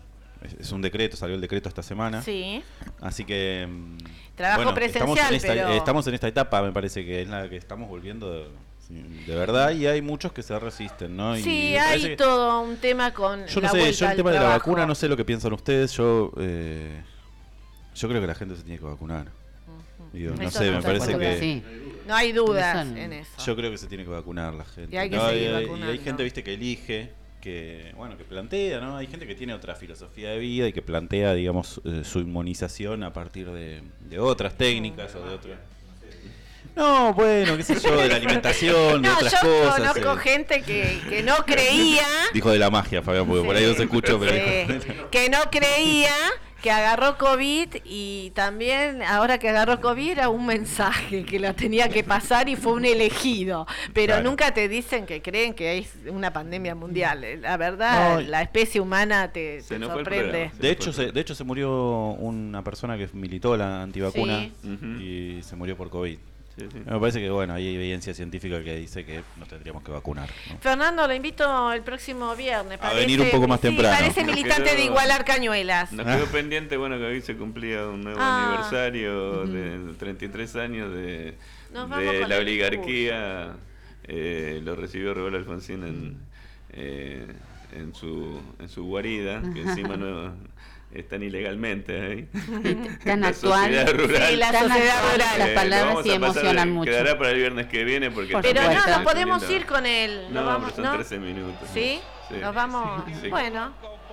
es, es un decreto, salió el decreto esta semana. Sí. Así que... Trabajo bueno, presencial, estamos en, esta, pero... estamos en esta etapa, me parece que es la que estamos volviendo de, de verdad, y hay muchos que se resisten, ¿no? Y sí, hay que... todo un tema con Yo no la sé, vuelta yo el al tema de la trabajo. vacuna no sé lo que piensan ustedes, yo eh, yo creo que la gente se tiene que vacunar. Digo, no Eso sé, no me se parece puede que... duda. Sí. No hay dudas en eso. Yo creo que se tiene que vacunar la gente. Y hay que No, seguir y, hay- vacunando. y hay gente, viste, que elige, que bueno, que plantea, ¿no? Hay gente que tiene otra filosofía de vida y que plantea, digamos, eh, su inmunización a partir de, de otras técnicas o de otras... No, bueno, qué sé yo, de la alimentación, de No, otras yo cosas. conozco eh. gente que, que no creía, Dijo de la magia, Fabián, porque por ahí no se escuchó, pero Sí. dijo- que no creía, que agarró COVID y también ahora que agarró COVID era un mensaje que lo tenía que pasar y fue un elegido. Pero Claro. nunca te dicen que creen que es una pandemia mundial. La verdad, No, la especie humana te, Se te nos fue el sorprende. programa. De hecho, se, de hecho, se murió una persona que militó la antivacuna Sí. y se murió por COVID. Me parece que, bueno, hay evidencia científica que dice que nos tendríamos que vacunar, ¿no? Fernando, lo invito el próximo viernes. A venir un poco más sí, temprano. Parece Nos militante quedó- de Igualar Cañuelas. Nos quedó pendiente, bueno, que hoy se cumplía un nuevo Ah. aniversario de treinta y tres años de, Nos vamos de con la el oligarquía. Eh, lo recibió Rebol Alfonsín en, eh, en, su, en su guarida, que encima no están ilegalmente ahí. Tan La actual. sociedad rural. Sí, la Tan sociedad actual, rural. Las Eh, palabras vamos sí a pasar- emocionan mucho. Quedará para el viernes que viene porque Por Pero estamos no, no teniendo- podemos ir con él. No, vamos, pero son ¿no? trece minutos. ¿Sí? Sí. Nos vamos. Sí. Bueno.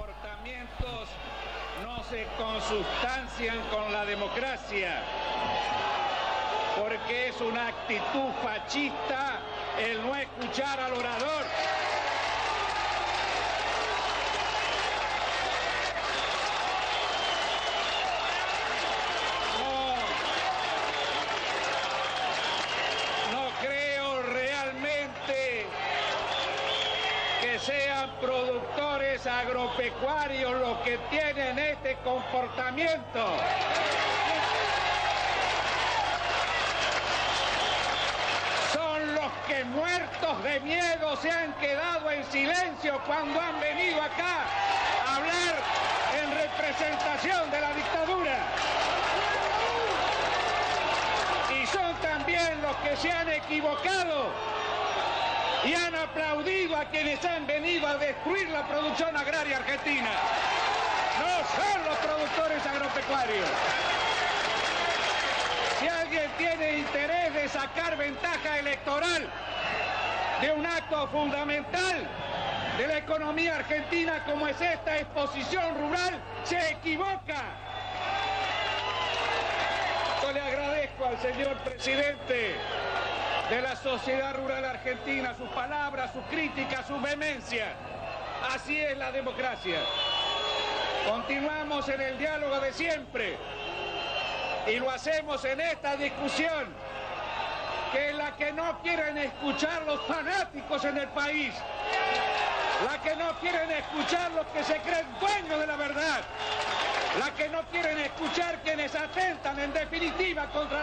No se consustancian con la democracia, porque es una actitud fascista el no escuchar al orador. No, no creo realmente que sean productores agropecuarios los que tienen este comportamiento. Son los que muertos de miedo se han quedado en silencio cuando han venido acá a hablar en representación de la dictadura. Y son también los que se han equivocado y han aplaudido a quienes han venido a destruir la producción agraria argentina. No son los productores agropecuarios. Si alguien tiene interés de sacar ventaja electoral de un acto fundamental de la economía argentina como es esta exposición rural, se equivoca. Yo le agradezco al señor presidente de la Sociedad Rural Argentina sus palabras, sus críticas, su vehemencia. Así es la democracia. Continuamos en el diálogo de siempre y lo hacemos en esta discusión, que es la que no quieren escuchar los fanáticos en el país, la que no quieren escuchar los que se creen dueños de la verdad, la que no quieren escuchar quienes atentan en definitiva contra